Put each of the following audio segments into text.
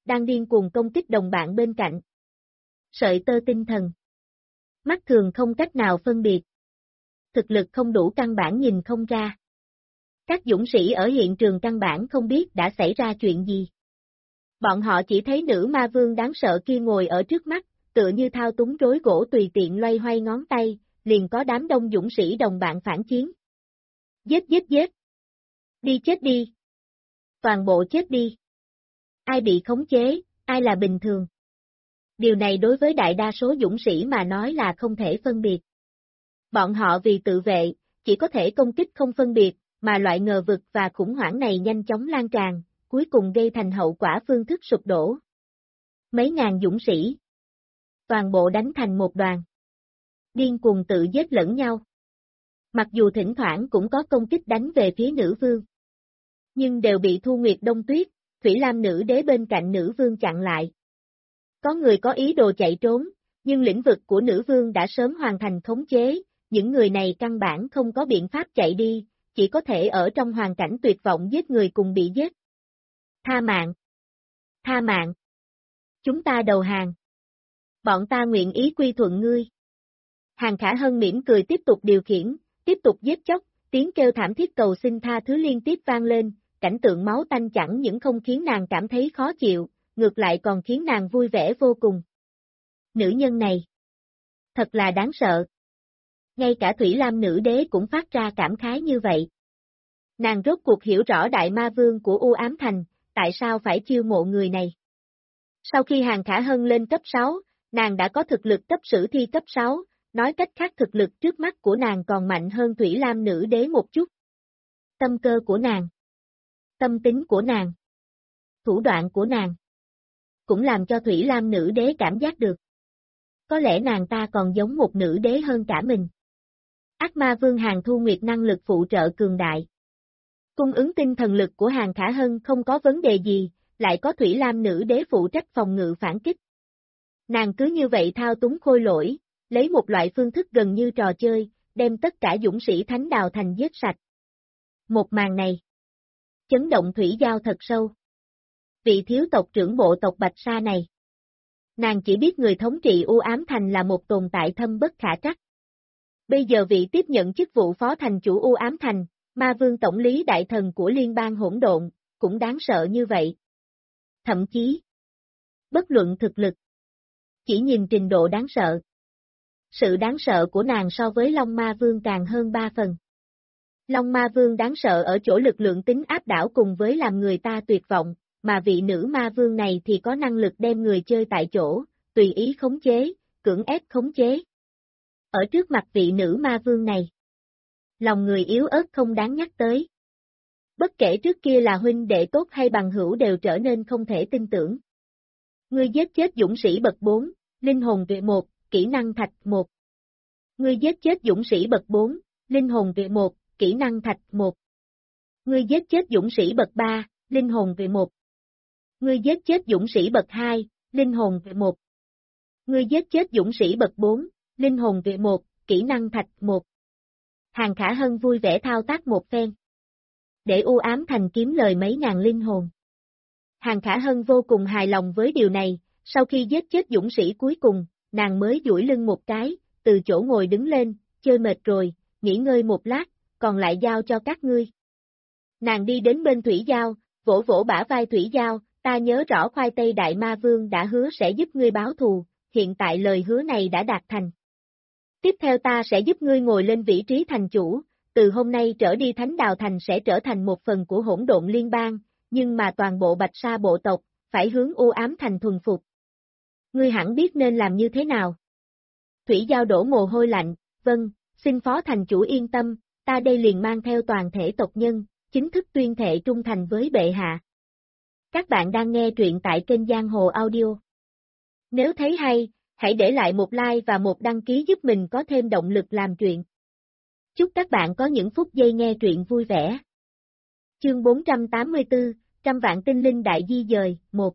đang điên cuồng công kích đồng bạn bên cạnh. Sợi tơ tinh thần. Mắt thường không cách nào phân biệt. Thực lực không đủ căn bản nhìn không ra. Các dũng sĩ ở hiện trường căn bản không biết đã xảy ra chuyện gì. Bọn họ chỉ thấy nữ ma vương đáng sợ kia ngồi ở trước mắt, tựa như thao túng rối gỗ tùy tiện loay hoay ngón tay, liền có đám đông dũng sĩ đồng bạn phản chiến. Giết giết giết! Đi chết đi! Toàn bộ chết đi! Ai bị khống chế, ai là bình thường? Điều này đối với đại đa số dũng sĩ mà nói là không thể phân biệt. Bọn họ vì tự vệ, chỉ có thể công kích không phân biệt, mà loại ngờ vực và khủng hoảng này nhanh chóng lan tràn, cuối cùng gây thành hậu quả phương thức sụp đổ. Mấy ngàn dũng sĩ. Toàn bộ đánh thành một đoàn. Điên cuồng tự giết lẫn nhau. Mặc dù thỉnh thoảng cũng có công kích đánh về phía nữ vương. Nhưng đều bị Thu Nguyệt Đông Tuyết, Thủy Lam nữ đế bên cạnh nữ vương chặn lại. Có người có ý đồ chạy trốn, nhưng lĩnh vực của nữ vương đã sớm hoàn thành khống chế, những người này căn bản không có biện pháp chạy đi, chỉ có thể ở trong hoàn cảnh tuyệt vọng giết người cùng bị giết. Tha mạng! Tha mạng! Chúng ta đầu hàng! Bọn ta nguyện ý quy thuận ngươi. Hàng Khả Hân mỉm cười tiếp tục điều khiển, tiếp tục giết chóc, tiếng kêu thảm thiết cầu xin tha thứ liên tiếp vang lên, cảnh tượng máu tanh chẳng những không khiến nàng cảm thấy khó chịu, ngược lại còn khiến nàng vui vẻ vô cùng. Nữ nhân này, thật là đáng sợ. Ngay cả Thủy Lam nữ đế cũng phát ra cảm khái như vậy. Nàng rốt cuộc hiểu rõ đại ma vương của U Ám Thành, tại sao phải chiêu mộ người này. Sau khi Hàng Khả Hân lên cấp 6, nàng đã có thực lực cấp sử thi cấp 6, nói cách khác thực lực trước mắt của nàng còn mạnh hơn Thủy Lam nữ đế một chút. Tâm cơ của nàng, tâm tính của nàng, thủ đoạn của nàng, cũng làm cho Thủy Lam nữ đế cảm giác được. Có lẽ nàng ta còn giống một nữ đế hơn cả mình. Ác ma vương Hàng Thu Nguyệt năng lực phụ trợ cường đại. Cung ứng tinh thần lực của Hàng Khả Hân không có vấn đề gì, lại có Thủy Lam nữ đế phụ trách phòng ngự phản kích. Nàng cứ như vậy thao túng khôi lỗi, lấy một loại phương thức gần như trò chơi, đem tất cả dũng sĩ Thánh Đào Thành giết sạch. Một màn này, chấn động thủy giao thật sâu. Vị thiếu tộc trưởng bộ tộc Bạch Sa này, nàng chỉ biết người thống trị U Ám Thành là một tồn tại thâm bất khả trắc. Bây giờ vị tiếp nhận chức vụ phó thành chủ U Ám Thành, ma vương tổng lý đại thần của liên bang hỗn độn, cũng đáng sợ như vậy. Thậm chí, bất luận thực lực, chỉ nhìn trình độ đáng sợ. Sự đáng sợ của nàng so với Long Ma Vương càng hơn 3 phần. Long Ma Vương đáng sợ ở chỗ lực lượng tính áp đảo cùng với làm người ta tuyệt vọng, mà vị nữ Ma Vương này thì có năng lực đem người chơi tại chỗ, tùy ý khống chế, cưỡng ép khống chế. Ở trước mặt vị nữ Ma Vương này, lòng người yếu ớt không đáng nhắc tới. Bất kể trước kia là huynh đệ tốt hay bằng hữu đều trở nên không thể tin tưởng. Ngươi giết chết dũng sĩ bậc 4, linh hồn tuệ 1, kỹ năng thạch 1. Ngươi giết chết dũng sĩ bậc 4, linh hồn tuệ 1, kỹ năng thạch 1. Ngươi giết chết dũng sĩ bậc 3, linh hồn tuệ 1. Ngươi giết chết dũng sĩ bậc 2, linh hồn tuệ 1. Ngươi giết chết dũng sĩ bậc 4, linh hồn tuệ 1, kỹ năng thạch 1. Hàng Khả Hân vui vẻ thao tác một phen. Để U Ám Thành kiếm lời mấy ngàn linh hồn. Hàng Khả Hân vô cùng hài lòng với điều này, sau khi giết chết dũng sĩ cuối cùng, nàng mới duỗi lưng một cái, từ chỗ ngồi đứng lên, chơi mệt rồi, nghỉ ngơi một lát, còn lại giao cho các ngươi. Nàng đi đến bên Thủy Giao, vỗ vỗ bả vai Thủy Giao, ta nhớ rõ khoai tây đại ma vương đã hứa sẽ giúp ngươi báo thù, hiện tại lời hứa này đã đạt thành. Tiếp theo ta sẽ giúp ngươi ngồi lên vị trí thành chủ, từ hôm nay trở đi Thánh Đào Thành sẽ trở thành một phần của hỗn độn liên bang, nhưng mà toàn bộ Bạch Sa bộ tộc, phải hướng U Ám Thành thuần phục. Ngươi hẳn biết nên làm như thế nào. Thủy Giao đổ mồ hôi lạnh, vâng, xin phó thành chủ yên tâm, ta đây liền mang theo toàn thể tộc nhân, chính thức tuyên thệ trung thành với bệ hạ. Các bạn đang nghe truyện tại kênh Giang Hồ Audio. Nếu thấy hay, hãy để lại một like và một đăng ký giúp mình có thêm động lực làm truyện. Chúc các bạn có những phút giây nghe truyện vui vẻ. Chương 484, trăm vạn tinh linh đại di dời, 1.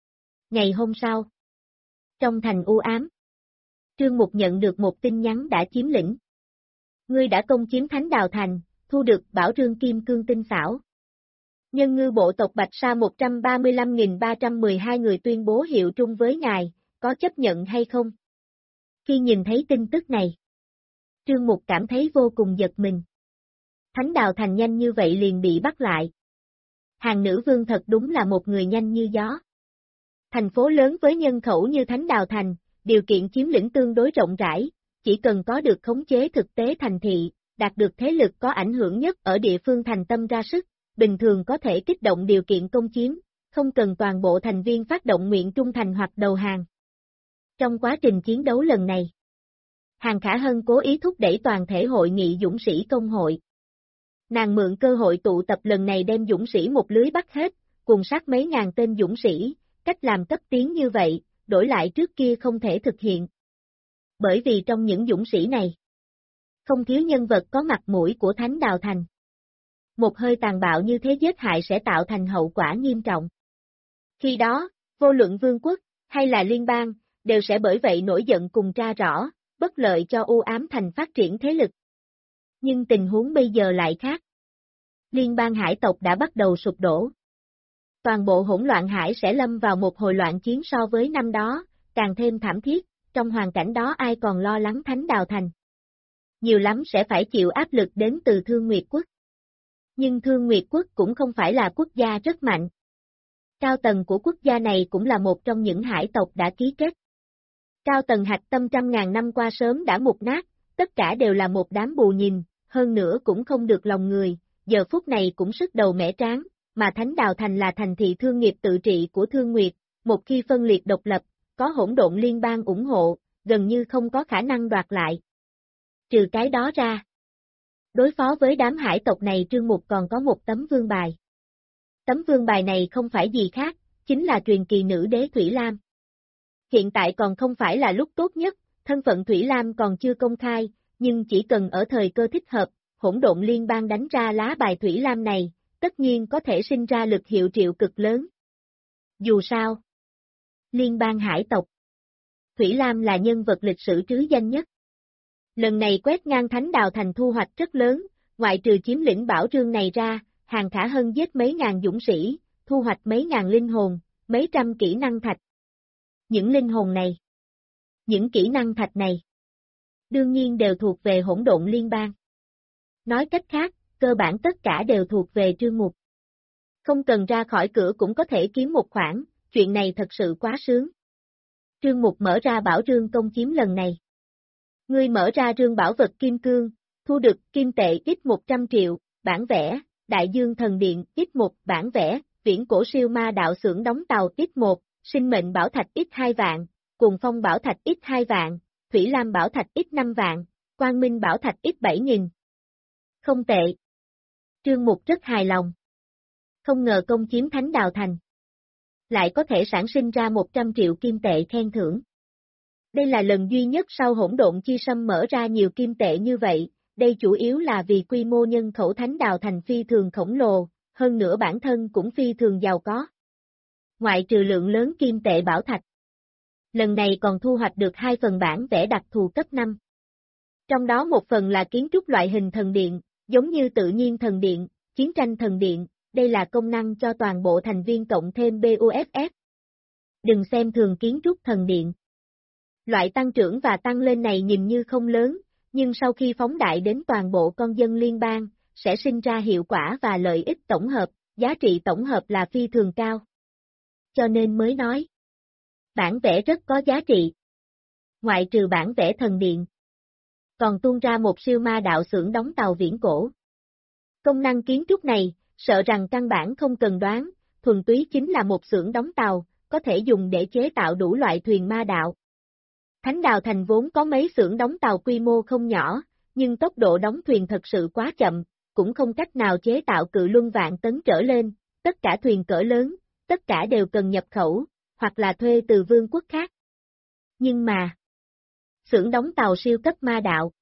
Ngày hôm sau, trong thành u ám, Trương Mục nhận được một tin nhắn đã chiếm lĩnh. Ngươi đã công chiếm Thánh Đào Thành, thu được bảo rương kim cương tinh xảo. Nhân ngư bộ tộc Bạch Sa 135.312 người tuyên bố hiệu trung với ngài, có chấp nhận hay không? Khi nhìn thấy tin tức này, Trương Mục cảm thấy vô cùng giật mình. Thánh Đào Thành nhanh như vậy liền bị bắt lại. Hàng nữ vương thật đúng là một người nhanh như gió. Thành phố lớn với nhân khẩu như Thánh Đào Thành, điều kiện chiếm lĩnh tương đối rộng rãi, chỉ cần có được khống chế thực tế thành thị, đạt được thế lực có ảnh hưởng nhất ở địa phương thành tâm ra sức, bình thường có thể kích động điều kiện công chiếm, không cần toàn bộ thành viên phát động nguyện trung thành hoặc đầu hàng. Trong quá trình chiến đấu lần này, Hàng Khả Hân cố ý thúc đẩy toàn thể hội nghị dũng sĩ công hội. Nàng mượn cơ hội tụ tập lần này đem dũng sĩ một lưới bắt hết, cùng sát mấy ngàn tên dũng sĩ, cách làm cấp tiến như vậy, đổi lại trước kia không thể thực hiện. Bởi vì trong những dũng sĩ này, không thiếu nhân vật có mặt mũi của Thánh Đào Thành. Một hơi tàn bạo như thế giết hại sẽ tạo thành hậu quả nghiêm trọng. Khi đó, vô luận vương quốc, hay là liên bang, đều sẽ bởi vậy nổi giận cùng tra rõ, bất lợi cho U Ám Thành phát triển thế lực. Nhưng tình huống bây giờ lại khác. Liên bang hải tộc đã bắt đầu sụp đổ. Toàn bộ hỗn loạn hải sẽ lâm vào một hồi loạn chiến so với năm đó, càng thêm thảm thiết, trong hoàn cảnh đó ai còn lo lắng Thánh Đào Thành. Nhiều lắm sẽ phải chịu áp lực đến từ Thương Nguyệt Quốc. Nhưng Thương Nguyệt Quốc cũng không phải là quốc gia rất mạnh. Cao tầng của quốc gia này cũng là một trong những hải tộc đã ký kết. Cao tầng hạch tâm trăm ngàn năm qua sớm đã mục nát, tất cả đều là một đám bù nhìn, hơn nữa cũng không được lòng người, giờ phút này cũng sức đầu mẻ tráng, mà Thánh Đào Thành là thành thị thương nghiệp tự trị của Thương Nguyệt, một khi phân liệt độc lập, có hỗn độn liên bang ủng hộ, gần như không có khả năng đoạt lại. Trừ cái đó ra, đối phó với đám hải tộc này Trương Mục còn có một tấm vương bài. Tấm vương bài này không phải gì khác, chính là truyền kỳ nữ đế Thủy Lam. Hiện tại còn không phải là lúc tốt nhất, thân phận Thủy Lam còn chưa công khai, nhưng chỉ cần ở thời cơ thích hợp, hỗn độn liên bang đánh ra lá bài Thủy Lam này, tất nhiên có thể sinh ra lực hiệu triệu cực lớn. Dù sao, liên bang hải tộc, Thủy Lam là nhân vật lịch sử trứ danh nhất. Lần này quét ngang Thánh Đào Thành thu hoạch rất lớn, ngoại trừ chiếm lĩnh Bảo Trương này ra, Hàng Khả Hân giết mấy ngàn dũng sĩ, thu hoạch mấy ngàn linh hồn, mấy trăm kỹ năng thạch. Những linh hồn này, những kỹ năng thạch này, đương nhiên đều thuộc về hỗn độn liên bang. Nói cách khác, cơ bản tất cả đều thuộc về Trương Mục. Không cần ra khỏi cửa cũng có thể kiếm một khoản, chuyện này thật sự quá sướng. Trương Mục mở ra Bảo Trương công chiếm lần này. Ngươi mở ra rương bảo vật kim cương, thu được kim tệ ít 100 triệu, bản vẽ, Đại Dương Thần Điện ít 1 bản vẽ, viễn cổ siêu ma đạo xưởng đóng tàu ít 1, sinh mệnh bảo thạch ít 2 vạn, cùng phong bảo thạch ít 2 vạn, thủy lam bảo thạch ít 5 vạn, quang minh bảo thạch ít 7.000. Không tệ. Trương Mục rất hài lòng. Không ngờ công chiếm Thánh Đào Thành lại có thể sản sinh ra 100 triệu kim tệ khen thưởng. Đây là lần duy nhất sau hỗn độn chi sâm mở ra nhiều kim tệ như vậy, đây chủ yếu là vì quy mô nhân khẩu Thánh Đào Thành phi thường khổng lồ, hơn nữa bản thân cũng phi thường giàu có. Ngoại trừ lượng lớn kim tệ bảo thạch, lần này còn thu hoạch được 2 phần bản vẽ đặc thù cấp 5. Trong đó một phần là kiến trúc loại hình thần điện, giống như tự nhiên thần điện, chiến tranh thần điện, đây là công năng cho toàn bộ thành viên cộng thêm BUFF. Đừng xem thường kiến trúc thần điện. Loại tăng trưởng và tăng lên này nhìn như không lớn, nhưng sau khi phóng đại đến toàn bộ con dân liên bang, sẽ sinh ra hiệu quả và lợi ích tổng hợp, giá trị tổng hợp là phi thường cao. Cho nên mới nói, bản vẽ rất có giá trị. Ngoại trừ bản vẽ thần điện, còn tuôn ra một siêu ma đạo xưởng đóng tàu viễn cổ. Công năng kiến trúc này, sợ rằng căn bản không cần đoán, thuần túy chính là một xưởng đóng tàu, có thể dùng để chế tạo đủ loại thuyền ma đạo. Thánh Đào Thành vốn có mấy xưởng đóng tàu quy mô không nhỏ, nhưng tốc độ đóng thuyền thật sự quá chậm, cũng không cách nào chế tạo cự luân vạn tấn trở lên, tất cả thuyền cỡ lớn, tất cả đều cần nhập khẩu, hoặc là thuê từ vương quốc khác. Nhưng mà, xưởng đóng tàu siêu cấp ma đạo,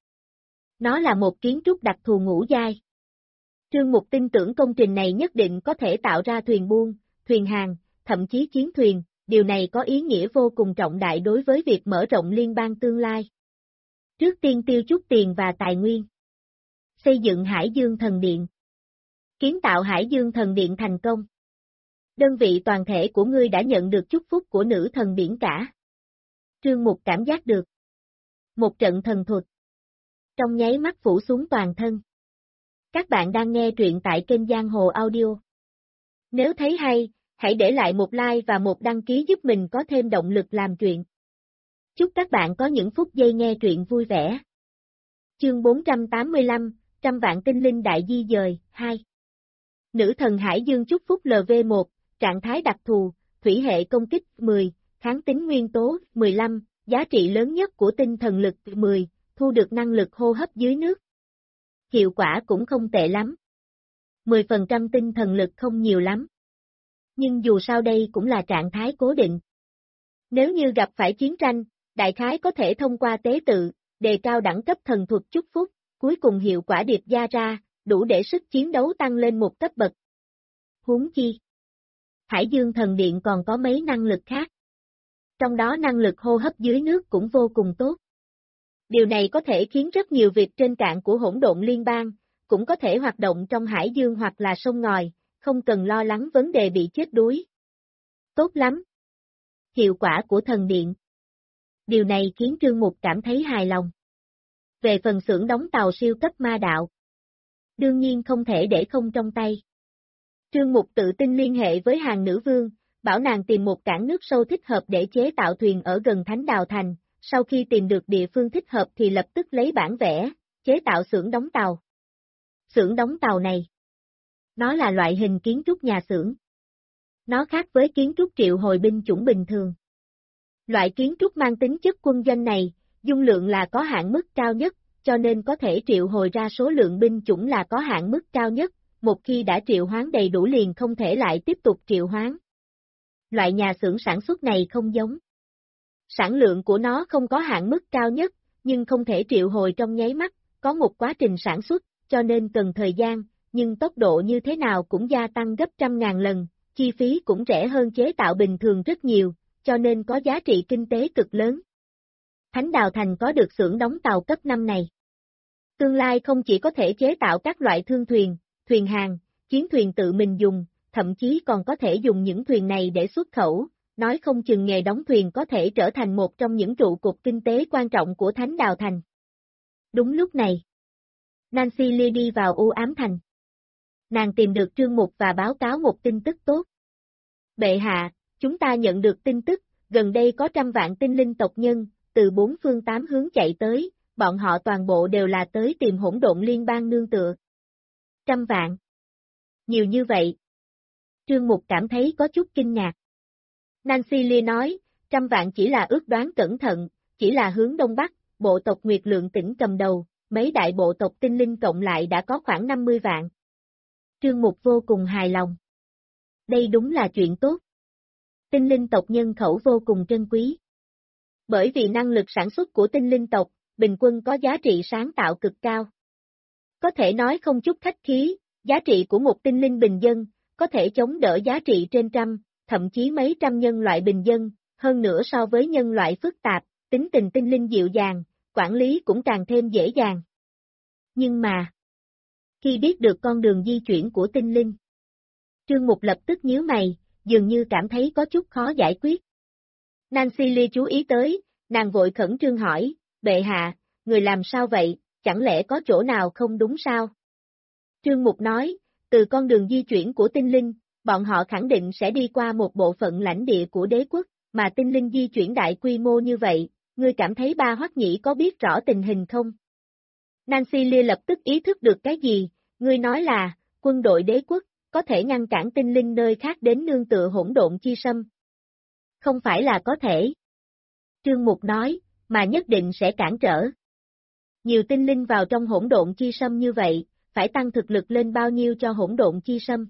nó là một kiến trúc đặc thù ngũ giai. Trương Mục tin tưởng công trình này nhất định có thể tạo ra thuyền buôn, thuyền hàng, thậm chí chiến thuyền, điều này có ý nghĩa vô cùng trọng đại đối với việc mở rộng liên bang tương lai. Trước tiên tiêu chút tiền và tài nguyên. Xây dựng Hải Dương Thần Điện. Kiến tạo Hải Dương Thần Điện thành công. Đơn vị toàn thể của ngươi đã nhận được chúc phúc của nữ thần biển cả. Trương Mục cảm giác được. Một trận thần thuật. Trong nháy mắt phủ xuống toàn thân. Các bạn đang nghe truyện tại kênh Giang Hồ Audio. Nếu thấy hay, hãy để lại một like và một đăng ký giúp mình có thêm động lực làm truyện. Chúc các bạn có những phút giây nghe truyện vui vẻ. Chương 485, Trăm vạn tinh linh đại di dời, 2. Nữ thần Hải Dương chúc phúc LV1, trạng thái đặc thù, thủy hệ công kích 10, kháng tính nguyên tố 15, giá trị lớn nhất của tinh thần lực 10, thu được năng lực hô hấp dưới nước. Hiệu quả cũng không tệ lắm. 10% tinh thần lực không nhiều lắm. Nhưng dù sao đây cũng là trạng thái cố định. Nếu như gặp phải chiến tranh, đại khái có thể thông qua tế tự, đề cao đẳng cấp thần thuật chúc phúc, cuối cùng hiệu quả điệp gia ra, đủ để sức chiến đấu tăng lên một cấp bậc. Huống chi. Hải Dương Thần Điện còn có mấy năng lực khác. Trong đó năng lực hô hấp dưới nước cũng vô cùng tốt. Điều này có thể khiến rất nhiều việc trên cạn của hỗn độn liên bang, cũng có thể hoạt động trong Hải Dương hoặc là sông ngòi, không cần lo lắng vấn đề bị chết đuối. Tốt lắm. Hiệu quả của thần điện. Điều này khiến Trương Mục cảm thấy hài lòng. Về phần xưởng đóng tàu siêu cấp ma đạo. Đương nhiên không thể để không trong tay. Trương Mục tự tin liên hệ với Hàng Nữ Vương, bảo nàng tìm một cảng nước sâu thích hợp để chế tạo thuyền ở gần Thánh Đào Thành, sau khi tìm được địa phương thích hợp thì lập tức lấy bản vẽ, chế tạo xưởng đóng tàu. Xưởng đóng tàu này. Nó là loại hình kiến trúc nhà xưởng. Nó khác với kiến trúc triệu hồi binh chủng bình thường. Loại kiến trúc mang tính chất quân doanh này, dung lượng là có hạn mức cao nhất, cho nên có thể triệu hồi ra số lượng binh chủng là có hạn mức cao nhất, một khi đã triệu hoán đầy đủ liền không thể lại tiếp tục triệu hoán. Loại nhà xưởng sản xuất này không giống. Sản lượng của nó không có hạn mức cao nhất, nhưng không thể triệu hồi trong nháy mắt, có một quá trình sản xuất, cho nên cần thời gian, nhưng tốc độ như thế nào cũng gia tăng gấp trăm ngàn lần, chi phí cũng rẻ hơn chế tạo bình thường rất nhiều, cho nên có giá trị kinh tế cực lớn. Thánh Đào Thành có được xưởng đóng tàu cấp 5 này. Tương lai không chỉ có thể chế tạo các loại thương thuyền, thuyền hàng, chiến thuyền tự mình dùng, thậm chí còn có thể dùng những thuyền này để xuất khẩu, nói không chừng nghề đóng thuyền có thể trở thành một trong những trụ cột kinh tế quan trọng của Thánh Đào Thành. Đúng lúc này, Nancy Lee đi vào U Ám Thành. Nàng tìm được Trương Mục và báo cáo một tin tức tốt. Bệ hạ, chúng ta nhận được tin tức, gần đây có trăm vạn tinh linh tộc nhân, từ bốn phương tám hướng chạy tới, bọn họ toàn bộ đều là tới tìm hỗn độn liên bang nương tựa. 100 vạn. Nhiều như vậy. Trương Mục cảm thấy có chút kinh ngạc. Nancy Lee nói, 100 vạn chỉ là ước đoán cẩn thận, chỉ là hướng Đông Bắc, bộ tộc Nguyệt Lượng Tỉnh cầm đầu, mấy đại bộ tộc tinh linh cộng lại đã có khoảng 50 vạn. Trương Mục vô cùng hài lòng. Đây đúng là chuyện tốt. Tinh linh tộc nhân khẩu vô cùng trân quý. Bởi vì năng lực sản xuất của tinh linh tộc, bình quân có giá trị sáng tạo cực cao. Có thể nói không chút khách khí, giá trị của một tinh linh bình dân, có thể chống đỡ giá trị trên trăm, thậm chí mấy trăm nhân loại bình dân, hơn nữa so với nhân loại phức tạp, tính tình tinh linh dịu dàng, quản lý cũng càng thêm dễ dàng. Nhưng mà, khi biết được con đường di chuyển của tinh linh, Trương Mục lập tức nhíu mày, dường như cảm thấy có chút khó giải quyết. Nancy Lee chú ý tới, nàng vội khẩn trương hỏi, bệ hạ, người làm sao vậy, chẳng lẽ có chỗ nào không đúng sao? Trương Mục nói, từ con đường di chuyển của tinh linh, bọn họ khẳng định sẽ đi qua một bộ phận lãnh địa của đế quốc, mà tinh linh di chuyển đại quy mô như vậy, ngươi cảm thấy Ba Hoắc Nhĩ có biết rõ tình hình không? Nancy Lee lập tức ý thức được cái gì, ngươi nói là, quân đội đế quốc, có thể ngăn cản tinh linh nơi khác đến nương tựa hỗn độn chi sâm. Không phải là có thể. Trương Mục nói, mà nhất định sẽ cản trở. Nhiều tinh linh vào trong hỗn độn chi sâm như vậy, phải tăng thực lực lên bao nhiêu cho hỗn độn chi sâm.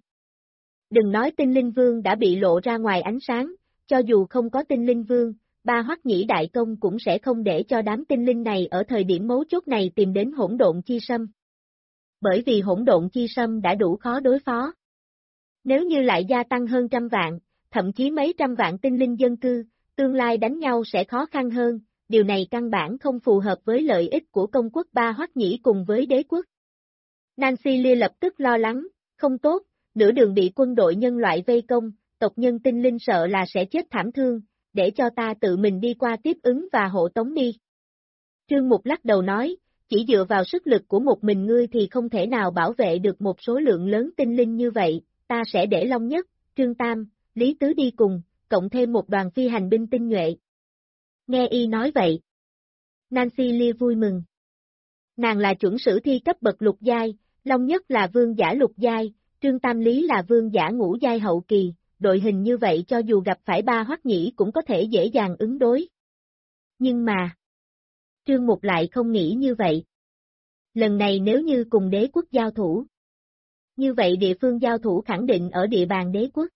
Đừng nói tinh linh vương đã bị lộ ra ngoài ánh sáng, cho dù không có tinh linh vương, Ba Hoắc Nhĩ đại công cũng sẽ không để cho đám tinh linh này ở thời điểm mấu chốt này tìm đến hỗn độn chi sâm. Bởi vì hỗn độn chi sâm đã đủ khó đối phó. Nếu như lại gia tăng hơn 100 vạn, thậm chí mấy trăm vạn tinh linh dân cư, tương lai đánh nhau sẽ khó khăn hơn, điều này căn bản không phù hợp với lợi ích của công quốc Ba Hoắc Nhĩ cùng với đế quốc. Nancy Lee lập tức lo lắng, Không tốt, nửa đường bị quân đội nhân loại vây công, tộc nhân tinh linh sợ là sẽ chết thảm thương, để cho ta tự mình đi qua tiếp ứng và hộ tống đi. Trương Mục lắc đầu nói, chỉ dựa vào sức lực của một mình ngươi thì không thể nào bảo vệ được một số lượng lớn tinh linh như vậy, ta sẽ để Long Nhất, Trương Tam, Lý Tứ đi cùng, cộng thêm một đoàn phi hành binh tinh nhuệ. Nghe y nói vậy, Nancy Lee vui mừng. Nàng là chuẩn sử thi cấp bậc lục giai, Long Nhất là vương giả lục giai, Trương Tam Lý là vương giả ngũ giai hậu kỳ, đội hình như vậy cho dù gặp phải ba hoắc nhĩ cũng có thể dễ dàng ứng đối. Nhưng mà, Trương Mục lại không nghĩ như vậy. Lần này nếu như cùng đế quốc giao thủ, như vậy địa phương giao thủ khẳng định ở địa bàn đế quốc.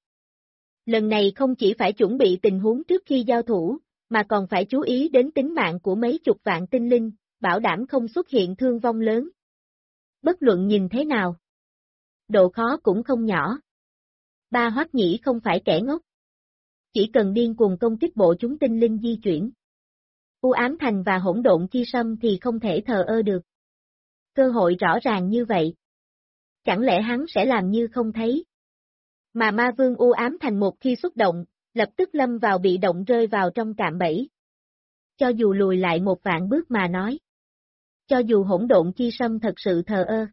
Lần này không chỉ phải chuẩn bị tình huống trước khi giao thủ, mà còn phải chú ý đến tính mạng của mấy chục vạn tinh linh, bảo đảm không xuất hiện thương vong lớn. Bất luận nhìn thế nào, độ khó cũng không nhỏ. Ba hoắc nhĩ không phải kẻ ngốc. Chỉ cần điên cuồng công kích bộ chúng tinh linh di chuyển. U ám thành và hỗn độn chi sâm thì không thể thờ ơ được. Cơ hội rõ ràng như vậy. Chẳng lẽ hắn sẽ làm như không thấy? Mà ma vương u ám thành một khi xuất động, lập tức lâm vào bị động rơi vào trong cạm bẫy. Cho dù lùi lại một vạn bước mà nói. Cho dù hỗn độn chi sâm thật sự thờ ơ.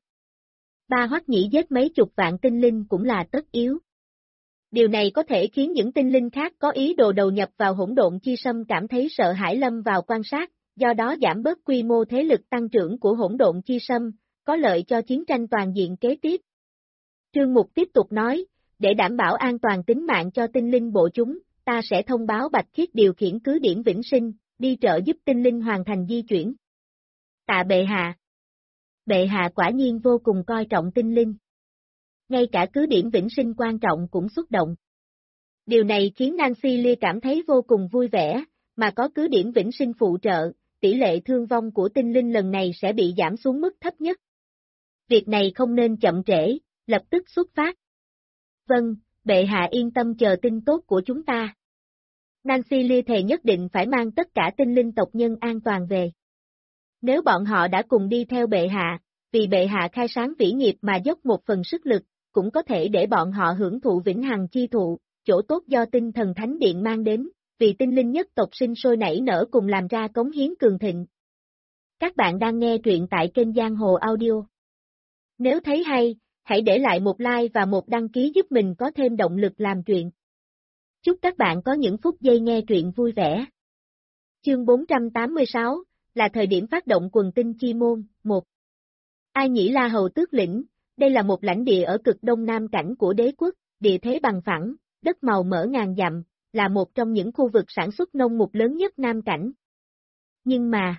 Ba hoắc nhĩ giết mấy chục vạn tinh linh cũng là tất yếu. Điều này có thể khiến những tinh linh khác có ý đồ đầu nhập vào hỗn độn chi sâm cảm thấy sợ hãi lâm vào quan sát, do đó giảm bớt quy mô thế lực tăng trưởng của hỗn độn chi sâm, có lợi cho chiến tranh toàn diện kế tiếp. Trương Mục tiếp tục nói, để đảm bảo an toàn tính mạng cho tinh linh bộ chúng, ta sẽ thông báo Bạch Khiết điều khiển cứ điểm Vĩnh Sinh, đi trợ giúp tinh linh hoàn thành di chuyển. Tạ bệ hạ. Bệ hạ quả nhiên vô cùng coi trọng tinh linh. Ngay cả cứ điểm Vĩnh Sinh quan trọng cũng xuất động. Điều này khiến Nancy Lee cảm thấy vô cùng vui vẻ, mà có cứ điểm Vĩnh Sinh phụ trợ, tỷ lệ thương vong của tinh linh lần này sẽ bị giảm xuống mức thấp nhất. Việc này không nên chậm trễ, lập tức xuất phát. Vâng, bệ hạ yên tâm chờ tin tốt của chúng ta. Nancy Lee thề nhất định phải mang tất cả tinh linh tộc nhân an toàn về. Nếu bọn họ đã cùng đi theo bệ hạ, vì bệ hạ khai sáng vĩ nghiệp mà dốc một phần sức lực, cũng có thể để bọn họ hưởng thụ vĩnh hằng chi thụ, chỗ tốt do tinh thần thánh điện mang đến, vì tinh linh nhất tộc sinh sôi nảy nở cùng làm ra cống hiến cường thịnh. Các bạn đang nghe truyện tại kênh Giang Hồ Audio. Nếu thấy hay, hãy để lại một like và một đăng ký giúp mình có thêm động lực làm truyện. Chúc các bạn có những phút giây nghe truyện vui vẻ. Chương 486, là thời điểm phát động quần tinh chi môn, 1. Ai Nhĩ La Hầu Tước Lĩnh, đây là một lãnh địa ở cực đông nam cảnh của đế quốc, địa thế bằng phẳng, đất màu mỡ ngàn dặm, là một trong những khu vực sản xuất nông mục lớn nhất nam cảnh. Nhưng mà,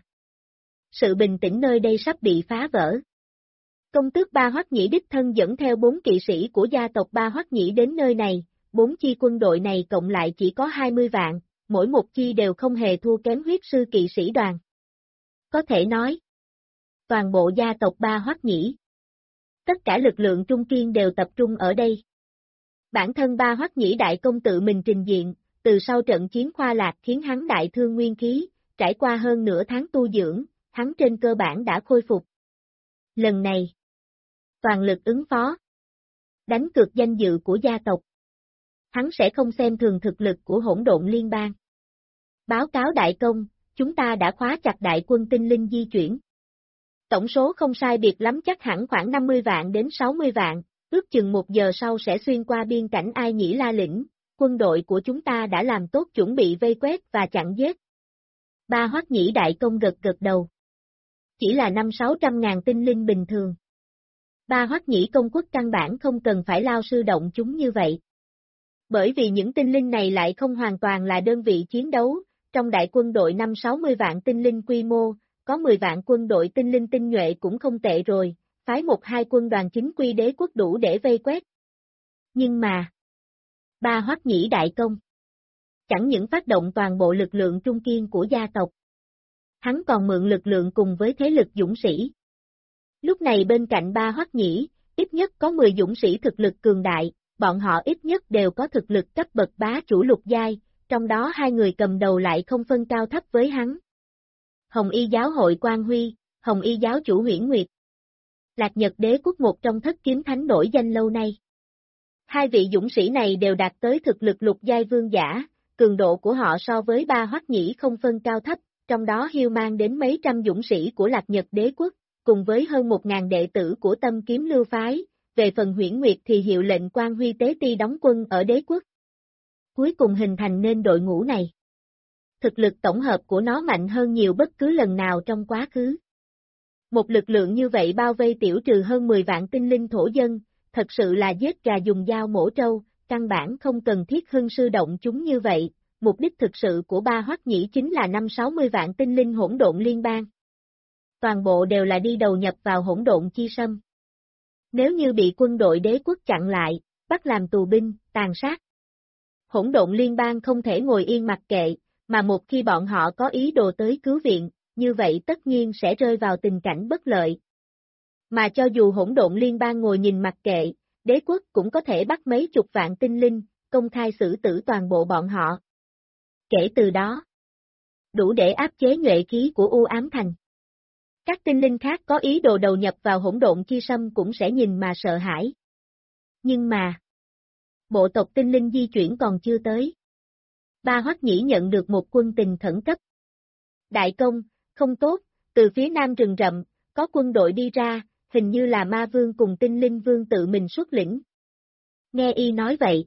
sự bình tĩnh nơi đây sắp bị phá vỡ. Công tước Ba Hoắc Nhĩ đích thân dẫn theo 4 kỵ sĩ của gia tộc Ba Hoắc Nhĩ đến nơi này, 4 chi quân đội này cộng lại chỉ có 20 vạn, mỗi một chi đều không hề thua kém huyết sư kỵ sĩ đoàn. Có thể nói, toàn bộ gia tộc Ba Hoắc Nhĩ, tất cả lực lượng trung kiên đều tập trung ở đây. Bản thân Ba Hoắc Nhĩ đại công tự mình trình diện, từ sau trận chiến Khoa Lạc khiến hắn đại thương nguyên khí, trải qua hơn nửa tháng tu dưỡng, hắn trên cơ bản đã khôi phục. Lần này, toàn lực ứng phó, đánh cược danh dự của gia tộc. Hắn sẽ không xem thường thực lực của hỗn độn liên bang. Báo cáo đại công, chúng ta đã khóa chặt đại quân tinh linh di chuyển. Tổng số không sai biệt lắm chắc hẳn khoảng 50 vạn đến 60 vạn, ước chừng 1 giờ sau sẽ xuyên qua biên cảnh Ai Nhĩ La Lĩnh, quân đội của chúng ta đã làm tốt chuẩn bị vây quét và chặn giết. Ba Hoắc Nhĩ đại công gật gật đầu. Chỉ là 500-600 ngàn tinh linh bình thường. Ba Hoắc Nhĩ công quốc căn bản không cần phải lao sư động chúng như vậy. Bởi vì những tinh linh này lại không hoàn toàn là đơn vị chiến đấu, trong đại quân đội 5-60 vạn tinh linh quy mô, có 10 vạn quân đội tinh linh tinh nhuệ cũng không tệ rồi, phái 1-2 quân đoàn chính quy đế quốc đủ để vây quét. Nhưng mà, Ba Hoắc Nhĩ đại công, chẳng những phát động toàn bộ lực lượng trung kiên của gia tộc, hắn còn mượn lực lượng cùng với thế lực dũng sĩ. Lúc này bên cạnh Ba Hoắc Nhĩ, ít nhất có 10 dũng sĩ thực lực cường đại, bọn họ ít nhất đều có thực lực cấp bậc bá chủ lục giai, trong đó 2 người cầm đầu lại không phân cao thấp với hắn. Hồng Y giáo hội Quan Huy, Hồng Y giáo chủ Huyễn Nguyệt. Lạc Nhật Đế quốc một trong thất kiếm thánh nổi danh lâu nay. Hai vị dũng sĩ này đều đạt tới thực lực lục giai vương giả, cường độ của họ so với Ba Hoắc Nhĩ không phân cao thấp, trong đó Hiêu mang đến mấy trăm dũng sĩ của Lạc Nhật Đế quốc, cùng với hơn 1.000 đệ tử của Tâm Kiếm Lưu phái, về phần Huyễn Nguyệt thì hiệu lệnh Quan Huy Tế Ti đóng quân ở đế quốc. Cuối cùng hình thành nên đội ngũ này. Thực lực tổng hợp của nó mạnh hơn nhiều bất cứ lần nào trong quá khứ. Một lực lượng như vậy bao vây tiểu trừ hơn 10 vạn tinh linh thổ dân, thật sự là giết gà dùng dao mổ trâu, căn bản không cần thiết hưng sư động chúng như vậy, mục đích thực sự của Ba Hoắc Nhĩ chính là 5-60 vạn tinh linh hỗn độn liên bang. Toàn bộ đều là đi đầu nhập vào hỗn độn chi sâm. Nếu như bị quân đội đế quốc chặn lại, bắt làm tù binh, tàn sát. Hỗn độn liên bang không thể ngồi yên mặc kệ, mà một khi bọn họ có ý đồ tới cứu viện, như vậy tất nhiên sẽ rơi vào tình cảnh bất lợi. Mà cho dù hỗn độn liên bang ngồi nhìn mặc kệ, đế quốc cũng có thể bắt mấy chục vạn tinh linh, công khai xử tử toàn bộ bọn họ. Kể từ đó, đủ để áp chế nhuệ khí của U Ám Thành. Các tinh linh khác có ý đồ đầu nhập vào hỗn độn chi sâm cũng sẽ nhìn mà sợ hãi. Nhưng mà, bộ tộc tinh linh di chuyển còn chưa tới. Ba Hoắc Nhĩ nhận được một quân tình khẩn cấp. Đại công, không tốt, từ phía nam rừng rậm, có quân đội đi ra, hình như là ma vương cùng tinh linh vương tự mình xuất lĩnh. Nghe y nói vậy.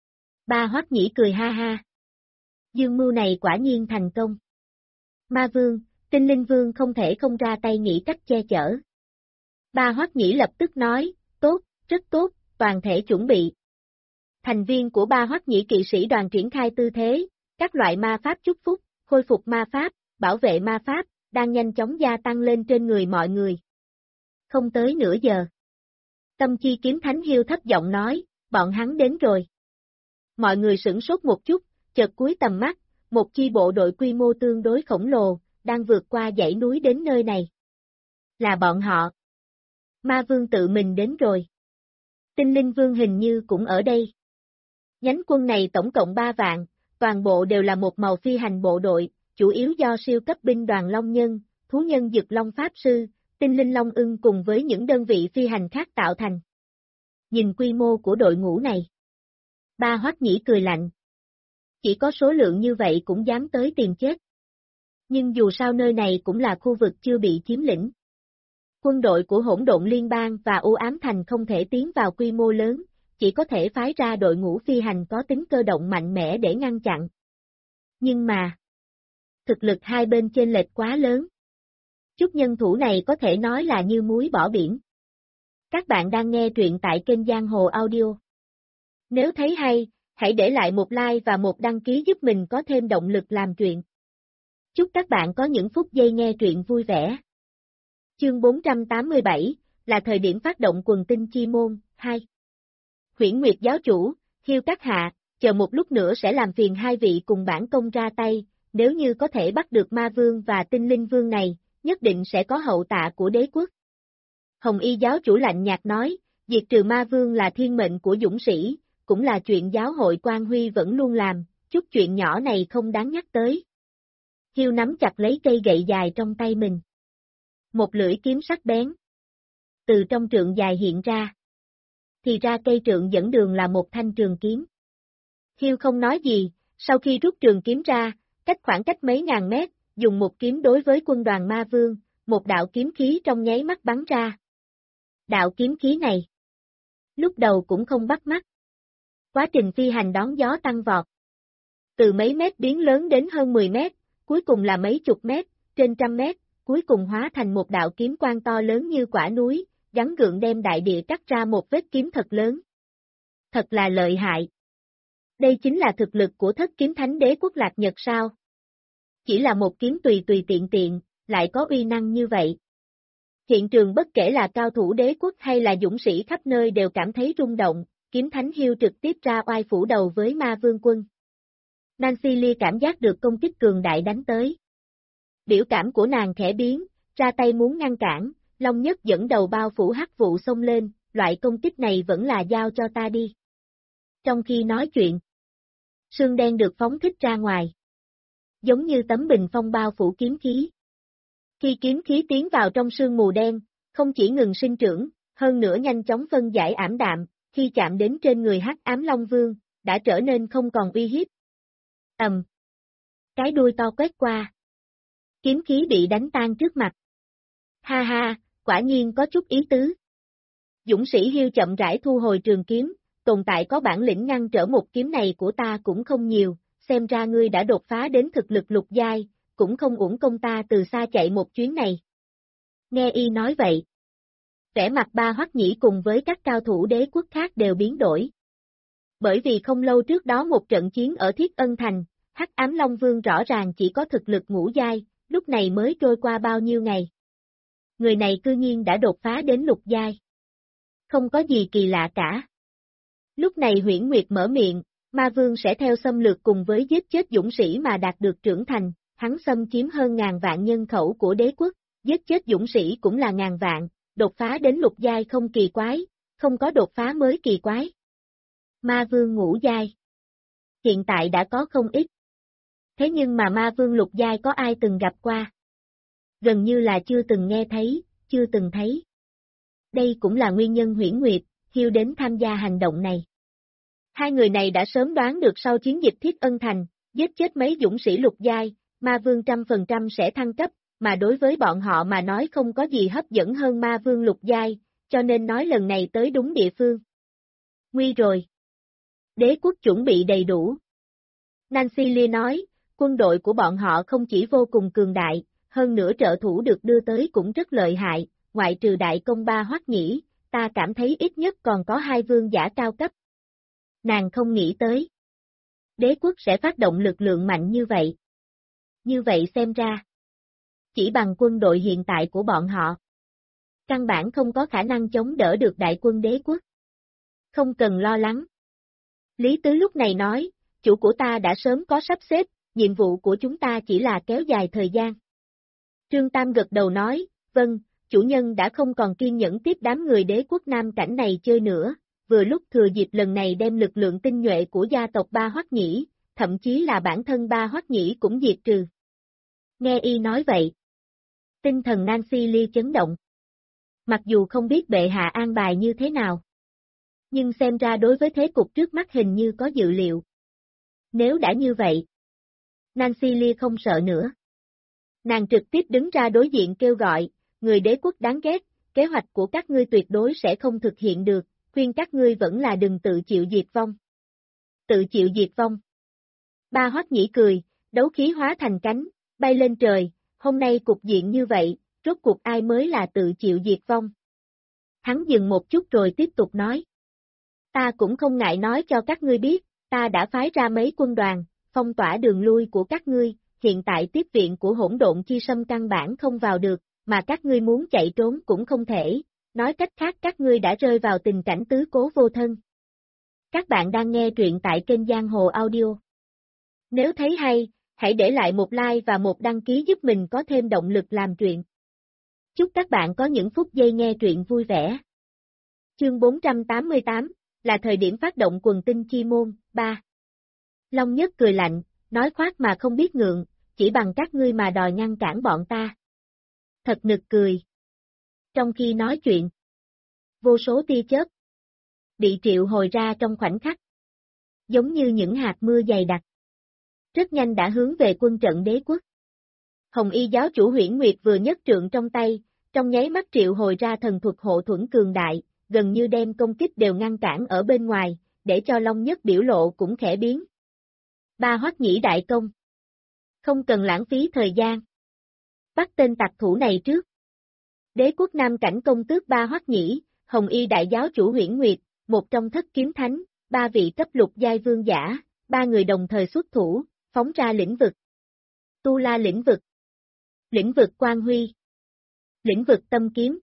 Ba Hoắc Nhĩ cười ha ha. Dương mưu này quả nhiên thành công. Ma vương, tinh linh vương không thể không ra tay nghĩ cách che chở. Ba Hoắc Nhĩ lập tức nói, tốt, rất tốt, toàn thể chuẩn bị. Thành viên của Ba Hoắc Nhĩ kỵ sĩ đoàn triển khai tư thế, các loại ma pháp chúc phúc, khôi phục ma pháp, bảo vệ ma pháp, đang nhanh chóng gia tăng lên trên người mọi người. Không tới nửa giờ. Tâm Chi Kiếm Thánh Hiêu thấp giọng nói, bọn hắn đến rồi. Mọi người sửng sốt một chút, chợt cúi tầm mắt, một chi bộ đội quy mô tương đối khổng lồ, đang vượt qua dãy núi đến nơi này. Là bọn họ. Ma Vương tự mình đến rồi. Tinh Linh Vương hình như cũng ở đây. Nhánh quân này tổng cộng 3 vạn, toàn bộ đều là một màu phi hành bộ đội, chủ yếu do siêu cấp binh đoàn Long Nhân, thú nhân Dực Long Pháp Sư, tinh linh Long Ưng cùng với những đơn vị phi hành khác tạo thành. Nhìn quy mô của đội ngũ này. Ba Hoắc Nhĩ cười lạnh. Chỉ có số lượng như vậy cũng dám tới tìm chết. Nhưng dù sao nơi này cũng là khu vực chưa bị chiếm lĩnh. Quân đội của Hỗn Độn Liên bang và U Ám Thành không thể tiến vào quy mô lớn, chỉ có thể phái ra đội ngũ phi hành có tính cơ động mạnh mẽ để ngăn chặn. Nhưng mà, thực lực hai bên chênh lệch quá lớn. Chút nhân thủ này có thể nói là như muối bỏ biển. Các bạn đang nghe truyện tại kênh Giang Hồ Audio. Nếu thấy hay, hãy để lại một like và một đăng ký giúp mình có thêm động lực làm truyện. Chúc các bạn có những phút giây nghe truyện vui vẻ. Chương 487, là thời điểm phát động quần tinh chi môn, 2. Huyễn Nguyệt giáo chủ, Hiêu các hạ, chờ một lúc nữa sẽ làm phiền hai vị cùng bản công ra tay, nếu như có thể bắt được ma vương và tinh linh vương này, nhất định sẽ có hậu tạ của đế quốc. Hồng Y giáo chủ lạnh nhạt nói, diệt trừ ma vương là thiên mệnh của dũng sĩ, cũng là chuyện giáo hội Quan Huy vẫn luôn làm, chút chuyện nhỏ này không đáng nhắc tới. Hiêu nắm chặt lấy cây gậy dài trong tay mình. Một lưỡi kiếm sắc bén. Từ trong trượng dài hiện ra. Thì ra cây trượng dẫn đường là một thanh trường kiếm. Hiêu không nói gì, sau khi rút trường kiếm ra, khoảng cách mấy ngàn mét, dùng một kiếm đối với quân đoàn ma vương, một đạo kiếm khí trong nháy mắt bắn ra. Đạo kiếm khí này, lúc đầu cũng không bắt mắt. Quá trình phi hành đón gió tăng vọt. Từ mấy mét biến lớn đến hơn 10 mét, cuối cùng là mấy chục mét, trên trăm mét, cuối cùng hóa thành một đạo kiếm quang to lớn như quả núi, gắn gượng đem đại địa cắt ra một vết kiếm thật lớn. Thật là lợi hại. Đây chính là thực lực của thất kiếm thánh đế quốc Lạc Nhật sao? Chỉ là một kiếm tùy tùy tiện tiện, lại có uy năng như vậy. Hiện trường bất kể là cao thủ đế quốc hay là dũng sĩ khắp nơi đều cảm thấy rung động, kiếm thánh Hiêu trực tiếp ra oai phủ đầu với ma vương quân. Nancy Lee cảm giác được công kích cường đại đánh tới. Biểu cảm của nàng khẽ biến, ra tay muốn ngăn cản, Long Nhất dẫn đầu bao phủ hắc vụ xông lên, loại công kích này vẫn là giao cho ta đi. Trong khi nói chuyện, sương đen được phóng thích ra ngoài. Giống như tấm bình phong bao phủ kiếm khí. Khi kiếm khí tiến vào trong sương mù đen, Không chỉ ngừng sinh trưởng, hơn nữa nhanh chóng phân giải ảm đạm, khi chạm đến trên người Hắc Ám Long Vương, đã trở nên không còn uy hiếp. Cái đuôi to quét qua. Kiếm khí bị đánh tan trước mặt. Ha ha, quả nhiên có chút ý tứ. Dũng sĩ Hiêu chậm rãi thu hồi trường kiếm, tồn tại có bản lĩnh ngăn trở một kiếm này của ta cũng không nhiều, xem ra ngươi đã đột phá đến thực lực lục giai, cũng không uổng công ta từ xa chạy một chuyến này. Nghe y nói vậy. Vẻ mặt Ba Hoắc Nhĩ cùng với các cao thủ đế quốc khác đều biến đổi. Bởi vì không lâu trước đó một trận chiến ở Thiết Ân Thành, Hắc Ám Long Vương rõ ràng chỉ có thực lực ngũ giai, lúc này mới trôi qua bao nhiêu ngày. Người này cư nhiên đã đột phá đến lục giai. Không có gì kỳ lạ cả. Lúc này Huyễn Nguyệt mở miệng, Ma Vương sẽ theo xâm lược cùng với giết chết dũng sĩ mà đạt được trưởng thành, hắn xâm chiếm hơn ngàn vạn nhân khẩu của đế quốc, giết chết dũng sĩ cũng là ngàn vạn, đột phá đến lục giai không kỳ quái, không có đột phá mới kỳ quái. Ma Vương ngũ giai. Hiện tại đã có không ít. Thế nhưng mà Ma Vương lục giai có ai từng gặp qua? Gần như là chưa từng nghe thấy, chưa từng thấy. Đây cũng là nguyên nhân Huyễn Nguyệt, Hiêu đến tham gia hành động này. Hai người này đã sớm đoán được sau chiến dịch Thiết Ân Thành, giết chết mấy dũng sĩ lục giai, Ma Vương 100% sẽ thăng cấp, mà đối với bọn họ mà nói không có gì hấp dẫn hơn Ma Vương lục giai, cho nên nói lần này tới đúng địa phương. Nguy rồi. Đế quốc chuẩn bị đầy đủ. Nancy Lee nói, quân đội của bọn họ không chỉ vô cùng cường đại, hơn nữa trợ thủ được đưa tới cũng rất lợi hại, ngoại trừ đại công Ba Hoắc Nhĩ, ta cảm thấy ít nhất còn có 2 vương giả cao cấp. Nàng không nghĩ tới. Đế quốc sẽ phát động lực lượng mạnh như vậy. Như vậy xem ra. Chỉ bằng quân đội hiện tại của bọn họ. Căn bản không có khả năng chống đỡ được đại quân đế quốc. Không cần lo lắng. Lý Tứ lúc này nói, chủ của ta đã sớm có sắp xếp, nhiệm vụ của chúng ta chỉ là kéo dài thời gian. Trương Tam gật đầu nói, vâng, chủ nhân đã không còn kiên nhẫn tiếp đám người đế quốc Nam Cảnh này chơi nữa, vừa lúc thừa dịp lần này đem lực lượng tinh nhuệ của gia tộc Ba Hoắc Nhĩ, thậm chí là bản thân Ba Hoắc Nhĩ cũng diệt trừ. Nghe y nói vậy. Tinh thần Nancy Lee chấn động. Mặc dù không biết bệ hạ an bài như thế nào. Nhưng xem ra đối với thế cục trước mắt hình như có dự liệu. Nếu đã như vậy. Nancy Lee không sợ nữa. Nàng trực tiếp đứng ra đối diện kêu gọi, người đế quốc đáng ghét, kế hoạch của các ngươi tuyệt đối sẽ không thực hiện được, khuyên các ngươi vẫn là đừng tự chịu diệt vong. Tự chịu diệt vong. Ba Hoắc Nhĩ cười, đấu khí hóa thành cánh, bay lên trời, hôm nay cục diện như vậy, rốt cuộc ai mới là tự chịu diệt vong. Hắn dừng một chút rồi tiếp tục nói. Ta cũng không ngại nói cho các ngươi biết, ta đã phái ra mấy quân đoàn, phong tỏa đường lui của các ngươi, hiện tại tiếp viện của hỗn độn chi sâm căn bản không vào được, mà các ngươi muốn chạy trốn cũng không thể, nói cách khác các ngươi đã rơi vào tình cảnh tứ cố vô thân. Các bạn đang nghe truyện tại kênh Giang Hồ Audio. Nếu thấy hay, hãy để lại một like và một đăng ký giúp mình có thêm động lực làm truyện. Chúc các bạn có những phút giây nghe truyện vui vẻ. Chương 488, là thời điểm phát động quần tinh chi môn, 3. Long Nhất cười lạnh, nói khoác mà không biết ngượng, chỉ bằng các ngươi mà đòi ngăn cản bọn ta. Thật nực cười. Trong khi nói chuyện, vô số tia chớp bị triệu hồi ra trong khoảnh khắc. Giống như những hạt mưa dày đặc. Rất nhanh đã hướng về quân trận đế quốc. Hồng Y giáo chủ Huyễn Nguyệt vừa nhấc trượng trong tay, trong nháy mắt triệu hồi ra thần thuật hộ thuẫn cường đại, gần như đem công kích đều ngăn cản ở bên ngoài, để cho Long Nhất biểu lộ cũng khẽ biến. Ba Hoắc Nhĩ đại công. Không cần lãng phí thời gian. Bắt tên tặc thủ này trước. Đế quốc Nam Cảnh công tước Ba Hoắc Nhĩ, Hồng Y đại giáo chủ Huyễn Nguyệt, một trong thất kiếm thánh, 3 vị cấp lục giai vương giả, 3 người đồng thời xuất thủ, phóng ra lĩnh vực. Tu La lĩnh vực. Lĩnh vực Quang Huy. Lĩnh vực Tâm Kiếm.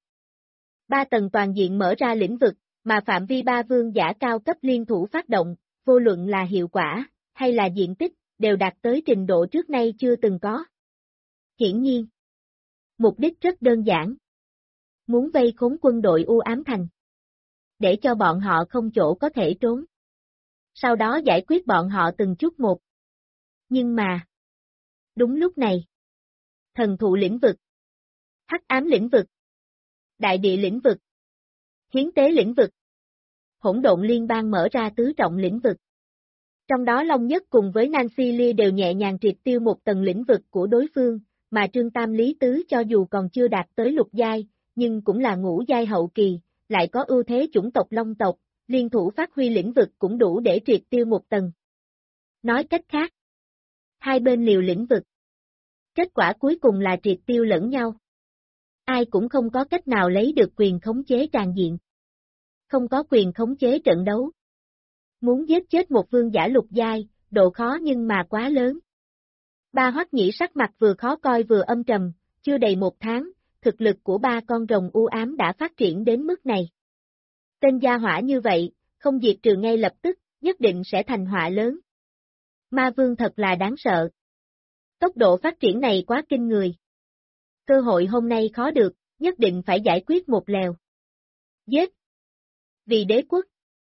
3 tầng toàn diện mở ra lĩnh vực, mà phạm vi 3 vương giả cao cấp liên thủ phát động, vô luận là hiệu quả, hay là diện tích, đều đạt tới trình độ trước nay chưa từng có. Hiển nhiên. Mục đích rất đơn giản. Muốn vây khốn quân đội U Ám Thành. Để cho bọn họ không chỗ có thể trốn. Sau đó giải quyết bọn họ từng chút một. Nhưng mà. Đúng lúc này. Thần thụ lĩnh vực. Hắc ám lĩnh vực. Đại địa lĩnh vực, hiến tế lĩnh vực, hỗn độn liên bang mở ra tứ trọng lĩnh vực. Trong đó Long Nhất cùng với Nancy Lee đều nhẹ nhàng triệt tiêu một tầng lĩnh vực của đối phương, mà Trương Tam Lý Tứ cho dù còn chưa đạt tới lục giai, nhưng cũng là ngũ giai hậu kỳ, lại có ưu thế chủng tộc Long tộc, liên thủ phát huy lĩnh vực cũng đủ để triệt tiêu một tầng. Nói cách khác, hai bên liều lĩnh vực. Kết quả cuối cùng là triệt tiêu lẫn nhau. Ai cũng không có cách nào lấy được quyền khống chế tràn diện. Không có quyền khống chế trận đấu. Muốn giết chết một vương giả lục giai, độ khó nhưng mà quá lớn. Ba Hoắc Nhĩ sắc mặt vừa khó coi vừa âm trầm, chưa đầy một tháng, thực lực của ba con rồng u ám đã phát triển đến mức này. Tên gia hỏa như vậy, không diệt trừ ngay lập tức, nhất định sẽ thành họa lớn. Ma vương thật là đáng sợ. Tốc độ phát triển này quá kinh người. Cơ hội hôm nay khó được, nhất định phải giải quyết một lèo. Giết! Vì đế quốc.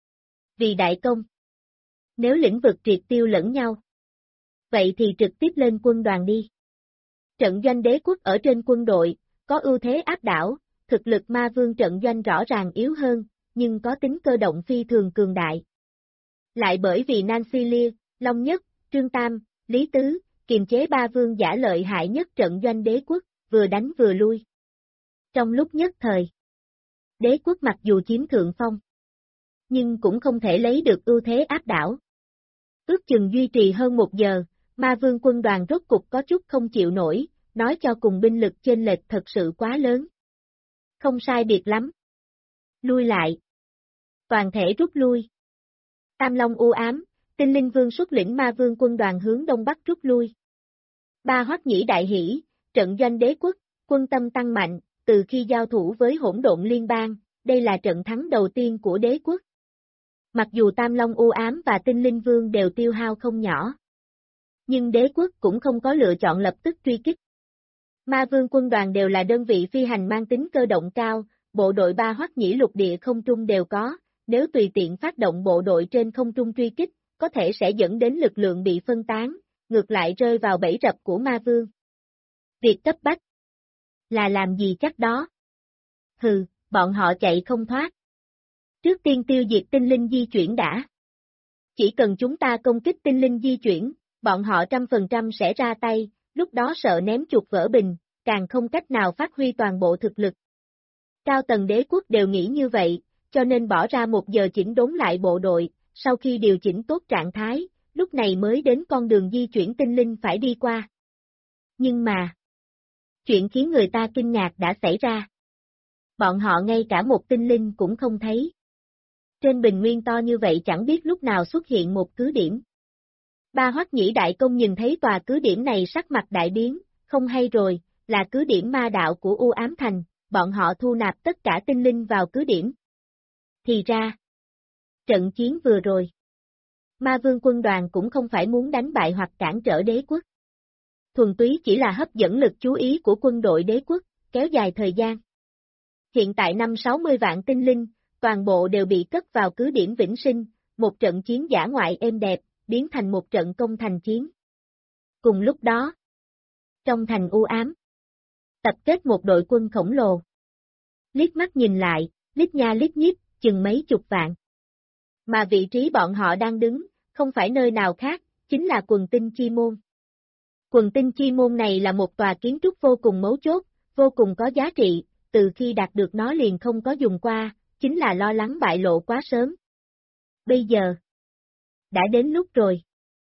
Vì đại công. Nếu lĩnh vực triệt tiêu lẫn nhau. Vậy thì trực tiếp lên quân đoàn đi. Trận doanh đế quốc ở trên quân đội, có ưu thế áp đảo, thực lực ma vương trận doanh rõ ràng yếu hơn, nhưng có tính cơ động phi thường cường đại. Lại bởi vì Nancy Lee, Long Nhất, Trương Tam, Lý Tứ, kiềm chế ba vương giả lợi hại nhất trận doanh đế quốc, vừa đánh vừa lui. Trong lúc nhất thời, đế quốc mặc dù chiếm thượng phong, nhưng cũng không thể lấy được ưu thế áp đảo. Ước chừng duy trì hơn 1 giờ, ma vương quân đoàn rốt cục có chút không chịu nổi, nói cho cùng binh lực chênh lệch thật sự quá lớn. Không sai biệt lắm. Lui lại. Toàn thể rút lui. Tam Long u ám, Tinh Linh Vương xuất lĩnh ma vương quân đoàn hướng đông bắc rút lui. Ba Hoắc Nhĩ đại hỉ, trận doanh đế quốc, quân tâm tăng mạnh, từ khi giao thủ với hỗn độn liên bang, đây là trận thắng đầu tiên của đế quốc. Mặc dù Tam Long u ám và Tinh Linh Vương đều tiêu hao không nhỏ, nhưng đế quốc cũng không có lựa chọn lập tức truy kích. Ma vương quân đoàn đều là đơn vị phi hành mang tính cơ động cao, bộ đội ba Hoắc Nhĩ lục địa không trung đều có, nếu tùy tiện phát động bộ đội trên không trung truy kích, có thể sẽ dẫn đến lực lượng bị phân tán, ngược lại rơi vào bẫy rập của ma vương. Việc cấp bách là làm gì chắc đó. Hừ, bọn họ chạy không thoát. Trước tiên tiêu diệt tinh linh di chuyển đã. Chỉ cần chúng ta công kích tinh linh di chuyển, bọn họ 100% sẽ ra tay, lúc đó sợ ném chuột vỡ bình, càng không cách nào phát huy toàn bộ thực lực. Cao tầng đế quốc đều nghĩ như vậy, cho nên bỏ ra 1 giờ chỉnh đốn lại bộ đội, sau khi điều chỉnh tốt trạng thái, lúc này mới đến con đường di chuyển tinh linh phải đi qua. Nhưng mà, chuyện khiến người ta kinh ngạc đã xảy ra. Bọn họ ngay cả một tinh linh cũng không thấy. Trên bình nguyên to như vậy chẳng biết lúc nào xuất hiện một cứ điểm. Ba Hoắc Nhĩ đại công nhìn thấy tòa cứ điểm này sắc mặt đại biến, không hay rồi, là cứ điểm ma đạo của U Ám Thành, bọn họ thu nạp tất cả tinh linh vào cứ điểm. Thì ra, trận chiến vừa rồi, ma vương quân đoàn cũng không phải muốn đánh bại hoặc cản trở đế quốc. Thuần túy chỉ là hấp dẫn lực chú ý của quân đội đế quốc, kéo dài thời gian. Hiện tại 50-60 vạn tinh linh, toàn bộ đều bị cất vào cứ điểm Vĩnh Sinh, một trận chiến dã ngoại êm đẹp, biến thành một trận công thành chiến. Cùng lúc đó, trong thành u ám, tập kết một đội quân khổng lồ. Liếc mắt nhìn lại, lít nha lít nhít, chừng mấy chục vạn. Mà vị trí bọn họ đang đứng, không phải nơi nào khác, chính là quần tinh chi môn. Quần tinh chi môn này là một tòa kiến trúc vô cùng mấu chốt, vô cùng có giá trị, từ khi đạt được nó liền không có dùng qua, chính là lo lắng bại lộ quá sớm. Bây giờ, đã đến lúc rồi.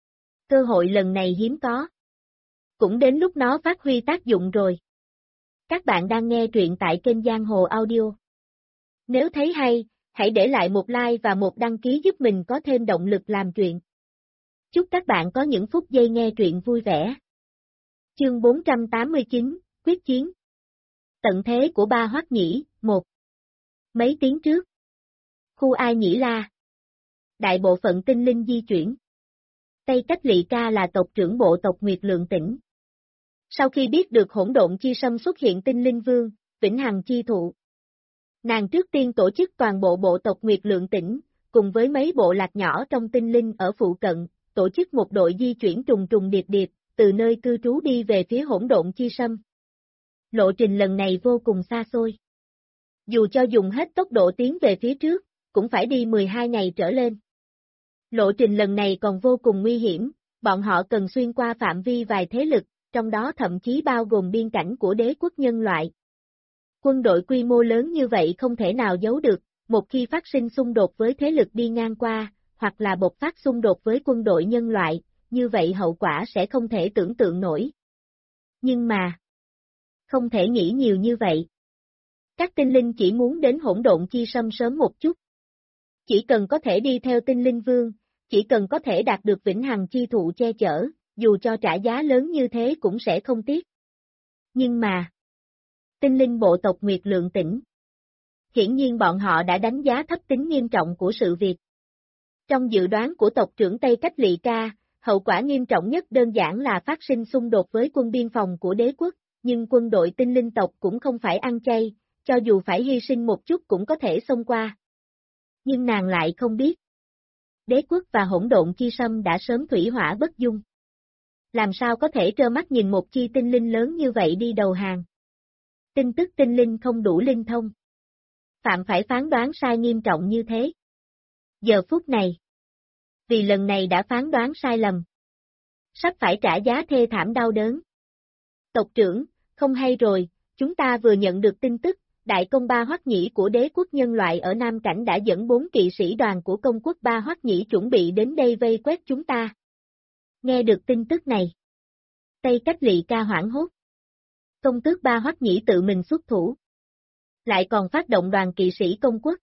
Cơ hội lần này hiếm có. Cũng đến lúc nó phát huy tác dụng rồi. Các bạn đang nghe truyện tại kênh Giang Hồ Audio. Nếu thấy hay, hãy để lại một like và một đăng ký giúp mình có thêm động lực làm truyện. Chúc các bạn có những phút giây nghe truyện vui vẻ. Chương 489, Quyết chiến. Tận thế của ba Hoắc Nhĩ, 1. Mấy tiếng trước. Khu Ai Nhĩ La. Đại bộ phận tinh linh di chuyển. Tây Cách Lị Ca là tộc trưởng bộ tộc Nguyệt Lượng Tỉnh. Sau khi biết được hỗn độn chi sâm xuất hiện tinh linh vương, Vĩnh Hằng chi thụ. Nàng trước tiên tổ chức toàn bộ bộ tộc Nguyệt Lượng Tỉnh, cùng với mấy bộ lạc nhỏ trong tinh linh ở phụ cận, tổ chức một đội di chuyển trùng trùng điệp điệp, từ nơi cư trú đi về phía hỗn độn chi sâm. Lộ trình lần này vô cùng xa xôi. Dù cho dùng hết tốc độ tiến về phía trước, cũng phải đi 12 ngày trở lên. Lộ trình lần này còn vô cùng nguy hiểm, bọn họ cần xuyên qua phạm vi vài thế lực, trong đó thậm chí bao gồm biên cảnh của đế quốc nhân loại. Quân đội quy mô lớn như vậy không thể nào giấu được, một khi phát sinh xung đột với thế lực đi ngang qua, hoặc là bộc phát xung đột với quân đội nhân loại, như vậy hậu quả sẽ không thể tưởng tượng nổi. Nhưng mà, không thể nghĩ nhiều như vậy. Các tinh linh chỉ muốn đến hỗn độn chi sâm sớm một chút. Chỉ cần có thể đi theo tinh linh vương, chỉ cần có thể đạt được vĩnh hằng chi thụ che chở, dù cho trả giá lớn như thế cũng sẽ không tiếc. Nhưng mà, tinh linh bộ tộc Nguyệt Lượng Tỉnh. Hiển nhiên bọn họ đã đánh giá thấp tính nghiêm trọng của sự việc. Trong dự đoán của tộc trưởng Tây Cách Lỵ Ca, hậu quả nghiêm trọng nhất đơn giản là phát sinh xung đột với quân biên phòng của đế quốc, nhưng quân đội tinh linh tộc cũng không phải ăn chay, cho dù phải hy sinh một chút cũng có thể xông qua. Nhưng nàng lại không biết. Đế quốc và hỗn độn chi sâm đã sớm thủy hỏa bất dung. Làm sao có thể trơ mắt nhìn một chi tinh linh lớn như vậy đi đầu hàng? Tin tức tinh linh không đủ linh thông. Phạm phải phán đoán sai nghiêm trọng như thế. Giờ phút này. Vì lần này đã phán đoán sai lầm. Sắp phải trả giá thê thảm đau đớn. Tộc trưởng, không hay rồi, chúng ta vừa nhận được tin tức, đại công Ba Hoắc Nhĩ của đế quốc nhân loại ở Nam Cảnh đã dẫn 4 kỵ sĩ đoàn của công quốc Ba Hoắc Nhĩ chuẩn bị đến đây vây quét chúng ta. Nghe được tin tức này. Tây Cách Lỵ Ca hoảng hốt. Công tước Ba Hoắc Nhĩ tự mình xuất thủ. Lại còn phát động đoàn kỵ sĩ công quốc.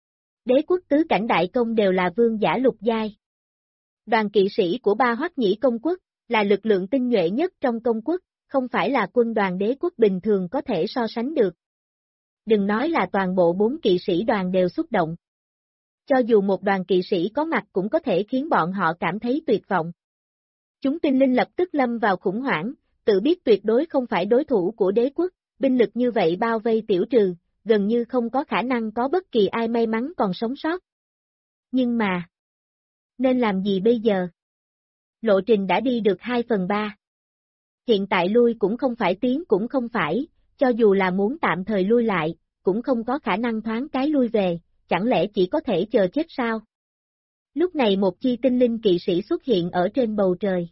Đế quốc tứ cảnh đại công đều là vương giả lục giai. Đoàn kỵ sĩ của Ba Hoắc Nhĩ công quốc, là lực lượng tinh nhuệ nhất trong công quốc, không phải là quân đoàn đế quốc bình thường có thể so sánh được. Đừng nói là toàn bộ 4 kỵ sĩ đoàn đều xúc động. Cho dù một đoàn kỵ sĩ có mặt cũng có thể khiến bọn họ cảm thấy tuyệt vọng. Chúng tinh linh lập tức lâm vào khủng hoảng, tự biết tuyệt đối không phải đối thủ của đế quốc, binh lực như vậy bao vây tiểu trừ, gần như không có khả năng có bất kỳ ai may mắn còn sống sót. Nhưng mà, nên làm gì bây giờ? Lộ trình đã đi được 2/3. Hiện tại lui cũng không phải tiến cũng không phải, cho dù là muốn tạm thời lui lại, cũng không có khả năng thoáng cái lui về, chẳng lẽ chỉ có thể chờ chết sao? Lúc này một chi tinh linh kỵ sĩ xuất hiện ở trên bầu trời.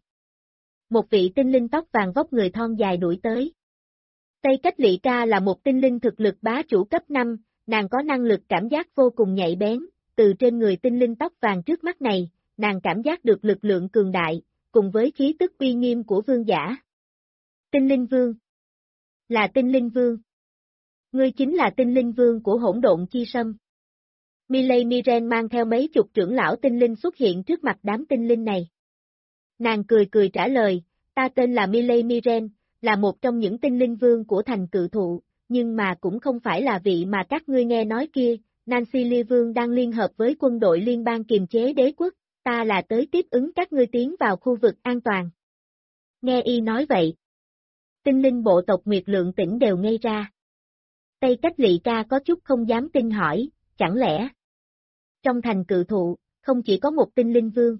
Một vị tinh linh tóc vàng vóc người thon dài đuổi tới. Tây Cách Lỵ Ca là một tinh linh thực lực bá chủ cấp 5, nàng có năng lực cảm giác vô cùng nhạy bén, từ trên người tinh linh tóc vàng trước mắt này, nàng cảm giác được lực lượng cường đại, cùng với khí tức uy nghiêm của vương giả. Tinh linh vương. Là tinh linh vương. Ngươi chính là tinh linh vương của hỗn độn chi sâm. Miley Miren mang theo mấy chục trưởng lão tinh linh xuất hiện trước mặt đám tinh linh này. Nàng cười cười trả lời, ta tên là Miley Miren, là một trong những tinh linh vương của thành cự thụ, nhưng mà cũng không phải là vị mà các ngươi nghe nói kia, Nancy Lee Vương đang liên hợp với quân đội liên bang kiềm chế đế quốc, ta là tới tiếp ứng các ngươi tiến vào khu vực an toàn. Nghe y nói vậy. Tinh linh bộ tộc Nguyệt Lượng Tỉnh đều ngây ra. Tây Cách Lỵ Ca có chút không dám tin hỏi, chẳng lẽ trong thành cự thụ, không chỉ có một tinh linh vương.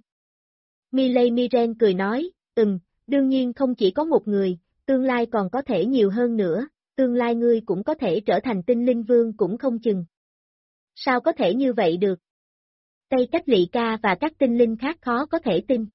Miley Miren cười nói, đương nhiên không chỉ có một người, tương lai còn có thể nhiều hơn nữa, tương lai ngươi cũng có thể trở thành tinh linh vương cũng không chừng. Sao có thể như vậy được? Tây Cách Lỵ Ca và các tinh linh khác khó có thể tin.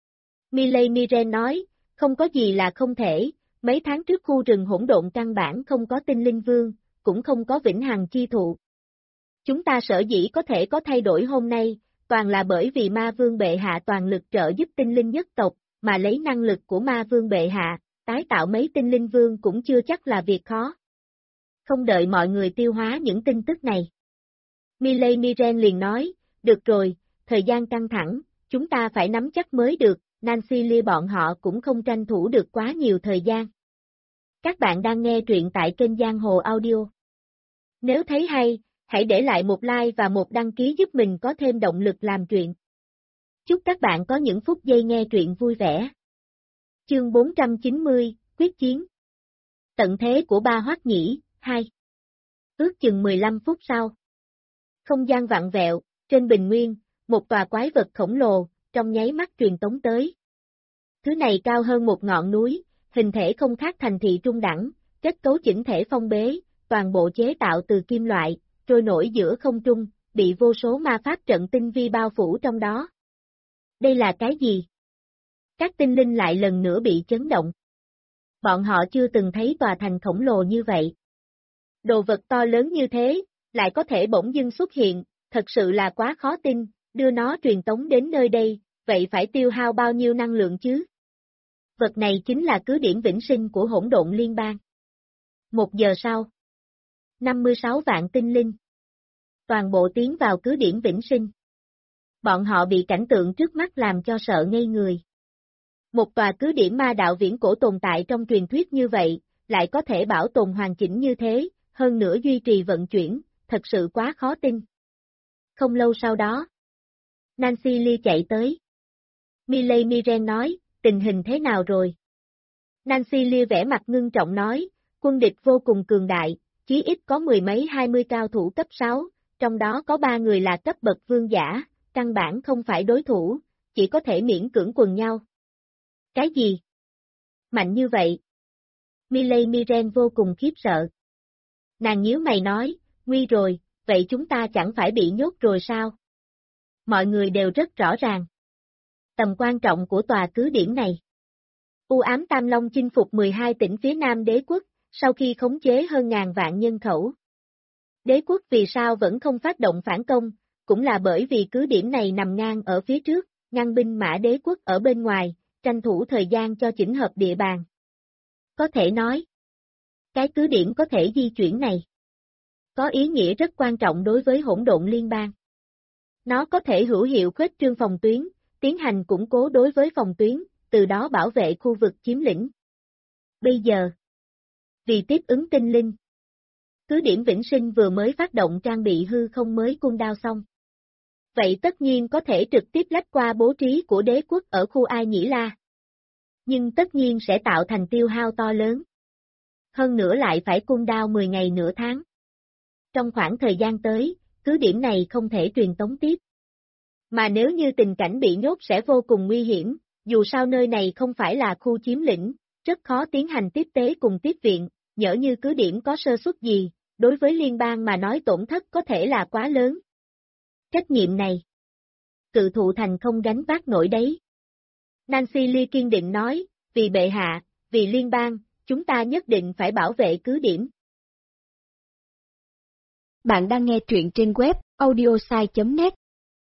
Miley Miren nói, không có gì là không thể, mấy tháng trước khu rừng hỗn độn căn bản không có tinh linh vương, cũng không có vĩnh hằng chi thụ. Chúng ta sở dĩ có thể có thay đổi hôm nay, toàn là bởi vì ma vương bệ hạ toàn lực trợ giúp tinh linh nhất tộc, mà lấy năng lực của ma vương bệ hạ, tái tạo mấy tinh linh vương cũng chưa chắc là việc khó. Không đợi mọi người tiêu hóa những tin tức này. Miley Miren liền nói, được rồi, thời gian căng thẳng, chúng ta phải nắm chắc mới được, Nancy Lee bọn họ cũng không tranh thủ được quá nhiều thời gian. Các bạn đang nghe truyện tại kênh Giang Hồ Audio. Nếu thấy hay, hãy để lại một like và một đăng ký giúp mình có thêm động lực làm truyện. Chúc các bạn có những phút giây nghe truyện vui vẻ. Chương 490, Quyết chiến. Tận thế của Ba Hoắc Nhĩ, 2. Ước chừng 15 phút sau. Không gian vặn vẹo, trên bình nguyên, một tòa quái vật khổng lồ, trong nháy mắt truyền tống tới. Thứ này cao hơn một ngọn núi, hình thể không khác thành thị trung đẳng, kết cấu chỉnh thể phong bế, toàn bộ chế tạo từ kim loại, trôi nổi giữa không trung, bị vô số ma pháp trận tinh vi bao phủ trong đó. Đây là cái gì? Các tinh linh lại lần nữa bị chấn động. Bọn họ chưa từng thấy tòa thành khổng lồ như vậy. Đồ vật to lớn như thế, lại có thể bỗng dưng xuất hiện, thật sự là quá khó tin, đưa nó truyền tống đến nơi đây, vậy phải tiêu hao bao nhiêu năng lượng chứ? Vật này chính là cứ điểm vĩnh sinh của hỗn độn liên bang. 1 giờ sau, 56 vạn tinh linh. Toàn bộ tiến vào cứ điểm vĩnh sinh. Bọn họ bị cảnh tượng trước mắt làm cho sợ ngây người. Một tòa cứ điểm ma đạo viễn cổ tồn tại trong truyền thuyết như vậy, lại có thể bảo tồn hoàn chỉnh như thế, hơn nữa duy trì vận chuyển, thật sự quá khó tin. Không lâu sau đó, Nancy Lee chạy tới. Miley Miren nói, tình hình thế nào rồi? Nancy Lee vẻ mặt ngưng trọng nói, quân địch vô cùng cường đại, chí ít có mười mấy 20 cao thủ cấp 6, trong đó có 3 người là cấp bậc vương giả, căn bản không phải đối thủ, chỉ có thể miễn cưỡng quần nhau. Cái gì? Mạnh như vậy? Miley Miren vô cùng khiếp sợ. Nàng nhíu mày nói, nguy rồi, vậy chúng ta chẳng phải bị nhốt rồi sao? Mọi người đều rất rõ ràng. Tầm quan trọng của tòa cứ điểm này. U ám Tam Long chinh phục 12 tỉnh phía Nam đế quốc, sau khi khống chế hơn ngàn vạn nhân khẩu. Đế quốc vì sao vẫn không phát động phản công, cũng là bởi vì cứ điểm này nằm ngang ở phía trước, ngăn binh mã đế quốc ở bên ngoài, tranh thủ thời gian cho chỉnh hợp địa bàn. Có thể nói, cái cứ điểm có thể di chuyển này có ý nghĩa rất quan trọng đối với hỗn độn liên bang. Nó có thể hữu hiệu khuếch trương phòng tuyến, tiến hành củng cố đối với phòng tuyến, từ đó bảo vệ khu vực chiếm lĩnh. Bây giờ, vì tiếp ứng tinh linh, cứ điểm vĩnh sinh vừa mới phát động trang bị hư không mới cung đao xong. Vậy tất nhiên có thể trực tiếp lách qua bố trí của đế quốc ở khu Ai Nhĩ La. Nhưng tất nhiên sẽ tạo thành tiêu hao to lớn. Hơn nữa lại phải cung đao 10 ngày nửa tháng. Trong khoảng thời gian tới, cứ điểm này không thể truyền tống tiếp. Mà nếu như tình cảnh bị nhốt sẽ vô cùng nguy hiểm, dù sao nơi này không phải là khu chiếm lĩnh, rất khó tiến hành tiếp tế cùng tiếp viện, nhỡ như cứ điểm có sơ suất gì, đối với liên bang mà nói tổn thất có thể là quá lớn. Trách nhiệm này, cự thụ thành không gánh vác nổi đấy. Nancy Lee kiên định nói, vì bệ hạ, vì liên bang, chúng ta nhất định phải bảo vệ cứ điểm. Bạn đang nghe truyện trên web audiosai.net.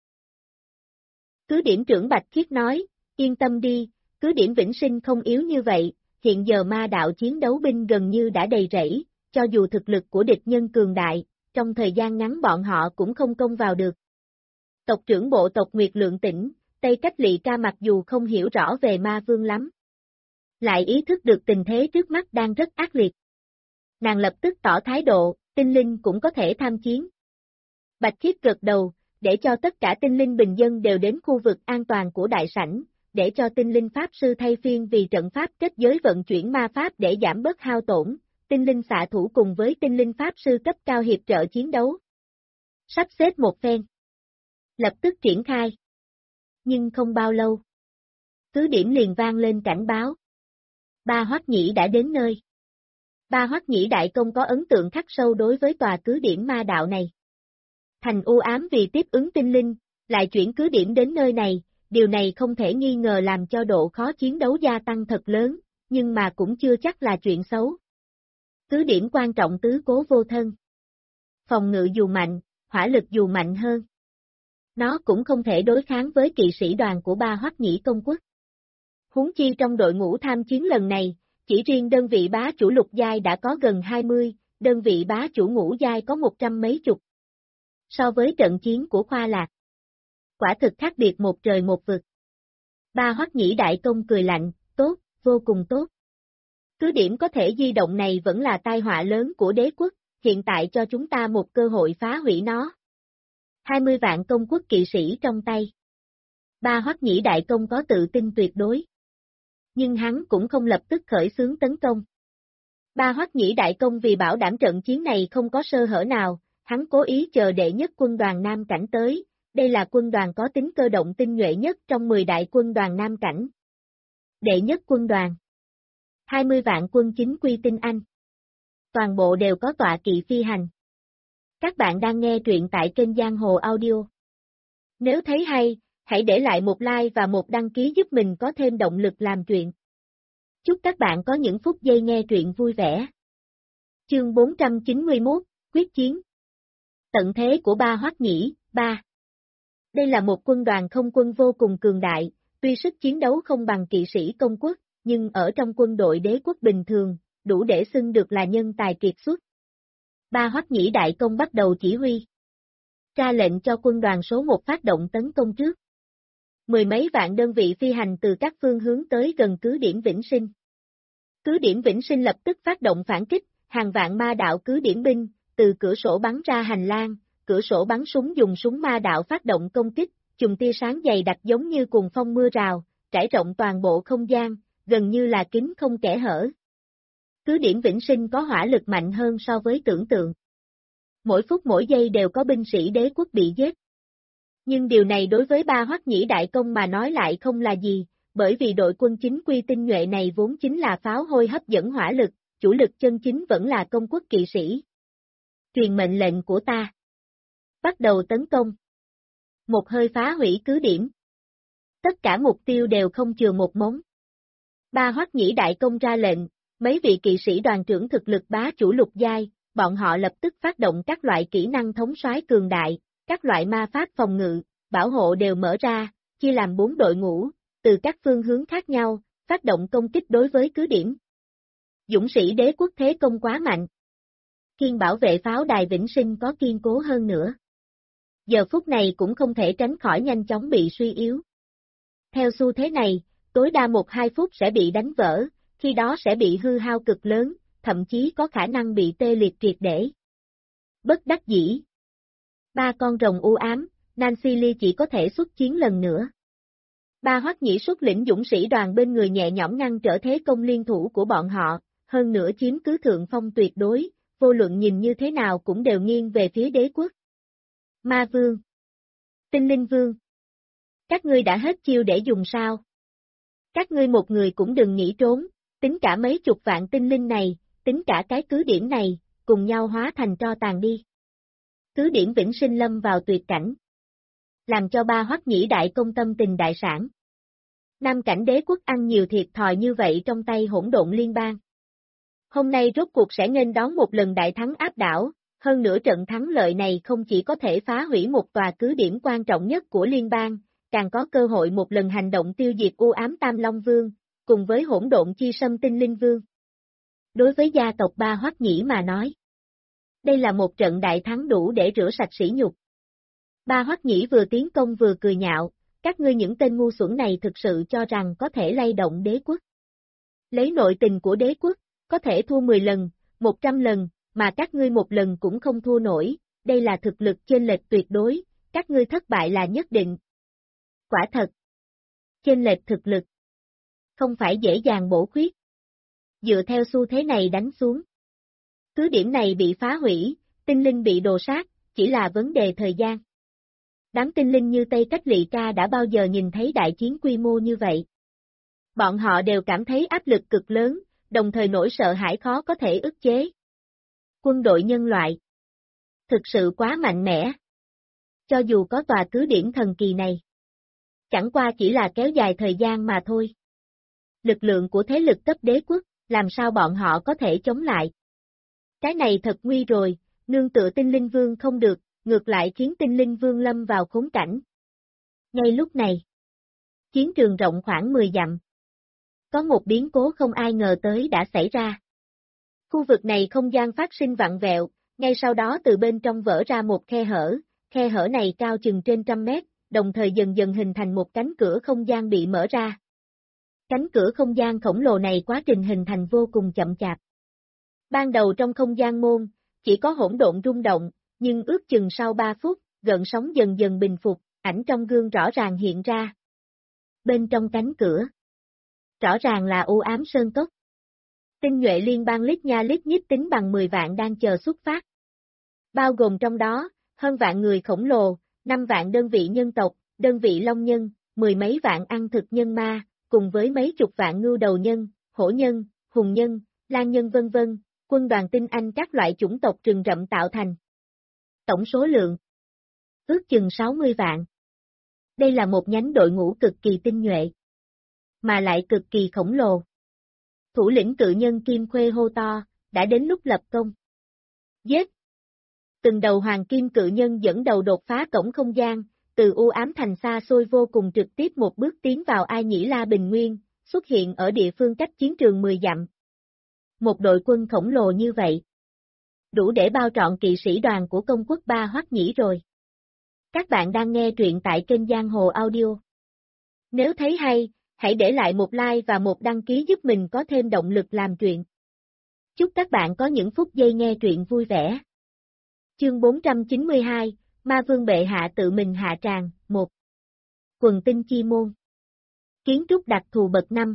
Cứ điểm trưởng Bạch Khiết nói, yên tâm đi, cứ điểm vĩnh sinh không yếu như vậy, hiện giờ ma đạo chiến đấu binh gần như đã đầy rẫy, cho dù thực lực của địch nhân cường đại, trong thời gian ngắn bọn họ cũng không công vào được. Tộc trưởng bộ tộc Nguyệt Lượng Tỉnh, Tây Cách Lị Ca mặc dù không hiểu rõ về ma vương lắm, lại ý thức được tình thế trước mắt đang rất ác liệt. Nàng lập tức tỏ thái độ, tinh linh cũng có thể tham chiến. Bạch Khiết gật đầu, để cho tất cả tinh linh bình dân đều đến khu vực an toàn của đại sảnh, để cho tinh linh pháp sư thay phiên vì trận pháp kết giới vận chuyển ma pháp để giảm bớt hao tổn, tinh linh xạ thủ cùng với tinh linh pháp sư cấp cao hiệp trợ chiến đấu. Sắp xếp một phen. Lập tức triển khai. Nhưng không bao lâu. Cứ điểm liền vang lên cảnh báo. Ba Hoắc Nhĩ đã đến nơi. Ba Hoắc Nhĩ đại công có ấn tượng khắc sâu đối với tòa cứ điểm ma đạo này. Thành u ám vì tiếp ứng tinh linh, lại chuyển cứ điểm đến nơi này, điều này không thể nghi ngờ làm cho độ khó chiến đấu gia tăng thật lớn, nhưng mà cũng chưa chắc là chuyện xấu. Cứ điểm quan trọng tứ cố vô thân. Phòng ngự dù mạnh, hỏa lực dù mạnh hơn. Nó cũng không thể đối kháng với kỵ sĩ đoàn của Ba Hoắc Nhĩ công quốc. Huống chi trong đội ngũ tham chiến lần này, chỉ riêng đơn vị bá chủ lục giai đã có gần 20, đơn vị bá chủ ngũ giai có 100 mấy chục. So với trận chiến của Khoa Lạc, quả thực khác biệt một trời một vực. Ba Hoắc Nhĩ đại công cười lạnh, tốt, vô cùng tốt. Cứ điểm có thể di động này vẫn là tai họa lớn của đế quốc, hiện tại cho chúng ta một cơ hội phá hủy nó. 20 vạn công quốc kỵ sĩ trong tay. Ba Hoắc Nhĩ đại công có tự tin tuyệt đối. Nhưng hắn cũng không lập tức khởi xướng tấn công. Ba Hoắc Nhĩ đại công vì bảo đảm trận chiến này không có sơ hở nào, hắn cố ý chờ đệ nhất quân đoàn Nam Cảnh tới, đây là quân đoàn có tính cơ động tinh nhuệ nhất trong 10 đại quân đoàn Nam Cảnh. Đệ nhất quân đoàn 20 vạn quân chính quy tinh Anh. toàn bộ đều có tọa kỵ phi hành. Các bạn đang nghe truyện tại kênh Giang Hồ Audio. Nếu thấy hay, hãy để lại một like và một đăng ký giúp mình có thêm động lực làm truyện. Chúc các bạn có những phút giây nghe truyện vui vẻ. Chương 491, Quyết chiến. Tận thế của Ba Hoắc Nhĩ, 3. Đây là một quân đoàn không quân vô cùng cường đại, tuy sức chiến đấu không bằng kỵ sĩ công quốc, nhưng ở trong quân đội đế quốc bình thường, đủ để xưng được là nhân tài kiệt xuất. Ba Hoắc Nhĩ đại công bắt đầu chỉ huy. Ra lệnh cho quân đoàn số 1 phát động tấn công trước. Mười mấy vạn đơn vị phi hành từ các phương hướng tới gần cứ điểm Vĩnh Sinh. Cứ điểm Vĩnh Sinh lập tức phát động phản kích, hàng vạn ma đạo cứ điểm binh, từ cửa sổ bắn ra hành lang, cửa sổ bắn súng dùng súng ma đạo phát động công kích, chùm tia sáng dày đặc giống như cuồng phong mưa rào, trải rộng toàn bộ không gian, gần như là kín không kẽ hở. Cứ điểm Vĩnh Sinh có hỏa lực mạnh hơn so với tưởng tượng. Mỗi phút mỗi giây đều có binh sĩ đế quốc bị giết. Nhưng điều này đối với Ba Hoắc Nhĩ đại công mà nói lại không là gì, bởi vì đội quân chính quy tinh nhuệ này vốn chính là pháo hôi hấp dẫn hỏa lực, chủ lực chân chính vẫn là công quốc kỵ sĩ. Truyền mệnh lệnh của ta. Bắt đầu tấn công. Một hơi phá hủy cứ điểm. Tất cả mục tiêu đều không chừa một mống. Ba Hoắc Nhĩ đại công ra lệnh, mấy vị kỵ sĩ đoàn trưởng thực lực bá chủ lục giai, bọn họ lập tức phát động các loại kỹ năng thống soái cường đại, các loại ma pháp phòng ngự, bảo hộ đều mở ra, chia làm 4 đội ngũ, từ các phương hướng khác nhau, phát động công kích đối với cứ điểm. Dũng sĩ đế quốc thế công quá mạnh. Kiên bảo vệ pháo đài Vĩnh Sinh có kiên cố hơn nữa. Giờ phút này cũng không thể tránh khỏi nhanh chóng bị suy yếu. Theo xu thế này, tối đa 1-2 phút sẽ bị đánh vỡ, khi đó sẽ bị hư hao cực lớn, thậm chí có khả năng bị tê liệt triệt để. Bất đắc dĩ. 3 con rồng u ám, Nancy Lee chỉ có thể xuất chiến lần nữa. Ba Hoắc Nhĩ xuất lĩnh dũng sĩ đoàn bên người nhẹ nhõm ngăn trở thế công liên thủ của bọn họ, hơn nữa chiếm cứ thượng phong tuyệt đối, vô luận nhìn như thế nào cũng đều nghiêng về phía đế quốc. Ma Vương. Tinh Linh Vương. Các ngươi đã hết chiêu để dùng sao? Các ngươi một người cũng đừng nghĩ trốn, tính cả mấy chục vạn tinh linh này, tính cả cái cứ điểm này, cùng nhau hóa thành tro tàn đi. Cứ điểm Vĩnh Sinh lâm vào tuyệt cảnh. Làm cho Ba Hoắc Nhĩ đại công tâm tình đại sản. Nam cảnh đế quốc ăn nhiều thiệt thòi như vậy trong tay hỗn độn liên bang. Hôm nay rốt cuộc sẽ nghênh đón một lần đại thắng áp đảo, hơn nữa trận thắng lợi này không chỉ có thể phá hủy một tòa cứ điểm quan trọng nhất của liên bang, càng có cơ hội một lần hành động tiêu diệt u ám Tam Long Vương, cùng với hỗn độn chi sâm Tinh Linh Vương. Đối với gia tộc Ba Hoắc Nhĩ mà nói, đây là một trận đại thắng đủ để rửa sạch sỉ nhục. Ba Hoắc Nhĩ vừa tiến công vừa cười nhạo, các ngươi những tên ngu xuẩn này thực sự cho rằng có thể lay động đế quốc. Lấy nội tình của đế quốc, có thể thua 10 lần, 100 lần, mà các ngươi một lần cũng không thua nổi, đây là thực lực chênh lệch tuyệt đối, các ngươi thất bại là nhất định. Quả thật. Chênh lệch thực lực. Không phải dễ dàng bổ khuyết. Dựa theo xu thế này đánh xuống. Cứ điểm này bị phá hủy, tinh linh bị đồ sát, chỉ là vấn đề thời gian. Đám tinh linh như Tây Cách Lị Ca đã bao giờ nhìn thấy đại chiến quy mô như vậy. Bọn họ đều cảm thấy áp lực cực lớn, đồng thời nỗi sợ hãi khó có thể ức chế. Quân đội nhân loại. Thực sự quá mạnh mẽ. Cho dù có tòa cứ điểm thần kỳ này. Chẳng qua chỉ là kéo dài thời gian mà thôi. Lực lượng của thế lực cấp đế quốc, làm sao bọn họ có thể chống lại. Cái này thật nguy rồi, nương tựa Tinh Linh Vương không được, ngược lại khiến Tinh Linh Vương lâm vào khốn cảnh. Ngay lúc này, chiến trường rộng khoảng 10 dặm. Có một biến cố không ai ngờ tới đã xảy ra. Khu vực này không gian phát sinh vặn vẹo, ngay sau đó từ bên trong vỡ ra một khe hở này cao chừng trên 100 mét, đồng thời dần dần hình thành một cánh cửa không gian bị mở ra. Cánh cửa không gian khổng lồ này quá trình hình thành vô cùng chậm chạp. Ban đầu trong không gian môn, chỉ có hỗn độn rung động, nhưng ước chừng sau 3 phút, gợn sóng dần dần bình phục, ảnh trong gương rõ ràng hiện ra. Bên trong cánh cửa, rõ ràng là u ám sơn cốc. Tinh nhuệ liên bang lít nha lít nhít tính bằng 10 vạn đang chờ xuất phát. Bao gồm trong đó, hơn vạn người khổng lồ, 5 vạn đơn vị nhân tộc, đơn vị long nhân, 10 mấy vạn ăn thực nhân ma, cùng với mấy chục vạn ngưu đầu nhân, hổ nhân, hùng nhân, lang nhân vân vân, quân đoàn tinh anh các loại chủng tộc rừng rậm tạo thành. Tổng số lượng ước chừng 60 vạn. Đây là một nhánh đội ngũ cực kỳ tinh nhuệ, mà lại cực kỳ khổng lồ. Thủ lĩnh cự nhân Kim Khuê hô to, đã đến lúc lập công. Giết! Từng đầu hoàng kim cự nhân dẫn đầu đột phá cổng không gian, từ u ám thành xa xôi vô cùng trực tiếp một bước tiến vào Ai Nhĩ La Bình Nguyên, xuất hiện ở địa phương cách chiến trường 10 dặm. Một đội quân khổng lồ như vậy, đủ để bao trọn kỵ sĩ đoàn của công quốc Ba Hoắc Nhĩ rồi. Các bạn đang nghe truyện tại kênh Giang Hồ Audio. Nếu thấy hay, hãy để lại một like và một đăng ký giúp mình có thêm động lực làm truyện. Chúc các bạn có những phút giây nghe truyện vui vẻ. Chương 492, Ma Vương Bệ Hạ tự mình hạ tràng, 1. Quần tinh chi môn. Kiến trúc đặc thù bậc 5.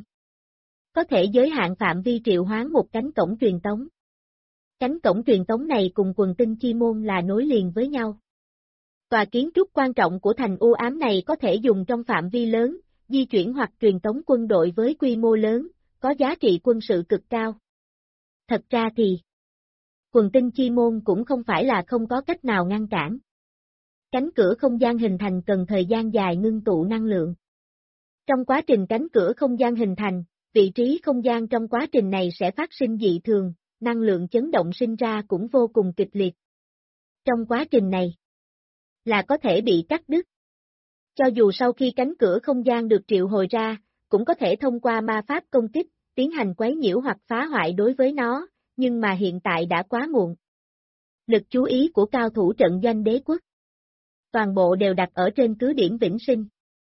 Có thể giới hạn phạm vi triệu hoán một cánh cổng truyền tống. Cánh cổng truyền tống này cùng quần tinh chi môn là nối liền với nhau. Tòa kiến trúc quan trọng của thành u ám này có thể dùng trong phạm vi lớn, di chuyển hoặc truyền tống quân đội với quy mô lớn, có giá trị quân sự cực cao. Thật ra thì, quần tinh chi môn cũng không phải là không có cách nào ngăn cản. Cánh cửa không gian hình thành cần thời gian dài ngưng tụ năng lượng. Trong quá trình cánh cửa không gian hình thành, vị trí không gian trong quá trình này sẽ phát sinh dị thường, năng lượng chấn động sinh ra cũng vô cùng kịch liệt. Trong quá trình này, là có thể bị cắt đứt. Cho dù sau khi cánh cửa không gian được triệu hồi ra, cũng có thể thông qua ma pháp công kích, tiến hành quấy nhiễu hoặc phá hoại đối với nó, nhưng mà hiện tại đã quá muộn. Lực chú ý của cao thủ trận doanh đế quốc toàn bộ đều đặt ở trên cứ điểm Vĩnh Sinh.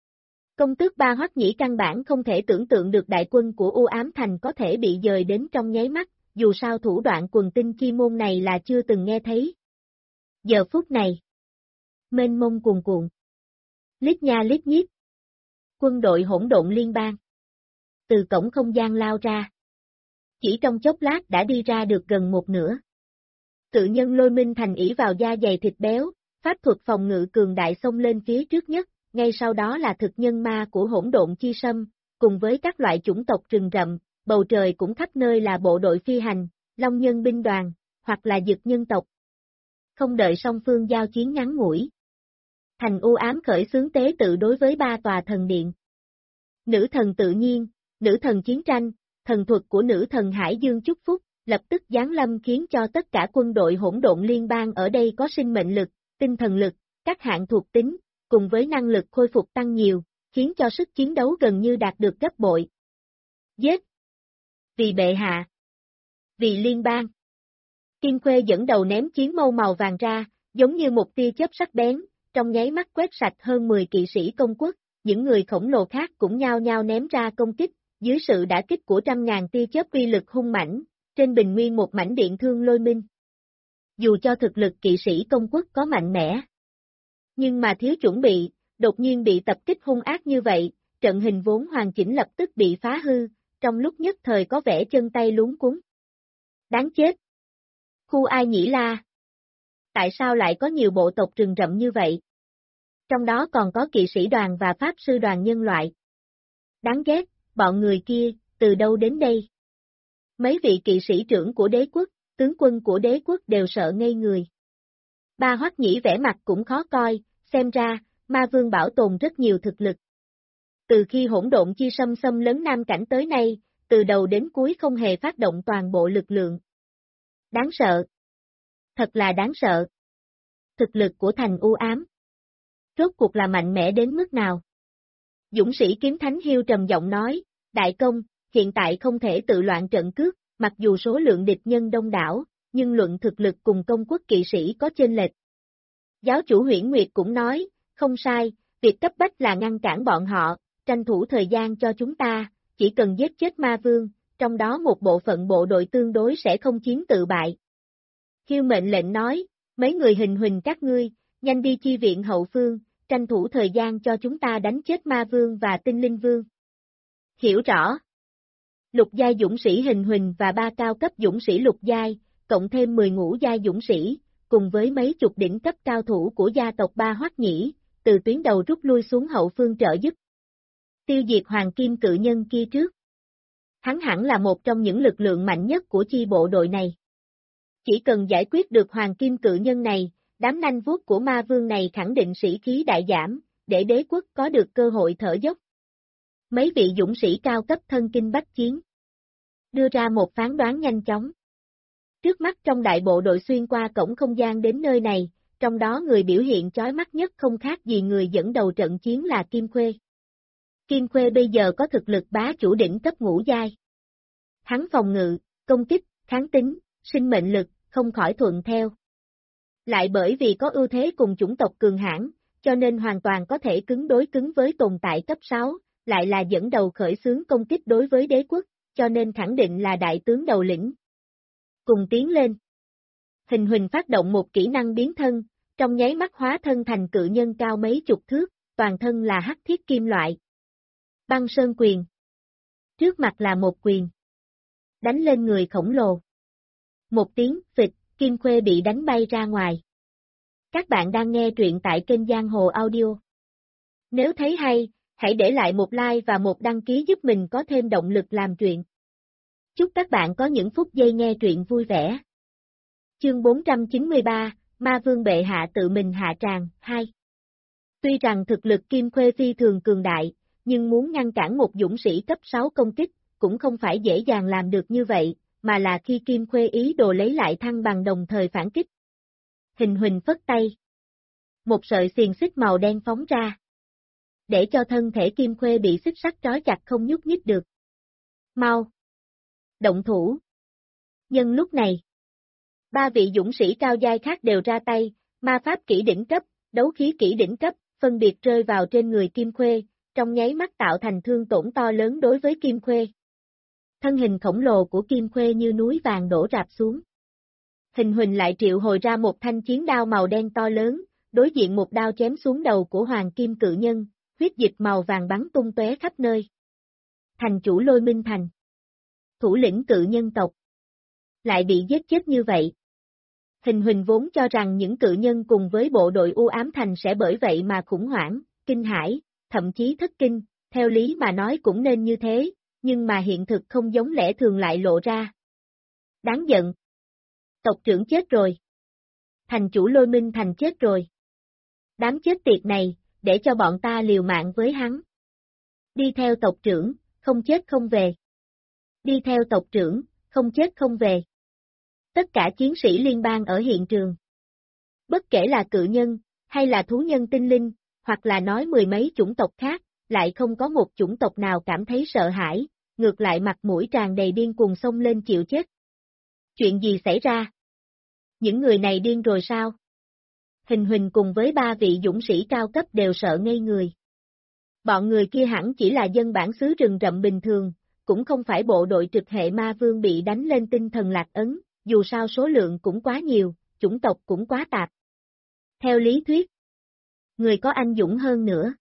Công tước Ba Hoắc Nhĩ căn bản không thể tưởng tượng được đại quân của U Ám Thành có thể bị dời đến trong nháy mắt, dù sao thủ đoạn quần tinh chi môn này là chưa từng nghe thấy. Giờ phút này, mênh mông cuồn cuộn, lít nha lít nhít, quân đội hỗn độn liên bang từ cổng không gian lao ra. Chỉ trong chốc lát đã đi ra được gần một nửa. Cự nhân Lôi Minh Thành ỷ vào da dày thịt béo, pháp thuật phòng ngự cường đại xông lên phía trước nhất, ngay sau đó là thực nhân ma của hỗn độn chi sâm, cùng với các loại chủng tộc rừng rậm, bầu trời cũng khắp nơi là bộ đội phi hành, long nhân binh đoàn, hoặc là dực nhân tộc. Không đợi song phương giao chiến ngắn ngủi, thành u ám khởi xướng tế tự đối với 3 tòa thần điện. Nữ thần tự nhiên, nữ thần chiến tranh, thần thuật của nữ thần Hải Dương chúc phúc, lập tức giáng lâm khiến cho tất cả quân đội hỗn độn liên bang ở đây có sinh mệnh lực, tinh thần lực, các hạng thuộc tính, cùng với năng lực khôi phục tăng nhiều, khiến cho sức chiến đấu gần như đạt được gấp bội. Giết! Vì bệ hạ! Vì liên bang! Kim Khuê dẫn đầu ném chiến mâu màu vàng ra, giống như một tia chớp sắc bén, trong nháy mắt quét sạch hơn 10 kỵ sĩ công quốc, những người khổng lồ khác cũng nhao nhao ném ra công kích, dưới sự đả kích của trăm ngàn tia chớp uy lực hung mãnh, trên bình nguyên một mảnh điện thương lôi minh. Dù cho thực lực kỵ sĩ công quốc có mạnh mẽ, nhưng mà thiếu chuẩn bị, đột nhiên bị tập kích hung ác như vậy, trận hình vốn hoàn chỉnh lập tức bị phá hư, trong lúc nhất thời có vẻ chân tay luống cuống. Đáng chết! Khu Ai Nhĩ La. Tại sao lại có nhiều bộ tộc rừng rậm như vậy? Trong đó còn có kỵ sĩ đoàn và pháp sư đoàn nhân loại. Đáng ghét, bọn người kia, từ đâu đến đây? Mấy vị kỵ sĩ trưởng của đế quốc, tướng quân của đế quốc đều sợ ngây người. Ba Hoắc Nhĩ vẻ mặt cũng khó coi, xem ra, Ma Vương bảo tồn rất nhiều thực lực. Từ khi hỗn độn chi sâm xâm lấn Nam Cảnh tới nay, từ đầu đến cuối không hề phát động toàn bộ lực lượng. Đáng sợ. Thật là đáng sợ. Thực lực của thành u ám. Rốt cuộc là mạnh mẽ đến mức nào? Dũng sĩ kiếm thánh Hiêu trầm giọng nói, đại công, hiện tại không thể tự loạn trận cước, mặc dù số lượng địch nhân đông đảo, nhưng luận thực lực cùng công quốc kỵ sĩ có chênh lệch. Giáo chủ Huyễn Nguyệt cũng nói, không sai, việc cấp bách là ngăn cản bọn họ, tranh thủ thời gian cho chúng ta, chỉ cần giết chết ma vương, trong đó một bộ phận bộ đội tương đối sẽ không chiến tự bại. Hiêu mệnh lệnh nói, mấy người hình huỳnh các ngươi, nhanh đi chi viện hậu phương, tranh thủ thời gian cho chúng ta đánh chết ma vương và tinh linh vương. Hiểu rõ. Lục giai dũng sĩ hình huỳnh và 3 cao cấp dũng sĩ lục giai, cộng thêm 10 ngũ giai dũng sĩ, cùng với mấy chục đỉnh cấp cao thủ của gia tộc Ba Hoắc Nhĩ, từ tuyến đầu rút lui xuống hậu phương trợ giúp. Tiêu diệt hoàng kim cự nhân kia trước. Hắn hẳn là một trong những lực lượng mạnh nhất của chi bộ đội này. Chỉ cần giải quyết được hoàng kim cự nhân này, đám nanh vuốt của ma vương này khẳng định sĩ khí đại giảm, để đế quốc có được cơ hội thở dốc. Mấy vị dũng sĩ cao cấp thân kinh bách chiến đưa ra một phán đoán nhanh chóng. Trước mắt trong đại bộ đội xuyên qua cổng không gian đến nơi này, trong đó người biểu hiện chói mắt nhất không khác gì người dẫn đầu trận chiến là Kim Khuê. Kim Khuê bây giờ có thực lực bá chủ đỉnh cấp ngũ giai. Hắn phòng ngự, công kích, kháng tính, sinh mệnh lực, không khỏi thuận theo. Lại bởi vì có ưu thế cùng chủng tộc cường hãn, cho nên hoàn toàn có thể cứng đối cứng với tồn tại cấp 6, lại là dẫn đầu khởi xướng công kích đối với đế quốc, cho nên khẳng định là đại tướng đầu lĩnh. Cùng tiến lên. Hình Huỳnh phát động một kỹ năng biến thân, trong nháy mắt hóa thân thành cự nhân cao mấy chục thước, toàn thân là hắc thiết kim loại. Băng sơn quyền. Trước mặt là một quyền. Đánh lên người khổng lồ. Một tiếng phịch, Kim Khuê bị đánh bay ra ngoài. Các bạn đang nghe truyện tại kênh Giang Hồ Audio. Nếu thấy hay, hãy để lại một like và một đăng ký giúp mình có thêm động lực làm truyện. Chúc các bạn có những phút giây nghe truyện vui vẻ. Chương 493, Ma Vương bệ hạ tự mình hạ tràng, 2. Tuy rằng thực lực Kim Khuê phi thường cường đại, nhưng muốn ngăn cản một dũng sĩ cấp 6 công kích, cũng không phải dễ dàng làm được như vậy, mà là khi Kim Khuê ý đồ lấy lại thăng bằng đồng thời phản kích. Hình Huỳnh phất tay. Một sợi xiềng xích màu đen phóng ra. Để cho thân thể Kim Khuê bị xích sắt trói chặt không nhúc nhích được. Mau! Động thủ! Nhân lúc này, ba vị dũng sĩ cao giai khác đều ra tay, ma pháp kỹ đỉnh cấp, đấu khí kỹ đỉnh cấp, phân biệt rơi vào trên người Kim Khuê, trong nháy mắt tạo thành thương tổn to lớn đối với Kim Khuê. Thân hình khổng lồ của Kim Khuê như núi vàng đổ rạp xuống. Hình Huỳnh lại triệu hồi ra một thanh chiến đao màu đen to lớn, đối diện một đao chém xuống đầu của hoàng kim cự nhân, huyết dịch màu vàng bắn tung tóe khắp nơi. Thành chủ Lôi Minh Thành. Thủ lĩnh cự nhân tộc. Lại bị giết chết như vậy. Hình Huỳnh vốn cho rằng những cự nhân cùng với bộ đội U Ám Thành sẽ bởi vậy mà khủng hoảng, kinh hãi, thậm chí thất kinh, theo lý mà nói cũng nên như thế, nhưng mà hiện thực không giống lẽ thường lại lộ ra. Đáng giận. Tộc trưởng chết rồi. Thành chủ Lôi Minh Thành chết rồi. Đám chết tiệt này, để cho bọn ta liều mạng với hắn. Đi theo tộc trưởng, không chết không về. Đi theo tộc trưởng, không chết không về. Tất cả chiến sĩ liên bang ở hiện trường. Bất kể là cự nhân, hay là thú nhân tinh linh, hoặc là nói mười mấy chủng tộc khác, lại không có một chủng tộc nào cảm thấy sợ hãi, ngược lại mặt mũi tràn đầy điên cuồng xông lên chịu chết. Chuyện gì xảy ra? Những người này điên rồi sao? Hình Huỳnh cùng với ba vị dũng sĩ cao cấp đều sợ ngây người. Bọn người kia hẳn chỉ là dân bản xứ rừng rậm bình thường, cũng không phải bộ đội trực hệ ma vương bị đánh lên tinh thần lạc ấn, dù sao số lượng cũng quá nhiều, chủng tộc cũng quá tạp. Theo lý thuyết, người có anh dũng hơn nữa.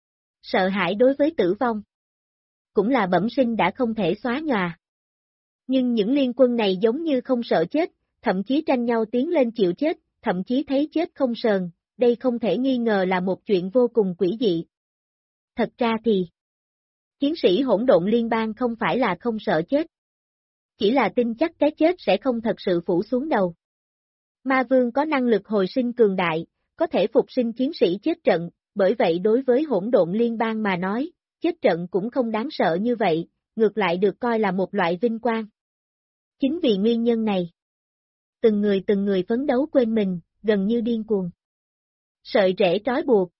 Sợ hãi đối với tử vong. Cũng là bẩm sinh đã không thể xóa nhòa. Nhưng những liên quân này giống như không sợ chết, thậm chí tranh nhau tiến lên chịu chết, thậm chí thấy chết không sờn, đây không thể nghi ngờ là một chuyện vô cùng quỷ dị. Thật ra thì, chiến sĩ hỗn độn liên bang không phải là không sợ chết. Chỉ là tin chắc cái chết sẽ không thật sự phủ xuống đầu. Ma vương có năng lực hồi sinh cường đại, có thể phục sinh chiến sĩ chết trận, bởi vậy đối với hỗn độn liên bang mà nói, chết trận cũng không đáng sợ như vậy, ngược lại được coi là một loại vinh quang. Chính vì nguyên nhân này, từng người phấn đấu quên mình, gần như điên cuồng. Sợi rễ trói buộc.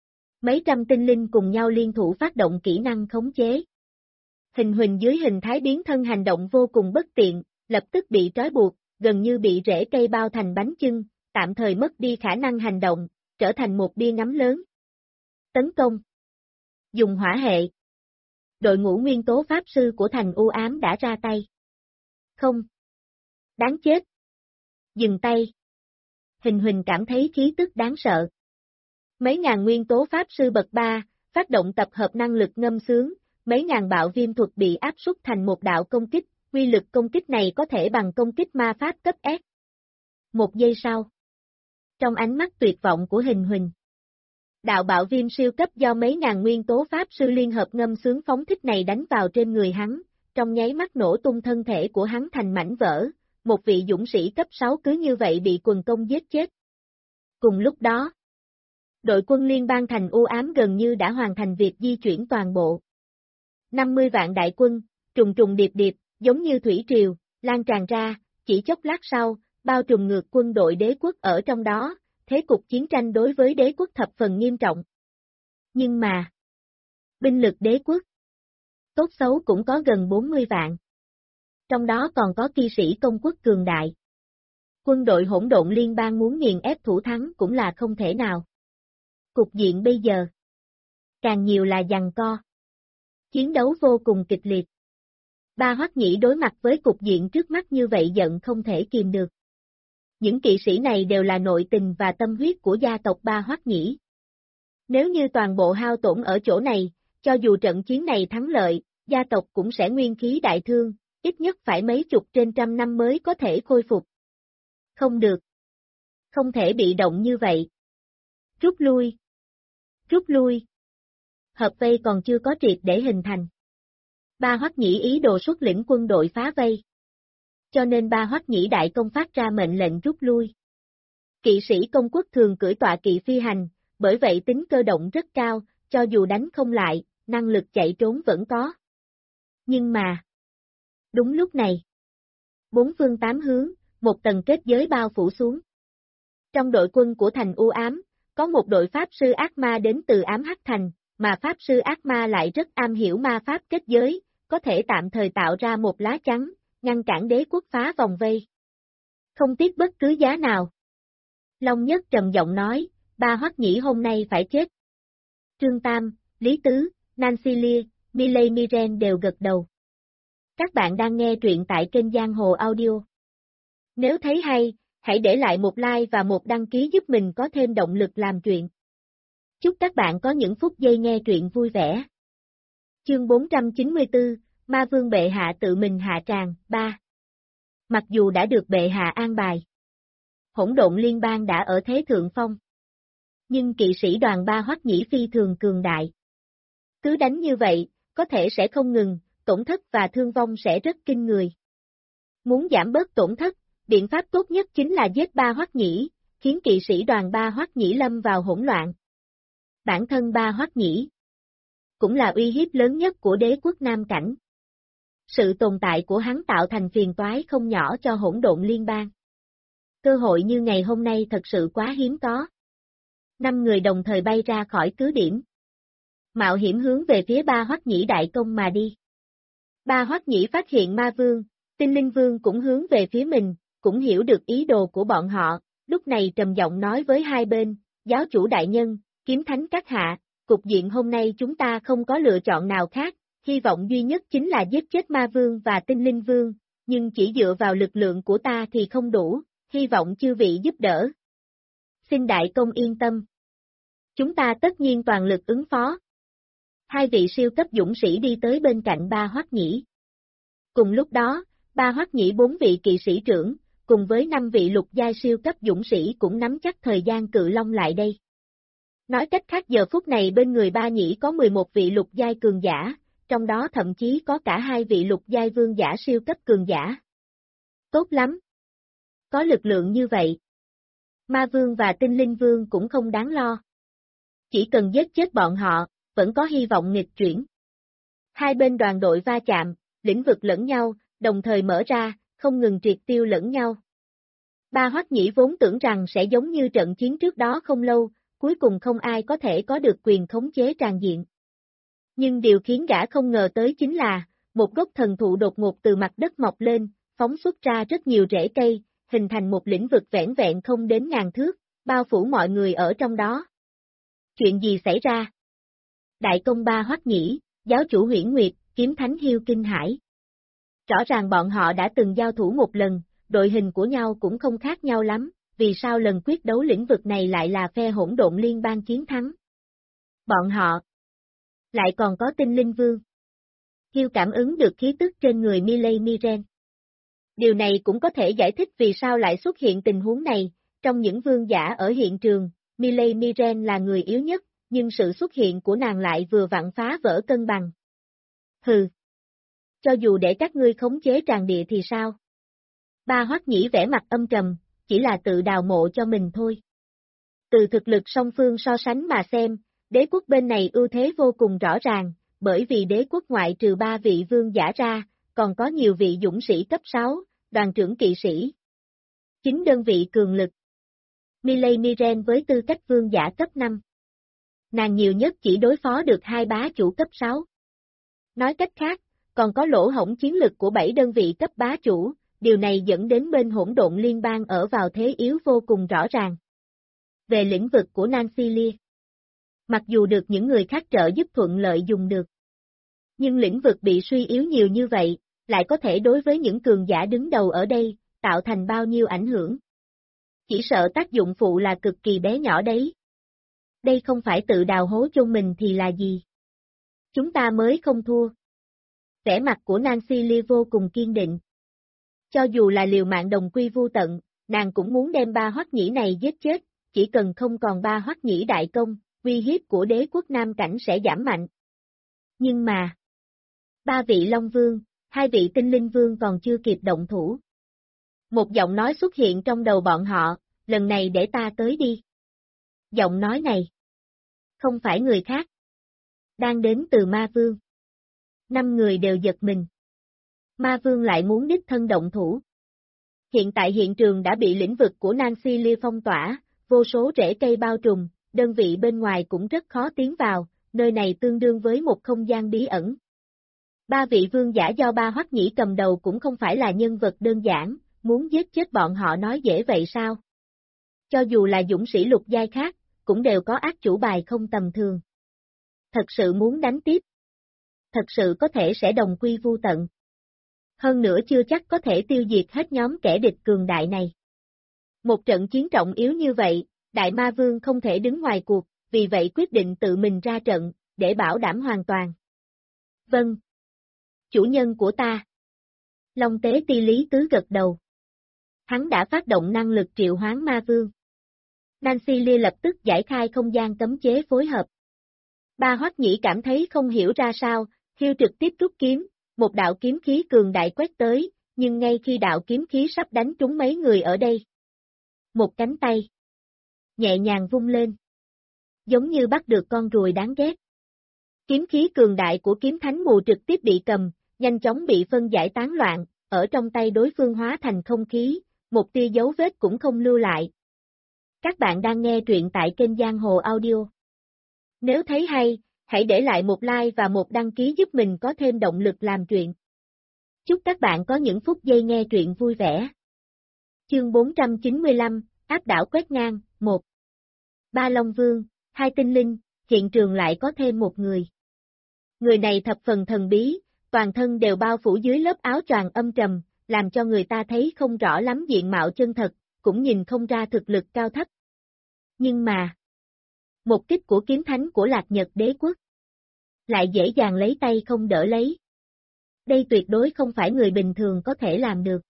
Mấy trăm tinh linh cùng nhau liên thủ phát động kỹ năng khống chế. Hình Huỳnh dưới hình thái biến thân hành động vô cùng bất tiện, lập tức bị trói buộc, gần như bị rễ cây bao thành bánh chưng, tạm thời mất đi khả năng hành động, trở thành một bia ngắm lớn. Tấn công. Dùng hỏa hệ. Đội ngũ nguyên tố pháp sư của thành u ám đã ra tay. Không. Đáng chết. Dừng tay. Hình Huỳnh cảm thấy khí tức đáng sợ. Mấy ngàn nguyên tố pháp sư bậc 3, phát động tập hợp năng lực ngâm sướng, mấy ngàn bạo viêm thuật bị áp suất thành một đạo công kích, quy lực công kích này có thể bằng công kích ma pháp cấp S. Một giây sau. Trong ánh mắt tuyệt vọng của Hình Huỳnh, đạo bạo viêm siêu cấp do mấy ngàn nguyên tố pháp sư liên hợp ngâm sướng phóng thích này đánh vào trên người hắn, trong nháy mắt nổ tung thân thể của hắn thành mảnh vỡ, một vị dũng sĩ cấp 6 cứ như vậy bị quần công giết chết. Cùng lúc đó, đội quân liên bang thành u ám gần như đã hoàn thành việc di chuyển toàn bộ. 50 vạn đại quân, trùng trùng điệp điệp, giống như thủy triều, lan tràn ra, chỉ chốc lát sau, bao trùm ngược quân đội đế quốc ở trong đó, thế cục chiến tranh đối với đế quốc thập phần nghiêm trọng. Nhưng mà, binh lực đế quốc, tốt xấu cũng có gần 40 vạn. Trong đó còn có kỵ sĩ công quốc cường đại. Quân đội hỗn độn liên bang muốn nghiền ép thủ thắng cũng là không thể nào. Cục diện bây giờ, càng nhiều là giằng co. Chiến đấu vô cùng kịch liệt. Ba Hoắc Nhĩ đối mặt với cục diện trước mắt như vậy giận không thể kìm được. Những kỵ sĩ này đều là nội tình và tâm huyết của gia tộc Ba Hoắc Nhĩ. Nếu như toàn bộ hao tổn ở chỗ này, cho dù trận chiến này thắng lợi, gia tộc cũng sẽ nguyên khí đại thương, ít nhất phải mấy chục trên trăm năm mới có thể khôi phục. Không được. Không thể bị động như vậy. Rút lui. Rút lui. Hợp vây còn chưa có triệt để hình thành. Ba Hoắc Nhĩ ý đồ xuất lĩnh quân đội phá vây. Cho nên Ba Hoắc Nhĩ đại công phát ra mệnh lệnh rút lui. Kỵ sĩ công quốc thường cưỡi tọa kỵ phi hành, bởi vậy tính cơ động rất cao, cho dù đánh không lại, năng lực chạy trốn vẫn có. Nhưng mà, đúng lúc này, bốn phương tám hướng, một tầng kết giới bao phủ xuống. Trong đội quân của thành u ám, có một đội pháp sư ác ma đến từ ám hắc thành, mà pháp sư ác ma lại rất am hiểu ma pháp kết giới, có thể tạm thời tạo ra một lá chắn, ngăn cản đế quốc phá vòng vây. Không tiếc bất cứ giá nào. Long Nhất trầm giọng nói, Ba Hoắc Nhĩ hôm nay phải chết. Trương Tam, Lý Tứ, Nancy Lee, Miley Miren đều gật đầu. Các bạn đang nghe truyện tại kênh Giang Hồ Audio. Nếu thấy hay, hãy để lại một like và một đăng ký giúp mình có thêm động lực làm chuyện. Chúc các bạn có những phút giây nghe truyện vui vẻ. Chương 494, Ma Vương bệ hạ tự mình hạ tràng, 3. Mặc dù đã được bệ hạ an bài, hỗn độn liên bang đã ở thế thượng phong. Nhưng kỵ sĩ đoàn Ba Hoắc Nhĩ phi thường cường đại. Cứ đánh như vậy, có thể sẽ không ngừng, tổn thất và thương vong sẽ rất kinh người. Muốn giảm bớt tổn thất, biện pháp tốt nhất chính là giết Ba Hoắc Nhĩ, khiến kỵ sĩ đoàn Ba Hoắc Nhĩ lâm vào hỗn loạn. Bản thân Ba Hoắc Nhĩ cũng là uy hiếp lớn nhất của đế quốc Nam Cảnh. Sự tồn tại của hắn tạo thành phiền toái không nhỏ cho hỗn độn liên bang. Cơ hội như ngày hôm nay thật sự quá hiếm có. 5 người đồng thời bay ra khỏi cứ điểm. Mạo hiểm hướng về phía Ba Hoắc Nhĩ đại công mà đi. Ba Hoắc Nhĩ phát hiện ma vương, tinh linh vương cũng hướng về phía mình, cũng hiểu được ý đồ của bọn họ, lúc này trầm giọng nói với hai bên, giáo chủ đại nhân, kiếm thánh các hạ, cục diện hôm nay chúng ta không có lựa chọn nào khác, hy vọng duy nhất chính là giết chết ma vương và tinh linh vương, nhưng chỉ dựa vào lực lượng của ta thì không đủ, hy vọng chư vị giúp đỡ. Xin đại công yên tâm. Chúng ta tất nhiên toàn lực ứng phó. Hai vị siêu cấp dũng sĩ đi tới bên cạnh Ba Hoắc Nhĩ. Cùng lúc đó, Ba Hoắc Nhĩ 4 vị kỵ sĩ trưởng, cùng với 5 vị lục giai siêu cấp dũng sĩ cũng nắm chắc thời gian cự long lại đây. Nói cách khác giờ phút này bên người Ba Nhĩ có 11 vị lục giai cường giả, trong đó thậm chí có cả 2 vị lục giai vương giả siêu cấp cường giả. Tốt lắm. Có lực lượng như vậy. Ma vương và tinh linh vương cũng không đáng lo. Chỉ cần giết chết bọn họ, vẫn có hy vọng nghịch chuyển. Hai bên đoàn đội va chạm, lĩnh vực lẫn nhau, đồng thời mở ra, không ngừng triệt tiêu lẫn nhau. Ba Hoắc Nhĩ vốn tưởng rằng sẽ giống như trận chiến trước đó không lâu, cuối cùng không ai có thể có được quyền khống chế tràn diện. Nhưng điều khiến gã không ngờ tới chính là, một gốc thần thụ đột ngột từ mặt đất mọc lên, phóng xuất ra rất nhiều rễ cây, hình thành một lĩnh vực vẻn vẹn không đến ngàn thước, bao phủ mọi người ở trong đó. Chuyện gì xảy ra? Đại công Ba Hoắc Nhĩ, giáo chủ Huyễn Nguyệt, kiếm thánh Hiêu kinh hãi. Rõ ràng bọn họ đã từng giao thủ một lần, đội hình của nhau cũng không khác nhau lắm, vì sao lần quyết đấu lĩnh vực này lại là phe hỗn độn liên bang chiến thắng? Bọn họ lại còn có tinh linh vương. Hiêu cảm ứng được khí tức trên người Miley Miren. Điều này cũng có thể giải thích vì sao lại xuất hiện tình huống này, trong những vương giả ở hiện trường, Miley Miren là người yếu nhất, nhưng sự xuất hiện của nàng lại vừa vặn phá vỡ cân bằng. Hừ. Cho dù để các ngươi khống chế tràng địa thì sao? Ba Hoắc Nhĩ vẻ mặt âm trầm, chỉ là tự đào mộ cho mình thôi. Từ thực lực song phương so sánh mà xem, đế quốc bên này ưu thế vô cùng rõ ràng, bởi vì đế quốc ngoại trừ 3 vị vương giả ra, còn có nhiều vị dũng sĩ cấp 6, đoàn trưởng kỵ sĩ. 9 đơn vị cường lực. Miley Miren với tư cách vương giả cấp 5. Nàng nhiều nhất chỉ đối phó được 2 bá chủ cấp 6. Nói cách khác, còn có lỗ hổng chiến lực của 7 đơn vị cấp bá chủ, điều này dẫn đến bên hỗn độn liên bang ở vào thế yếu vô cùng rõ ràng. Về lĩnh vực của Nancy Lee, mặc dù được những người khác trợ giúp thuận lợi dùng được, nhưng lĩnh vực bị suy yếu nhiều như vậy, lại có thể đối với những cường giả đứng đầu ở đây, tạo thành bao nhiêu ảnh hưởng. Chỉ sợ tác dụng phụ là cực kỳ bé nhỏ đấy. Đây không phải tự đào hố chôn mình thì là gì? Chúng ta mới không thua. Vẻ mặt của Nancy Lee vô cùng kiên định. Cho dù là liều mạng đồng quy vu tận, nàng cũng muốn đem 3 Hoắc Nhĩ này giết chết, chỉ cần không còn 3 Hoắc Nhĩ đại công, uy hiếp của đế quốc Nam Cảnh sẽ giảm mạnh. Nhưng mà, 3 vị Long Vương, 2 vị Tinh Linh Vương còn chưa kịp động thủ. Một giọng nói xuất hiện trong đầu bọn họ, lần này để ta tới đi. Giọng nói này, không phải người khác, đang đến từ Ma Vương. 5 người đều giật mình. Ma Vương lại muốn đích thân động thủ. Hiện tại hiện trường đã bị lĩnh vực của Nancy Lee phong tỏa, vô số rễ cây bao trùm, đơn vị bên ngoài cũng rất khó tiến vào, nơi này tương đương với một không gian bí ẩn. 3 vị vương giả do 3 Hoắc Nhĩ cầm đầu cũng không phải là nhân vật đơn giản, muốn giết chết bọn họ nói dễ vậy sao? Cho dù là dũng sĩ lục giai khác, cũng đều có ác chủ bài không tầm thường. Thật sự muốn đánh tiếp. Thật sự có thể sẽ đồng quy vu tận. Hơn nữa chưa chắc có thể tiêu diệt hết nhóm kẻ địch cường đại này. Một trận chiến trọng yếu như vậy, Đại Ma Vương không thể đứng ngoài cuộc, vì vậy quyết định tự mình ra trận, để bảo đảm hoàn toàn. Vâng. Chủ nhân của ta. Long Tế Ti Lý Tứ gật đầu. Hắn đã phát động năng lực triệu hoán Ma Vương. Nancy Lee lập tức giải khai không gian cấm chế phối hợp. 3 Hoắc Nhĩ cảm thấy không hiểu ra sao, hiêu trực tiếp rút kiếm, một đạo kiếm khí cường đại quét tới, nhưng ngay khi đạo kiếm khí sắp đánh trúng mấy người ở đây. Một cánh tay nhẹ nhàng vung lên, giống như bắt được con ruồi đáng ghét. Kiếm khí cường đại của kiếm thánh mù trực tiếp bị cầm, nhanh chóng bị phân giải tán loạn, ở trong tay đối phương hóa thành không khí, một tia dấu vết cũng không lưu lại. Các bạn đang nghe truyện tại kênh Giang Hồ Audio. Nếu thấy hay, hãy để lại một like và một đăng ký giúp mình có thêm động lực làm truyện. Chúc các bạn có những phút giây nghe truyện vui vẻ. Chương 495, áp đảo quét ngang, 1. 3 Long Vương, 2 Tinh Linh, hiện trường lại có thêm một người. Người này thập phần thần bí, toàn thân đều bao phủ dưới lớp áo choàng âm trầm, làm cho người ta thấy không rõ lắm diện mạo chân thật, cũng nhìn không ra thực lực cao thấp. Nhưng mà, một kích của kiếm thánh của Lạc Nhật Đế Quốc lại dễ dàng lấy tay không đỡ lấy. Đây tuyệt đối không phải người bình thường có thể làm được.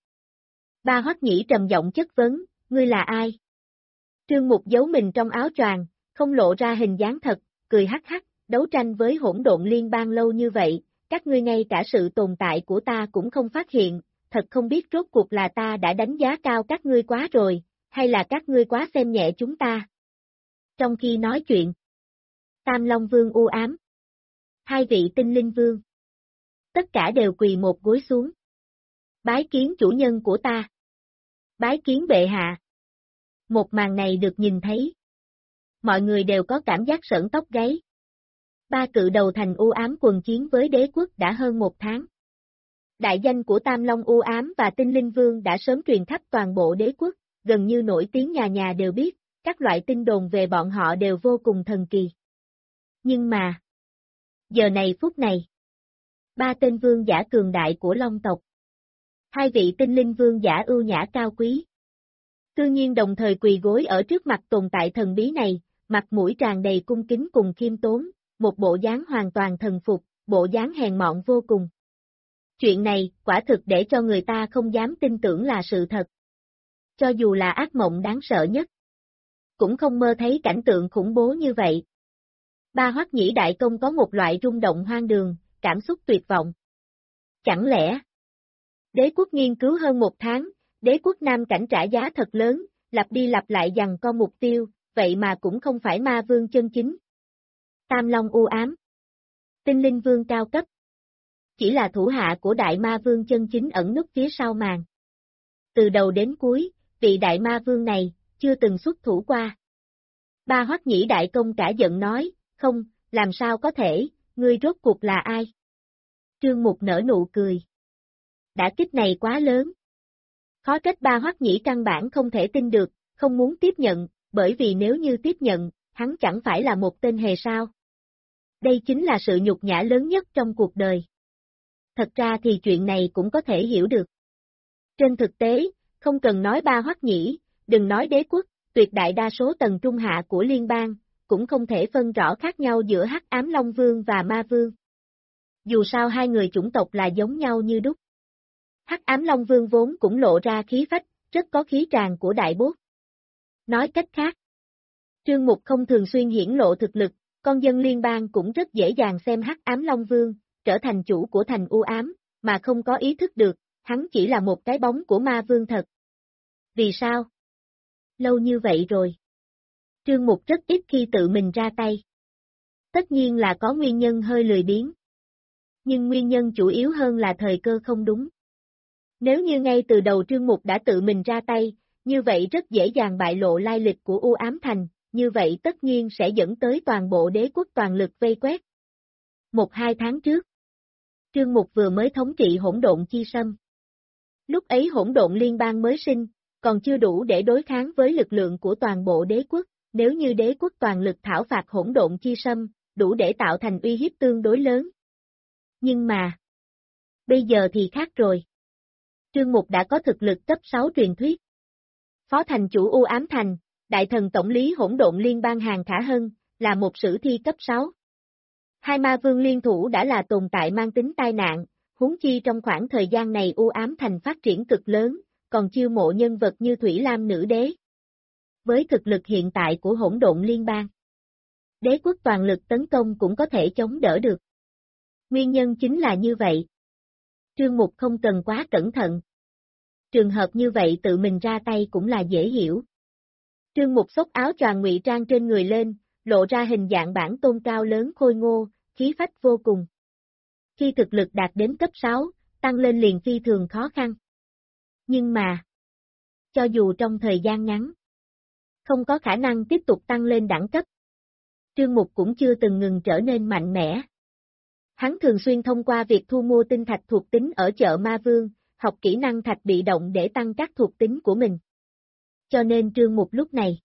3 Hoắc Nhĩ trầm giọng chất vấn, ngươi là ai? Trương Mục giấu mình trong áo choàng, không lộ ra hình dáng thật, cười hắc hắc, đấu tranh với hỗn độn liên bang lâu như vậy, các ngươi ngay cả sự tồn tại của ta cũng không phát hiện, thật không biết rốt cuộc là ta đã đánh giá cao các ngươi quá rồi, hay là các ngươi quá xem nhẹ chúng ta. Trong khi nói chuyện, Tam Long Vương u ám, 2 vị Tinh Linh Vương, tất cả đều quỳ một gối xuống. Bái kiến chủ nhân của ta. Bái kiến bệ hạ. Một màn này được nhìn thấy. Mọi người đều có cảm giác sởn tóc gáy. 3 cự đầu thành u ám quần chiến với đế quốc đã hơn 1 tháng. Đại danh của Tam Long u ám và Tinh Linh Vương đã sớm truyền khắp toàn bộ đế quốc, gần như nổi tiếng nhà nhà đều biết, các loại tin đồn về bọn họ đều vô cùng thần kỳ. Nhưng mà, giờ này phút này, 3 tên vương giả cường đại của Long tộc, 2 vị Tinh Linh Vương giả ưu nhã cao quý, tự nhiên đồng thời quỳ gối ở trước mặt tồn tại thần bí này, mặt mũi tràn đầy cung kính cùng khiêm tốn, một bộ dáng hoàn toàn thần phục, bộ dáng hèn mọn vô cùng. Chuyện này, quả thực để cho người ta không dám tin tưởng là sự thật. Cho dù là ác mộng đáng sợ nhất, cũng không mơ thấy cảnh tượng khủng bố như vậy. 3 Hoắc Nhĩ đại công có một loại rung động hoang đường, cảm xúc tuyệt vọng. Chẳng lẽ, đế quốc nghiên cứu hơn 1 tháng, Đế quốc Nam Cảnh trả giá thật lớn, lặp đi lặp lại giằng co mục tiêu, vậy mà cũng không phải ma vương chân chính. Tam Long u ám. Tinh linh vương cao cấp. Chỉ là thủ hạ của đại ma vương chân chính ẩn núp phía sau màn. Từ đầu đến cuối, vị đại ma vương này, chưa từng xuất thủ qua. Ba Hoắc Nhĩ đại công cả giận nói, không, làm sao có thể, ngươi rốt cuộc là ai? Trương Mục nở nụ cười. Đả kích này quá lớn. Khó trách ba Hoắc Nhĩ căn bản không thể tin được, không muốn tiếp nhận, bởi vì nếu như tiếp nhận, hắn chẳng phải là một tên hề sao. Đây chính là sự nhục nhã lớn nhất trong cuộc đời. Thật ra thì chuyện này cũng có thể hiểu được. Trên thực tế, không cần nói ba Hoắc Nhĩ, đừng nói đế quốc, tuyệt đại đa số tầng trung hạ của liên bang, cũng không thể phân rõ khác nhau giữa Hắc Ám Long Vương và Ma Vương. Dù sao hai người chủng tộc là giống nhau như đúc. Hắc Ám Long Vương vốn cũng lộ ra khí phách, rất có khí tràng của đại bốt. Nói cách khác, Trương Mục không thường xuyên hiển lộ thực lực, con dân liên bang cũng rất dễ dàng xem Hắc Ám Long Vương, trở thành chủ của thành u ám, mà không có ý thức được, hắn chỉ là một cái bóng của ma vương thật. Vì sao? Lâu như vậy rồi. Trương Mục rất ít khi tự mình ra tay. Tất nhiên là có nguyên nhân hơi lười biếng. Nhưng nguyên nhân chủ yếu hơn là thời cơ không đúng. Nếu như ngay từ đầu Trương Mục đã tự mình ra tay, như vậy rất dễ dàng bại lộ lai lịch của U Ám Thành, như vậy tất nhiên sẽ dẫn tới toàn bộ đế quốc toàn lực vây quét. 1-2 tháng trước, Trương Mục vừa mới thống trị hỗn độn chi sâm. Lúc ấy hỗn độn liên bang mới sinh, còn chưa đủ để đối kháng với lực lượng của toàn bộ đế quốc, nếu như đế quốc toàn lực thảo phạt hỗn độn chi sâm, đủ để tạo thành uy hiếp tương đối lớn. Nhưng mà, bây giờ thì khác rồi. Trương Mục đã có thực lực cấp 6 truyền thuyết. Phó thành chủ U Ám Thành, đại thần tổng lý hỗn độn liên bang Hàn Khả Hân, là một sử thi cấp 6. Hai ma vương liên thủ đã là tồn tại mang tính tai nạn, huống chi trong khoảng thời gian này U Ám Thành phát triển cực lớn, còn chiêu mộ nhân vật như Thủy Lam nữ đế. Với thực lực hiện tại của hỗn độn liên bang, đế quốc toàn lực tấn công cũng có thể chống đỡ được. Nguyên nhân chính là như vậy. Trương Mục không cần quá cẩn thận. Trường hợp như vậy tự mình ra tay cũng là dễ hiểu. Trương Mục xốc áo choàng ngụy trang trên người lên, lộ ra hình dạng bản tôn cao lớn khôi ngô, khí phách vô cùng. Khi thực lực đạt đến cấp 6, tăng lên liền phi thường khó khăn. Nhưng mà, cho dù trong thời gian ngắn, không có khả năng tiếp tục tăng lên đẳng cấp, Trương Mục cũng chưa từng ngừng trở nên mạnh mẽ. Hắn thường xuyên thông qua việc thu mua tinh thạch thuộc tính ở chợ Ma Vương, học kỹ năng thạch bị động để tăng các thuộc tính của mình. Cho nên Trương Mục lúc này,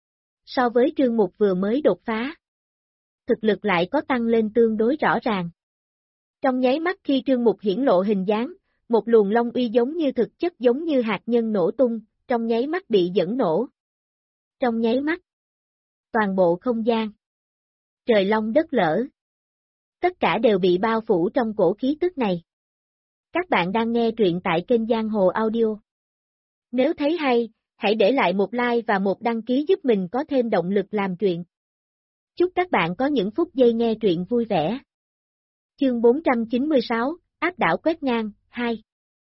so với Trương Mục vừa mới đột phá, thực lực lại có tăng lên tương đối rõ ràng. Trong nháy mắt khi Trương Mục hiển lộ hình dáng, một luồng long uy giống như thực chất giống như hạt nhân nổ tung, trong nháy mắt bị dẫn nổ. Trong nháy mắt, toàn bộ không gian, trời long đất lở, tất cả đều bị bao phủ trong cổ khí tức này. Các bạn đang nghe truyện tại kênh Giang Hồ Audio. Nếu thấy hay, hãy để lại một like và một đăng ký giúp mình có thêm động lực làm truyện. Chúc các bạn có những phút giây nghe truyện vui vẻ. Chương 496, áp đảo quét ngang, 2.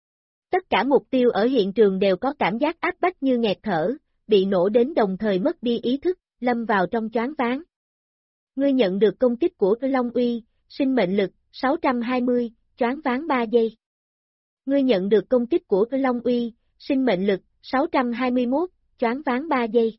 Tất cả mục tiêu ở hiện trường đều có cảm giác áp bách như nghẹt thở, bị nổ đến đồng thời mất đi ý thức, lâm vào trong choáng váng. Ngươi nhận được công kích của Long Uy, sinh mệnh lực, 620, choáng váng 3 giây. Ngươi nhận được công kích của Long Uy, sinh mệnh lực, 621, choáng váng 3 giây.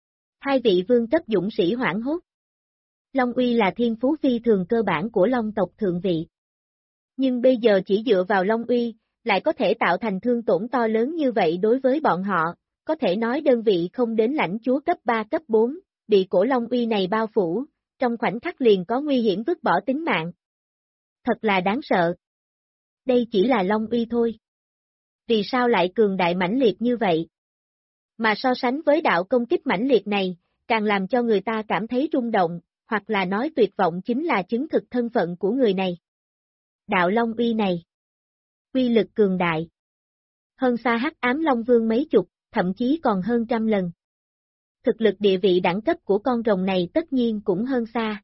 Hai vị vương cấp dũng sĩ hoảng hốt. Long Uy là thiên phú phi thường cơ bản của Long tộc thượng vị. Nhưng bây giờ chỉ dựa vào Long Uy, lại có thể tạo thành thương tổn to lớn như vậy đối với bọn họ, có thể nói đơn vị không đến lãnh chúa cấp 3 cấp 4, bị cổ Long Uy này bao phủ, trong khoảnh khắc liền có nguy hiểm vứt bỏ tính mạng. Thật là đáng sợ. Đây chỉ là Long Uy thôi. Vì sao lại cường đại mãnh liệt như vậy? Mà so sánh với đạo công kích mãnh liệt này, càng làm cho người ta cảm thấy rung động, hoặc là nói tuyệt vọng chính là chứng thực thân phận của người này. Đạo Long Uy này, uy lực cường đại. Hơn xa Hắc Ám Long Vương mấy chục, thậm chí còn hơn trăm lần. Thực lực địa vị đẳng cấp của con rồng này tất nhiên cũng hơn xa.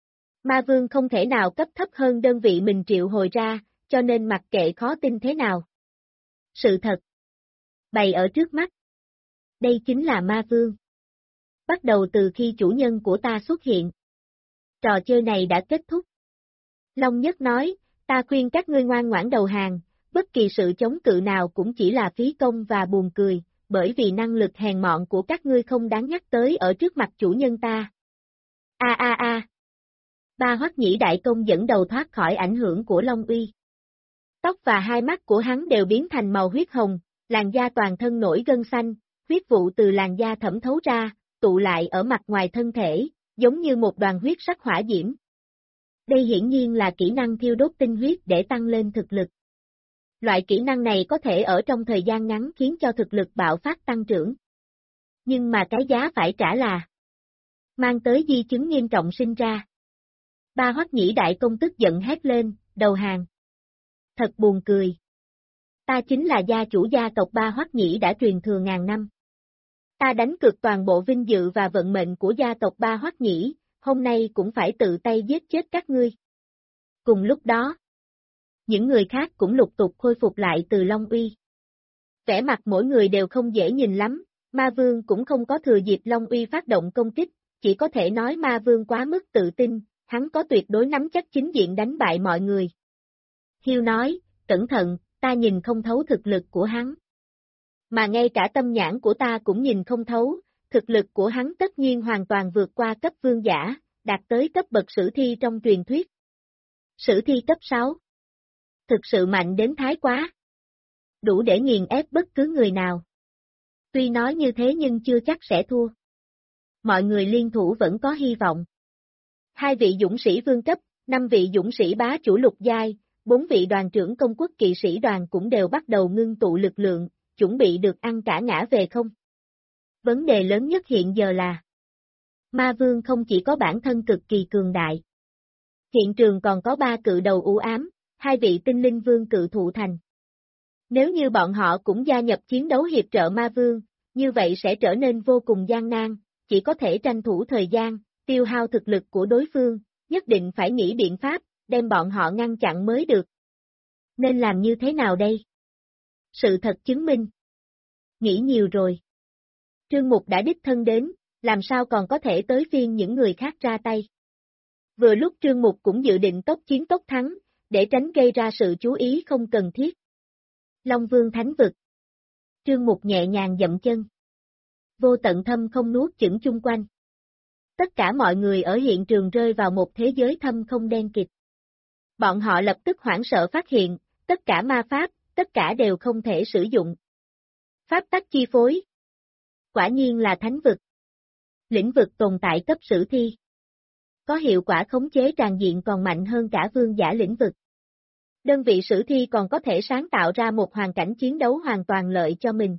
Ma Vương không thể nào cấp thấp hơn đơn vị mình triệu hồi ra, cho nên mặc kệ khó tin thế nào. Sự thật. Bày ở trước mắt. Đây chính là ma vương. Bắt đầu từ khi chủ nhân của ta xuất hiện. Trò chơi này đã kết thúc. Long Nhất nói, ta khuyên các ngươi ngoan ngoãn đầu hàng, bất kỳ sự chống cự nào cũng chỉ là phí công và buồn cười, bởi vì năng lực hèn mọn của các ngươi không đáng nhắc tới ở trước mặt chủ nhân ta. A. Ba Hoắc Nhĩ Đại Công dẫn đầu thoát khỏi ảnh hưởng của Long Uy. Tóc và hai mắt của hắn đều biến thành màu huyết hồng, làn da toàn thân nổi gân xanh, huyết vụ từ làn da thẩm thấu ra, tụ lại ở mặt ngoài thân thể, giống như một đoàn huyết sắc hỏa diễm. Đây hiển nhiên là kỹ năng thiêu đốt tinh huyết để tăng lên thực lực. Loại kỹ năng này có thể ở trong thời gian ngắn khiến cho thực lực bạo phát tăng trưởng. Nhưng mà cái giá phải trả là mang tới di chứng nghiêm trọng sinh ra. Ba Hoắc Nhĩ Đại Công tức giận hét lên, đầu hàng. Thật buồn cười. Ta chính là gia chủ gia tộc Ba Hoắc Nhĩ đã truyền thừa ngàn năm. Ta đánh cược toàn bộ vinh dự và vận mệnh của gia tộc Ba Hoắc Nhĩ, hôm nay cũng phải tự tay giết chết các ngươi. Cùng lúc đó, những người khác cũng lục tục khôi phục lại từ Long Uy. Vẻ mặt mỗi người đều không dễ nhìn lắm, Ma Vương cũng không có thừa dịp Long Uy phát động công kích, chỉ có thể nói Ma Vương quá mức tự tin, hắn có tuyệt đối nắm chắc chính diện đánh bại mọi người. Hiêu nói, cẩn thận, ta nhìn không thấu thực lực của hắn. Mà ngay cả tâm nhãn của ta cũng nhìn không thấu, thực lực của hắn tất nhiên hoàn toàn vượt qua cấp vương giả, đạt tới cấp bậc sử thi trong truyền thuyết. Sử thi cấp 6. Thực sự mạnh đến thái quá. Đủ để nghiền ép bất cứ người nào. Tuy nói như thế nhưng chưa chắc sẽ thua. Mọi người liên thủ vẫn có hy vọng. 2 vị dũng sĩ vương cấp, 5 vị dũng sĩ bá chủ lục giai, 4 vị đoàn trưởng công quốc kỵ sĩ đoàn cũng đều bắt đầu ngưng tụ lực lượng, chuẩn bị được ăn cả ngã về không. Vấn đề lớn nhất hiện giờ là Ma Vương không chỉ có bản thân cực kỳ cường đại. Hiện trường còn có 3 cự đầu u ám, 2 vị tinh linh vương cự thụ thành. Nếu như bọn họ cũng gia nhập chiến đấu hiệp trợ Ma Vương, như vậy sẽ trở nên vô cùng gian nan, chỉ có thể tranh thủ thời gian, tiêu hao thực lực của đối phương, nhất định phải nghĩ biện pháp, đem bọn họ ngăn chặn mới được. Nên làm như thế nào đây? Sự thật chứng minh. Nghĩ nhiều rồi. Trương Mục đã đích thân đến, làm sao còn có thể tới phiên những người khác ra tay. Vừa lúc Trương Mục cũng dự định tốc chiến tốc thắng, để tránh gây ra sự chú ý không cần thiết. Long Vương Thánh Vực. Trương Mục nhẹ nhàng dậm chân. Vô tận thâm không nuốt chửng chung quanh. Tất cả mọi người ở hiện trường rơi vào một thế giới thâm không đen kịt. Bọn họ lập tức hoảng sợ phát hiện, tất cả ma pháp, tất cả đều không thể sử dụng. Pháp tắc chi phối. Quả nhiên là thánh vực. Lĩnh vực tồn tại cấp sử thi. Có hiệu quả khống chế tràn diện còn mạnh hơn cả vương giả lĩnh vực. Đơn vị sử thi còn có thể sáng tạo ra một hoàn cảnh chiến đấu hoàn toàn lợi cho mình.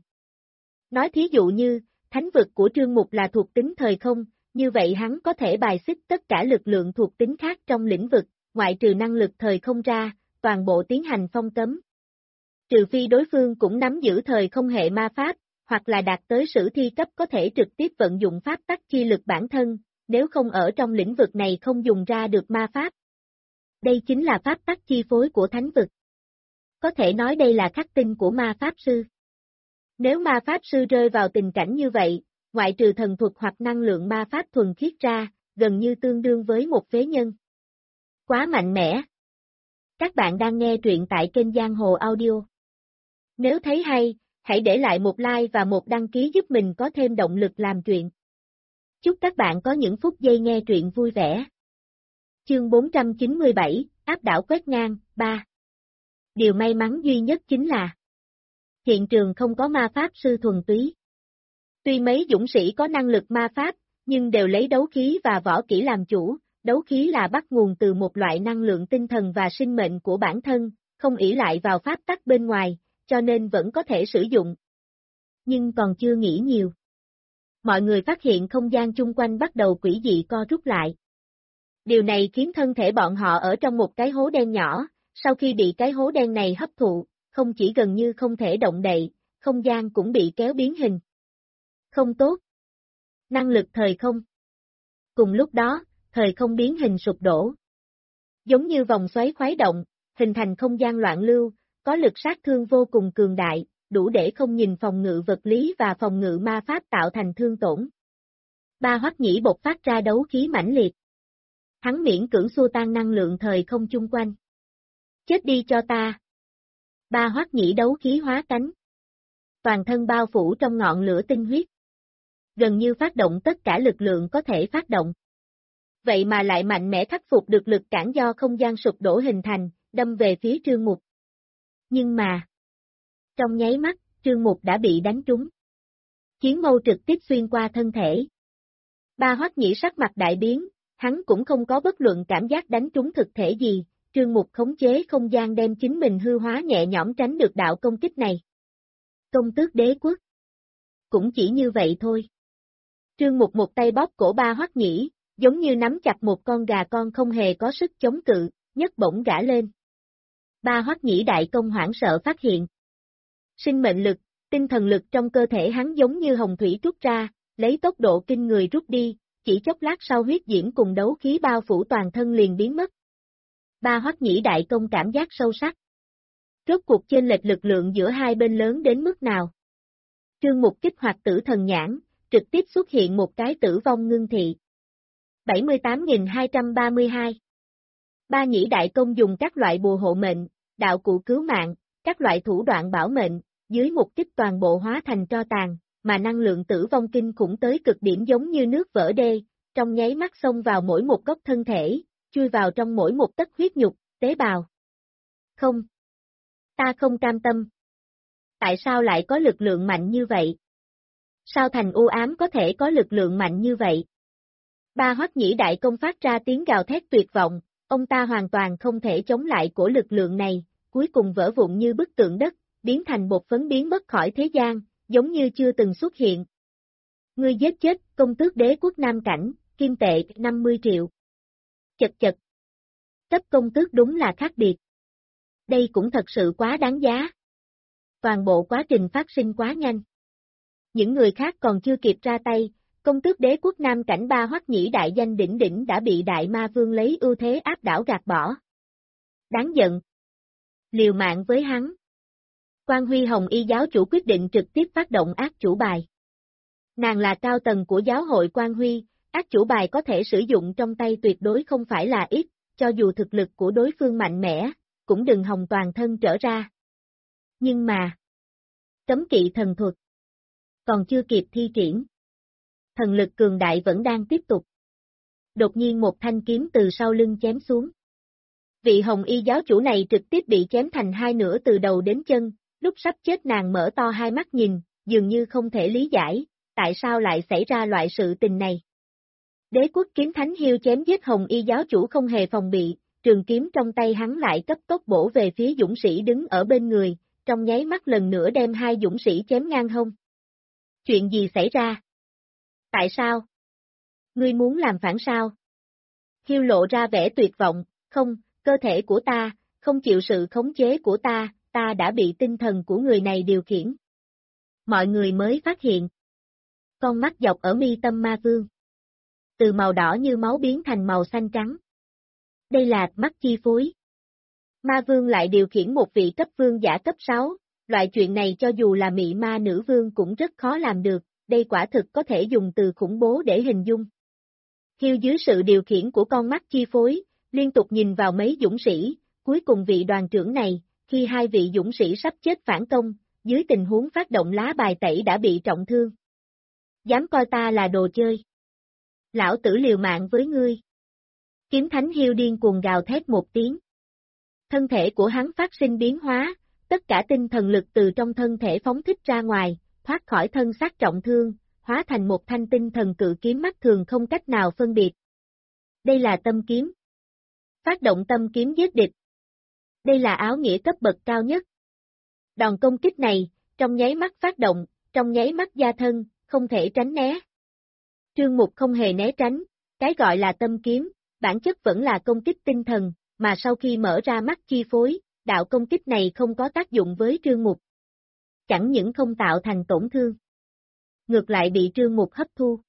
Nói thí dụ như, thánh vực của Trương Mục là thuộc tính thời không, như vậy hắn có thể bài xích tất cả lực lượng thuộc tính khác trong lĩnh vực, ngoại trừ năng lực thời không ra, toàn bộ tiến hành phong cấm. Trừ phi đối phương cũng nắm giữ thời không hệ ma pháp, hoặc là đạt tới sử thi cấp có thể trực tiếp vận dụng pháp tắc chi lực bản thân, nếu không ở trong lĩnh vực này không dùng ra được ma pháp. Đây chính là pháp tắc chi phối của thánh vực. Có thể nói đây là khắc tinh của ma pháp sư. Nếu ma pháp sư rơi vào tình cảnh như vậy, ngoại trừ thần thuật hoặc năng lượng ma pháp thuần khiết ra, gần như tương đương với một phế nhân. Quá mạnh mẽ. Các bạn đang nghe truyện tại kênh Giang Hồ Audio. Nếu thấy hay, hãy để lại một like và một đăng ký giúp mình có thêm động lực làm truyện. Chúc các bạn có những phút giây nghe truyện vui vẻ. Chương 497, áp đảo quét ngang, 3. Điều may mắn duy nhất chính là hiện trường không có ma pháp sư thuần túy. Tuy mấy dũng sĩ có năng lực ma pháp, nhưng đều lấy đấu khí và võ kỹ làm chủ, đấu khí là bắt nguồn từ một loại năng lượng tinh thần và sinh mệnh của bản thân, không ỷ lại vào pháp tắc bên ngoài, cho nên vẫn có thể sử dụng. Nhưng còn chưa nghĩ nhiều. Mọi người phát hiện không gian chung quanh bắt đầu quỷ dị co rút lại. Điều này khiến thân thể bọn họ ở trong một cái hố đen nhỏ, sau khi bị cái hố đen này hấp thụ, không chỉ gần như không thể động đậy, không gian cũng bị kéo biến hình. Không tốt. Năng lực thời không. Cùng lúc đó, thời không biến hình sụp đổ. Giống như vòng xoáy khuấy động, hình thành không gian loạn lưu, có lực sát thương vô cùng cường đại, đủ để không nhìn phòng ngự vật lý và phòng ngự ma pháp tạo thành thương tổn. Ba Hoắc Nhĩ bộc phát ra đấu khí mãnh liệt. Hắn miễn cưỡng xua tan năng lượng thời không chung quanh. Chết đi cho ta. Ba Hoắc Nhĩ đấu khí hóa cánh. Toàn thân bao phủ trong ngọn lửa tinh huyết. Gần như phát động tất cả lực lượng có thể phát động. Vậy mà lại mạnh mẽ khắc phục được lực cản do không gian sụp đổ hình thành, đâm về phía Trương Mục. Nhưng mà, trong nháy mắt, Trương Mục đã bị đánh trúng. Chiến mâu trực tiếp xuyên qua thân thể. Ba Hoắc Nhĩ sắc mặt đại biến, hắn cũng không có bất luận cảm giác đánh trúng thực thể gì, Trương Mục khống chế không gian đem chính mình hư hóa nhẹ nhõm tránh được đạo công kích này. Công tước đế quốc. Cũng chỉ như vậy thôi. Trương Mục một tay bóp cổ Ba Hoắc Nhĩ, giống như nắm chặt một con gà con không hề có sức chống cự, nhấc bổng gã lên. Ba Hoắc Nhĩ đại công hoảng sợ phát hiện. Sinh mệnh lực, tinh thần lực trong cơ thể hắn giống như hồng thủy trút ra, lấy tốc độ kinh người rút đi, chỉ chốc lát sau huyết diễm cùng đấu khí bao phủ toàn thân liền biến mất. Ba Hoắc Nhĩ đại công cảm giác sâu sắc. Rốt cuộc chênh lệch lực lượng giữa hai bên lớn đến mức nào? Trương Mục kích hoạt tử thần nhãn, trực tiếp xuất hiện một cái tử vong ngưng thị. 78.232 Ba Nhĩ đại công dùng các loại bùa hộ mệnh, đạo cụ cứu mạng, các loại thủ đoạn bảo mệnh, dưới một kích toàn bộ hóa thành tro tàn, mà năng lượng tử vong kinh khủng tới cực điểm giống như nước vỡ đê, trong nháy mắt xông vào mỗi một góc thân thể, chui vào trong mỗi một tấc huyết nhục, tế bào. Không. Ta không cam tâm. Tại sao lại có lực lượng mạnh như vậy? Sao thành u ám có thể có lực lượng mạnh như vậy? Ba Hoắc Nhĩ đại công phát ra tiếng gào thét tuyệt vọng, ông ta hoàn toàn không thể chống lại của lực lượng này, cuối cùng vỡ vụn như bức tượng đất, biến thành bột phấn biến mất khỏi thế gian, giống như chưa từng xuất hiện. Ngươi giết chết công tước đế quốc Nam Cảnh, kim tệ 50 triệu. Chật chật. Cấp công tước đúng là khác biệt. Đây cũng thật sự quá đáng giá. Toàn bộ quá trình phát sinh quá nhanh. Những người khác còn chưa kịp ra tay, công tước đế quốc Nam Cảnh Ba Hoắc Nhĩ đại danh đỉnh đỉnh đã bị Đại Ma Vương lấy ưu thế áp đảo gạt bỏ. Đáng giận. Liều mạng với hắn. Quan Huy Hồng Y giáo chủ quyết định trực tiếp phát động ác chủ bài. Nàng là cao tầng của giáo hội Quan Huy, ác chủ bài có thể sử dụng trong tay tuyệt đối không phải là ít, cho dù thực lực của đối phương mạnh mẽ, cũng đừng hòng toàn thân trở ra. Nhưng mà, cấm kỵ thần thuật còn chưa kịp thi triển. Thần lực cường đại vẫn đang tiếp tục. Đột nhiên một thanh kiếm từ sau lưng chém xuống. Vị Hồng Y giáo chủ này trực tiếp bị chém thành hai nửa từ đầu đến chân, lúc sắp chết nàng mở to hai mắt nhìn, dường như không thể lý giải, tại sao lại xảy ra loại sự tình này. Đế quốc kiếm thánh hiêu chém giết Hồng Y giáo chủ không hề phòng bị, trường kiếm trong tay hắn lại cấp tốc bổ về phía dũng sĩ đứng ở bên người, trong nháy mắt lần nữa đem hai dũng sĩ chém ngang hông. Chuyện gì xảy ra? Tại sao? Ngươi muốn làm phản sao? Hiêu lộ ra vẻ tuyệt vọng, không, cơ thể của ta, không chịu sự khống chế của ta đã bị tinh thần của người này điều khiển. Mọi người mới phát hiện. Con mắt dọc ở mi tâm ma vương. Từ màu đỏ như máu biến thành màu xanh trắng. Đây là mắt chi phối. Ma vương lại điều khiển một vị cấp vương giả cấp 6, loại chuyện này cho dù là mị ma nữ vương cũng rất khó làm được, đây quả thực có thể dùng từ khủng bố để hình dung. Hiêu dưới sự điều khiển của con mắt chi phối, liên tục nhìn vào mấy dũng sĩ, cuối cùng vị đoàn trưởng này, khi hai vị dũng sĩ sắp chết phản công, dưới tình huống phát động lá bài tẩy đã bị trọng thương. Dám coi ta là đồ chơi. Lão tử liều mạng với ngươi. Kiếm thánh Hiêu điên cuồng gào thét một tiếng. Thân thể của hắn phát sinh biến hóa, tất cả tinh thần lực từ trong thân thể phóng thích ra ngoài, thoát khỏi thân xác trọng thương, hóa thành một thanh tinh thần cự kiếm mắt thường không cách nào phân biệt. Đây là tâm kiếm. Phát động tâm kiếm giết địch. Đây là áo nghĩa cấp bậc cao nhất. Đòn công kích này, trong nháy mắt phát động, trong nháy mắt gia thân, không thể tránh né. Trương Mục không hề né tránh, cái gọi là tâm kiếm, bản chất vẫn là công kích tinh thần, mà sau khi mở ra mắt chi phối, đạo công kích này không có tác dụng với Trương Mục. Chẳng những không tạo thành tổn thương, ngược lại bị Trương Mục hấp thu.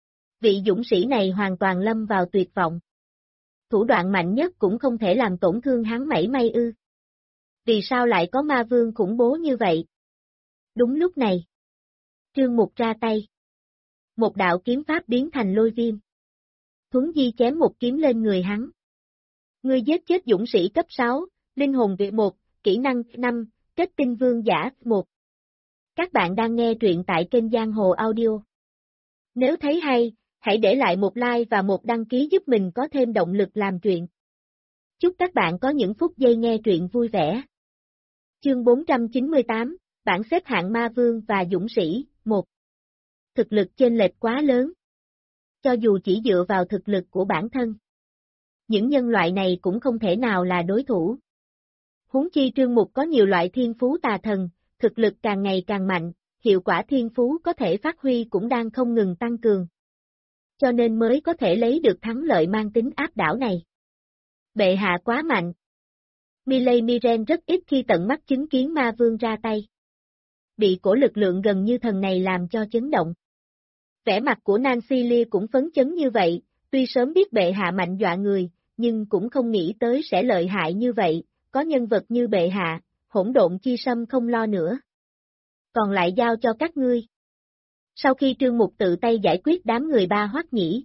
Vị dũng sĩ này hoàn toàn lâm vào tuyệt vọng. Thủ đoạn mạnh nhất cũng không thể làm tổn thương hắn mảy may ư. Vì sao lại có ma vương khủng bố như vậy? Đúng lúc này, Trương Mục ra tay. Một đạo kiếm pháp biến thành lôi viêm. Thuấn di chém một kiếm lên người hắn. Ngươi giết chết dũng sĩ cấp 6, linh hồn vị 1, kỹ năng 5, kết tinh vương giả 1. Các bạn đang nghe truyện tại kênh Giang Hồ Audio. Nếu thấy hay, hãy để lại một like và một đăng ký giúp mình có thêm động lực làm truyện. Chúc các bạn có những phút giây nghe truyện vui vẻ. Chương 498, bảng xếp hạng ma vương và dũng sĩ, 1. Thực lực chênh lệch quá lớn. Cho dù chỉ dựa vào thực lực của bản thân, những nhân loại này cũng không thể nào là đối thủ. Huống chi Trương Mục có nhiều loại thiên phú tà thần, thực lực càng ngày càng mạnh, hiệu quả thiên phú có thể phát huy cũng đang không ngừng tăng cường. Cho nên mới có thể lấy được thắng lợi mang tính áp đảo này. Bệ hạ quá mạnh. Miley Miren rất ít khi tận mắt chứng kiến ma vương ra tay. Bị cổ lực lượng gần như thần này làm cho chấn động. Vẻ mặt của Nancy Lee cũng phấn chấn như vậy, tuy sớm biết bệ hạ mạnh dọa người, nhưng cũng không nghĩ tới sẽ lợi hại như vậy, có nhân vật như bệ hạ, hỗn độn chi sâm không lo nữa. Còn lại giao cho các ngươi. Sau khi Trương Mục tự tay giải quyết đám người Ba Hoắc Nhĩ,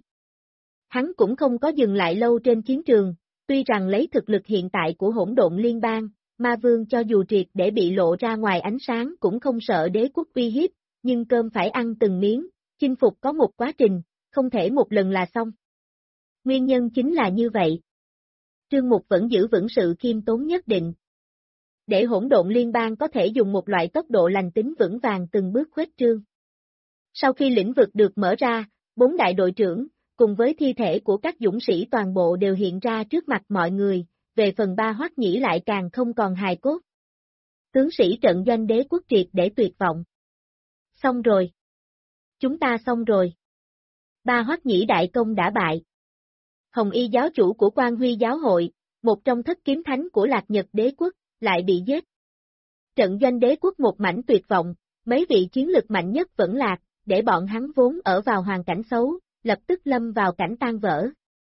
hắn cũng không có dừng lại lâu trên chiến trường, tuy rằng lấy thực lực hiện tại của hỗn độn liên bang, ma vương cho dù triệt để bị lộ ra ngoài ánh sáng cũng không sợ đế quốc uy hiếp, nhưng cơm phải ăn từng miếng, chinh phục có một quá trình, không thể một lần là xong. Nguyên nhân chính là như vậy. Trương Mục vẫn giữ vững sự khiêm tốn nhất định. Để hỗn độn liên bang có thể dùng một loại tốc độ lành tính vững vàng từng bước khuếch trương. Sau khi lĩnh vực được mở ra, 4 đại đội trưởng, cùng với thi thể của các dũng sĩ toàn bộ đều hiện ra trước mặt mọi người, về phần Ba Hoắc Nhĩ lại càng không còn hài cốt. Tướng sĩ trận doanh đế quốc triệt để tuyệt vọng. Xong rồi. Chúng ta xong rồi. Ba Hoắc Nhĩ đại công đã bại. Hồng Y giáo chủ của Quan Huy giáo hội, một trong thất kiếm thánh của Lạc Nhật đế quốc, lại bị giết. Trận doanh đế quốc một mảnh tuyệt vọng, mấy vị chiến lực mạnh nhất vẫn lạc, để bọn hắn vốn ở vào hoàn cảnh xấu, lập tức lâm vào cảnh tan vỡ.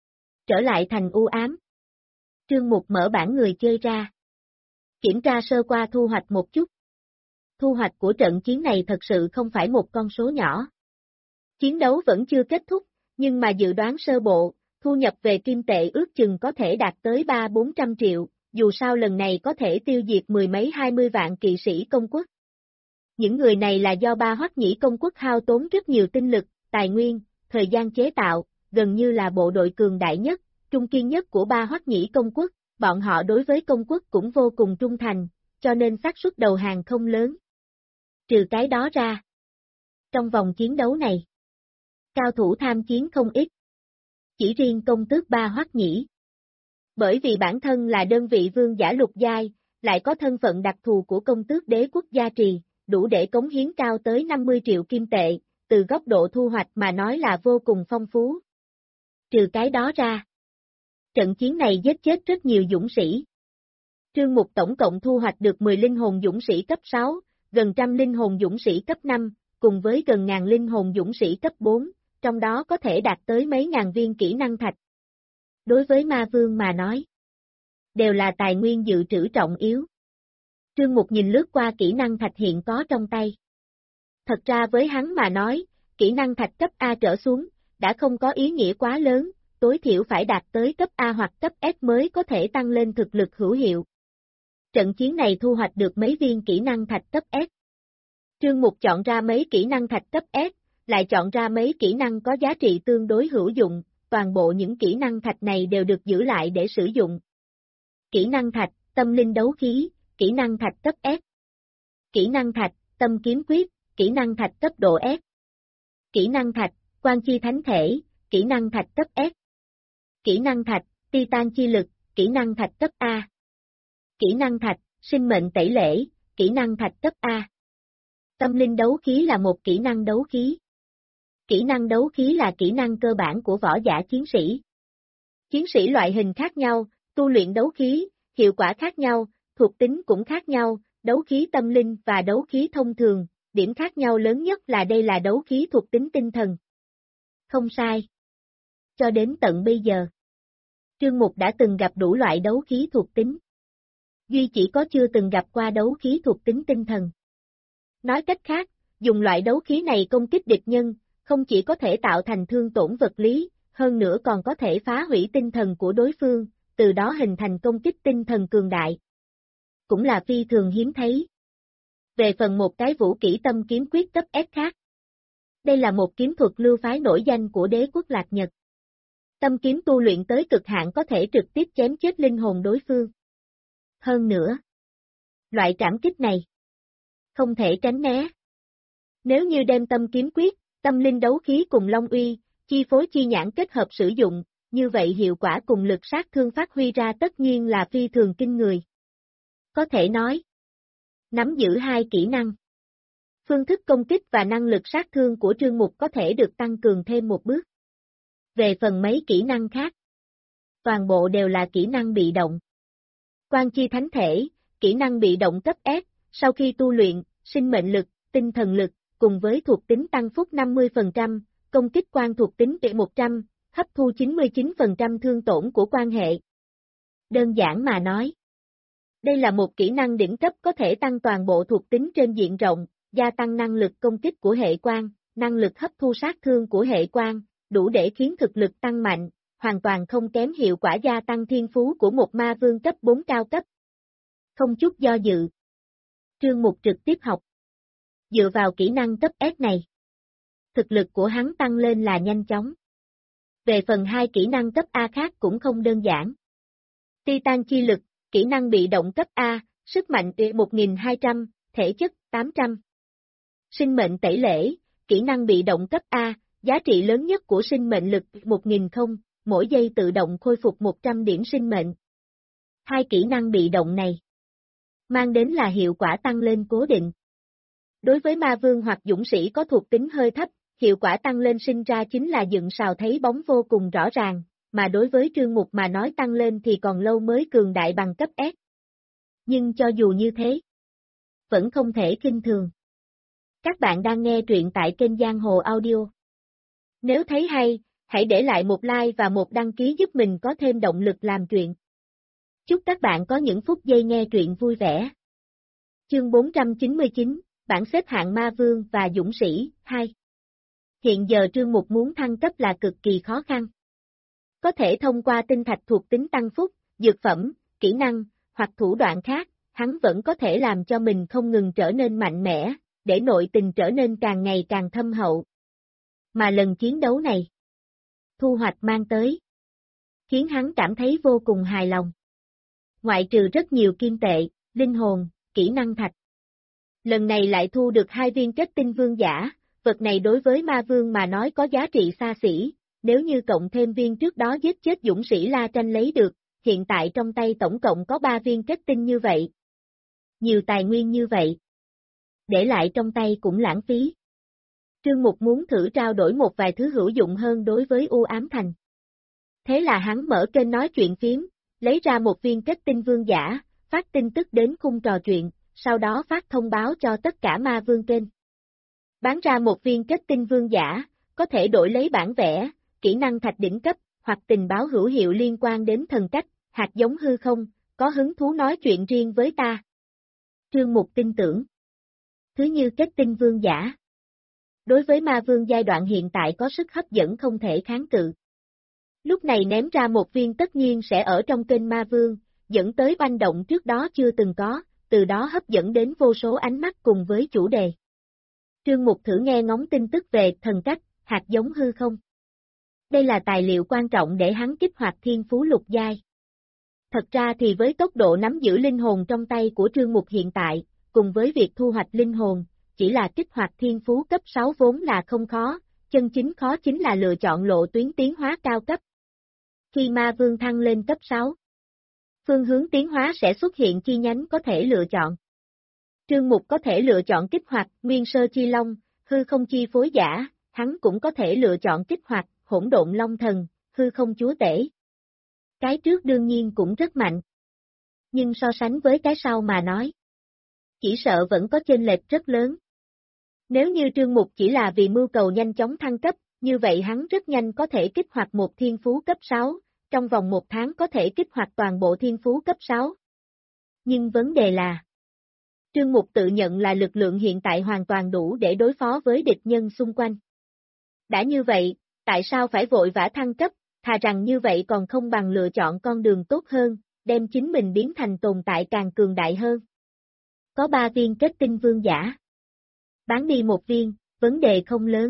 Trở lại thành u ám. Trương Mục mở bảng người chơi ra. Kiểm tra sơ qua thu hoạch một chút. Thu hoạch của trận chiến này thật sự không phải một con số nhỏ. Chiến đấu vẫn chưa kết thúc, nhưng mà dự đoán sơ bộ, thu nhập về kim tệ ước chừng có thể đạt tới 300-400 triệu, dù sao lần này có thể tiêu diệt mười mấy 20 vạn kỵ sĩ công quốc. Những người này là do Ba Hoắc Nhĩ công quốc hao tốn rất nhiều tinh lực, tài nguyên, thời gian chế tạo, gần như là bộ đội cường đại nhất, trung kiên nhất của Ba Hoắc Nhĩ công quốc, bọn họ đối với công quốc cũng vô cùng trung thành, cho nên xác suất đầu hàng không lớn. Trừ cái đó ra, trong vòng chiến đấu này, cao thủ tham chiến không ít. Chỉ riêng công tước Ba Hoắc Nhĩ. Bởi vì bản thân là đơn vị vương giả lục giai, lại có thân phận đặc thù của công tước đế quốc gia trì, đủ để cống hiến cao tới 50 triệu kim tệ, từ góc độ thu hoạch mà nói là vô cùng phong phú. Trừ cái đó ra, trận chiến này giết chết rất nhiều dũng sĩ. Trương Mục tổng cộng thu hoạch được 10 linh hồn dũng sĩ cấp 6, gần trăm linh hồn dũng sĩ cấp 5, cùng với gần ngàn linh hồn dũng sĩ cấp 4, trong đó có thể đạt tới mấy ngàn viên kỹ năng thạch. Đối với ma vương mà nói, đều là tài nguyên dự trữ trọng yếu. Trương Mục nhìn lướt qua kỹ năng thạch hiện có trong tay. Thật ra với hắn mà nói, kỹ năng thạch cấp A trở xuống, đã không có ý nghĩa quá lớn, tối thiểu phải đạt tới cấp A hoặc cấp S mới có thể tăng lên thực lực hữu hiệu. Trận chiến này thu hoạch được mấy viên kỹ năng thạch cấp S. Trương Mục chọn ra mấy kỹ năng thạch cấp S, lại chọn ra mấy kỹ năng có giá trị tương đối hữu dụng, toàn bộ những kỹ năng thạch này đều được giữ lại để sử dụng. Kỹ năng thạch, tâm linh đấu khí, kỹ năng thạch cấp S. Kỹ năng thạch, tâm kiếm quyết, kỹ năng thạch cấp độ S. Kỹ năng thạch, quan chi thánh thể, kỹ năng thạch cấp S. Kỹ năng thạch, titan chi lực, kỹ năng thạch cấp A. Kỹ năng thạch, sinh mệnh tẩy lễ, kỹ năng thạch cấp A. Tâm linh đấu khí là một kỹ năng đấu khí. Kỹ năng đấu khí là kỹ năng cơ bản của võ giả chiến sĩ. Chiến sĩ loại hình khác nhau, tu luyện đấu khí, hiệu quả khác nhau, thuộc tính cũng khác nhau, đấu khí tâm linh và đấu khí thông thường, điểm khác nhau lớn nhất là đây là đấu khí thuộc tính tinh thần. Không sai. Cho đến tận bây giờ, Trương Mục đã từng gặp đủ loại đấu khí thuộc tính. Duy chỉ có chưa từng gặp qua đấu khí thuộc tính tinh thần. Nói cách khác, dùng loại đấu khí này công kích địch nhân, không chỉ có thể tạo thành thương tổn vật lý, hơn nữa còn có thể phá hủy tinh thần của đối phương, từ đó hình thành công kích tinh thần cường đại. Cũng là phi thường hiếm thấy. Về phần một cái vũ kỹ tâm kiếm quyết cấp S khác. Đây là một kiếm thuật lưu phái nổi danh của đế quốc Lạc Nhật. Tâm kiếm tu luyện tới cực hạn có thể trực tiếp chém chết linh hồn đối phương. Hơn nữa, loại trảm kích này không thể tránh né. Nếu như đem tâm kiếm quyết, tâm linh đấu khí cùng long uy, chi phối chi nhãn kết hợp sử dụng, như vậy hiệu quả cùng lực sát thương phát huy ra tất nhiên là phi thường kinh người. Có thể nói, nắm giữ hai kỹ năng. Phương thức công kích và năng lực sát thương của Trương Mục có thể được tăng cường thêm một bước. Về phần mấy kỹ năng khác, toàn bộ đều là kỹ năng bị động. Quan chi thánh thể, kỹ năng bị động cấp S, sau khi tu luyện, sinh mệnh lực, tinh thần lực, cùng với thuộc tính tăng phúc 50%, công kích quan thuộc tính trị 100, hấp thu 99% thương tổn của quan hệ. Đơn giản mà nói, đây là một kỹ năng đỉnh cấp có thể tăng toàn bộ thuộc tính trên diện rộng, gia tăng năng lực công kích của hệ quan, năng lực hấp thu sát thương của hệ quan, đủ để khiến thực lực tăng mạnh, hoàn toàn không kém hiệu quả gia tăng thiên phú của một ma vương cấp 4 cao cấp. Không chút do dự. Trương Mục trực tiếp học. Dựa vào kỹ năng cấp S này, thực lực của hắn tăng lên là nhanh chóng. Về phần hai kỹ năng cấp A khác cũng không đơn giản. Titan chi lực, kỹ năng bị động cấp A, sức mạnh 1200, thể chất 800. Sinh mệnh tẩy lễ, kỹ năng bị động cấp A, giá trị lớn nhất của sinh mệnh lực 1000 không, mỗi giây tự động khôi phục 100 điểm sinh mệnh. Hai kỹ năng bị động này mang đến là hiệu quả tăng lên cố định. Đối với ma vương hoặc dũng sĩ có thuộc tính hơi thấp, hiệu quả tăng lên sinh ra chính là dựng sào thấy bóng vô cùng rõ ràng, mà đối với Trương Mục mà nói tăng lên thì còn lâu mới cường đại bằng cấp S. Nhưng cho dù như thế, vẫn không thể khinh thường. Các bạn đang nghe truyện tại kênh Giang Hồ Audio. Nếu thấy hay, hãy để lại một like và một đăng ký giúp mình có thêm động lực làm truyện. Chúc các bạn có những phút giây nghe truyện vui vẻ. Chương 499, bảng xếp hạng ma vương và dũng sĩ, 2. Hiện giờ Trương Mục muốn thăng cấp là cực kỳ khó khăn. Có thể thông qua tinh thạch thuộc tính tăng phúc, dược phẩm, kỹ năng, hoặc thủ đoạn khác, hắn vẫn có thể làm cho mình không ngừng trở nên mạnh mẽ, để nội tình trở nên càng ngày càng thâm hậu. Mà lần chiến đấu này, thu hoạch mang tới, khiến hắn cảm thấy vô cùng hài lòng. Ngoại trừ rất nhiều kim tệ, linh hồn, kỹ năng thạch. Lần này lại thu được 2 viên kết tinh vương giả, vật này đối với ma vương mà nói có giá trị xa xỉ, nếu như cộng thêm viên trước đó giết chết dũng sĩ La Tranh lấy được, hiện tại trong tay tổng cộng có 3 viên kết tinh như vậy. Nhiều tài nguyên như vậy, để lại trong tay cũng lãng phí. Trương Mục muốn thử trao đổi một vài thứ hữu dụng hơn đối với U Ám Thành. Thế là hắn mở kênh nói chuyện phiếm, lấy ra một viên kết tinh vương giả, phát tin tức đến khung trò chuyện, sau đó phát thông báo cho tất cả ma vương kênh. Bán ra một viên kết tinh vương giả, có thể đổi lấy bản vẽ, kỹ năng thạch đỉnh cấp, hoặc tình báo hữu hiệu liên quan đến thần cách, hạt giống hư không, có hứng thú nói chuyện riêng với ta. Trương Mục tin tưởng. Thứ như kết tinh vương giả. Đối với ma vương giai đoạn hiện tại có sức hấp dẫn không thể kháng cự. Lúc này ném ra một viên tất nhiên sẽ ở trong kênh ma vương, dẫn tới oanh động trước đó chưa từng có, từ đó hấp dẫn đến vô số ánh mắt cùng với chủ đề. Trương Mục thử nghe ngóng tin tức về thần cách, hạt giống hư không. Đây là tài liệu quan trọng để hắn kích hoạt thiên phú lục giai. Thật ra thì với tốc độ nắm giữ linh hồn trong tay của Trương Mục hiện tại, cùng với việc thu hoạch linh hồn, chỉ là kích hoạt thiên phú cấp 6 vốn là không khó, chân chính khó chính là lựa chọn lộ tuyến tiến hóa cao cấp. Khi ma vương thăng lên cấp 6, phương hướng tiến hóa sẽ xuất hiện chi nhánh có thể lựa chọn. Trương Mục có thể lựa chọn kích hoạt Nguyên Sơ Chi Long, hư không chi phối giả, hắn cũng có thể lựa chọn kích hoạt Hỗn Độn Long Thần, hư không chúa tể. Cái trước đương nhiên cũng rất mạnh. Nhưng so sánh với cái sau mà nói, chỉ sợ vẫn có chênh lệch rất lớn. Nếu như Trương Mục chỉ là vì mưu cầu nhanh chóng thăng cấp, như vậy hắn rất nhanh có thể kích hoạt một thiên phú cấp 6, trong vòng 1 tháng có thể kích hoạt toàn bộ thiên phú cấp 6. Nhưng vấn đề là, Trương Mục tự nhận là lực lượng hiện tại hoàn toàn đủ để đối phó với địch nhân xung quanh. Đã như vậy, tại sao phải vội vã thăng cấp, thà rằng như vậy còn không bằng lựa chọn con đường tốt hơn, đem chính mình biến thành tồn tại càng cường đại hơn. Có 3 viên kết tinh vương giả. Bán đi 1 viên, vấn đề không lớn.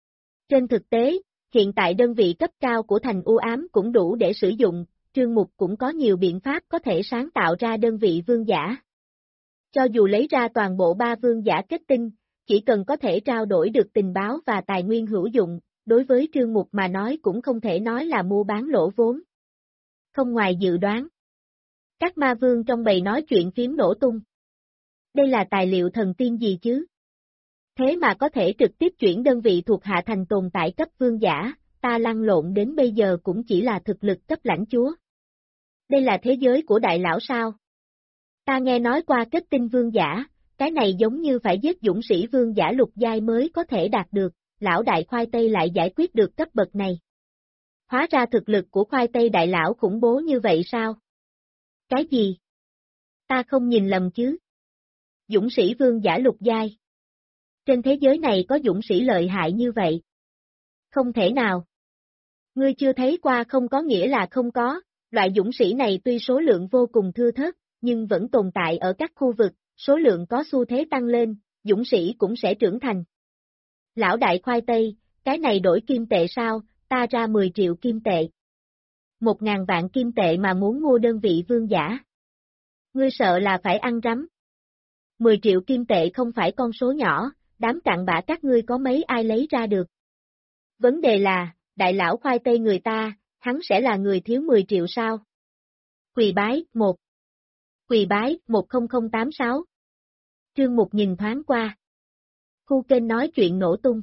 Trên thực tế, hiện tại đơn vị cấp cao của thành u ám cũng đủ để sử dụng, Trương Mục cũng có nhiều biện pháp có thể sáng tạo ra đơn vị vương giả. Cho dù lấy ra toàn bộ 3 vương giả kết tinh, chỉ cần có thể trao đổi được tình báo và tài nguyên hữu dụng, đối với Trương Mục mà nói cũng không thể nói là mua bán lỗ vốn. Không ngoài dự đoán. Các ma vương trong bầy nói chuyện phím nổ tung. Đây là tài liệu thần tiên gì chứ? Thế mà có thể trực tiếp chuyển đơn vị thuộc hạ thành tồn tại cấp vương giả, ta lăn lộn đến bây giờ cũng chỉ là thực lực cấp lãnh chúa. Đây là thế giới của đại lão sao? Ta nghe nói qua kết tinh vương giả, cái này giống như phải giết dũng sĩ vương giả lục giai mới có thể đạt được, lão đại khoai tây lại giải quyết được cấp bậc này. Hóa ra thực lực của khoai tây đại lão khủng bố như vậy sao? Cái gì? Ta không nhìn lầm chứ? Dũng sĩ vương giả lục giai. Trên thế giới này có dũng sĩ lợi hại như vậy? Không thể nào. Ngươi chưa thấy qua không có nghĩa là không có, loại dũng sĩ này tuy số lượng vô cùng thưa thớt, nhưng vẫn tồn tại ở các khu vực, số lượng có xu thế tăng lên, dũng sĩ cũng sẽ trưởng thành. Lão đại khoai tây, cái này đổi kim tệ sao, ta ra 10 triệu kim tệ. 1.000 vạn kim tệ mà muốn mua đơn vị vương giả. Ngươi sợ là phải ăn rắm. 10 triệu kim tệ không phải con số nhỏ, đám cặn bã các ngươi có mấy ai lấy ra được. Vấn đề là, đại lão khoai tây người ta, hắn sẽ là người thiếu 10 triệu sao? Quỳ bái, 1. Quỳ bái, 10086. Trương Mục nhìn thoáng qua. Khu kênh nói chuyện nổ tung.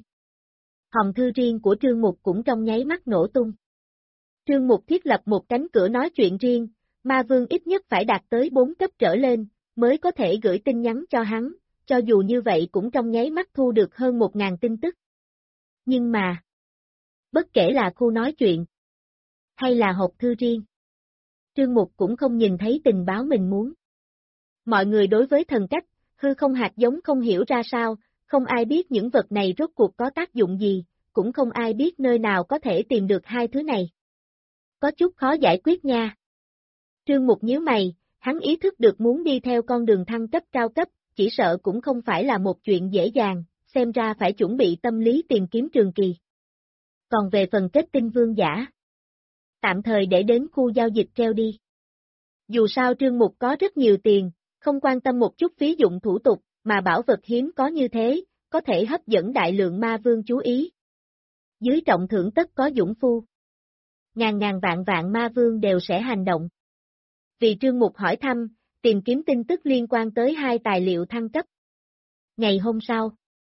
Hòm thư riêng của Trương Mục cũng trong nháy mắt nổ tung. Trương Mục thiết lập một cánh cửa nói chuyện riêng, ma vương ít nhất phải đạt tới 4 cấp trở lên, mới có thể gửi tin nhắn cho hắn, cho dù như vậy cũng trong nháy mắt thu được hơn 1.000 tin tức. Nhưng mà, bất kể là khu nói chuyện, hay là hộp thư riêng, Trương Mục cũng không nhìn thấy tình báo mình muốn. Mọi người đối với thần cách, hư không hạt giống không hiểu ra sao, không ai biết những vật này rốt cuộc có tác dụng gì, cũng không ai biết nơi nào có thể tìm được hai thứ này. Có chút khó giải quyết nha. Trương Mục nhíu mày, hắn ý thức được muốn đi theo con đường thăng cấp cao cấp, chỉ sợ cũng không phải là một chuyện dễ dàng, xem ra phải chuẩn bị tâm lý tìm kiếm trường kỳ. Còn về phần kết tinh vương giả, tạm thời để đến khu giao dịch treo đi. Dù sao Trương Mục có rất nhiều tiền, không quan tâm một chút phí dụng thủ tục, mà bảo vật hiếm có như thế, có thể hấp dẫn đại lượng ma vương chú ý. Dưới trọng thưởng tất có dũng phu. Ngàn ngàn vạn vạn ma vương đều sẽ hành động. Vì Trương Mục hỏi thăm, tìm kiếm tin tức liên quan tới 2 tài liệu thăng cấp. Ngày hôm sau,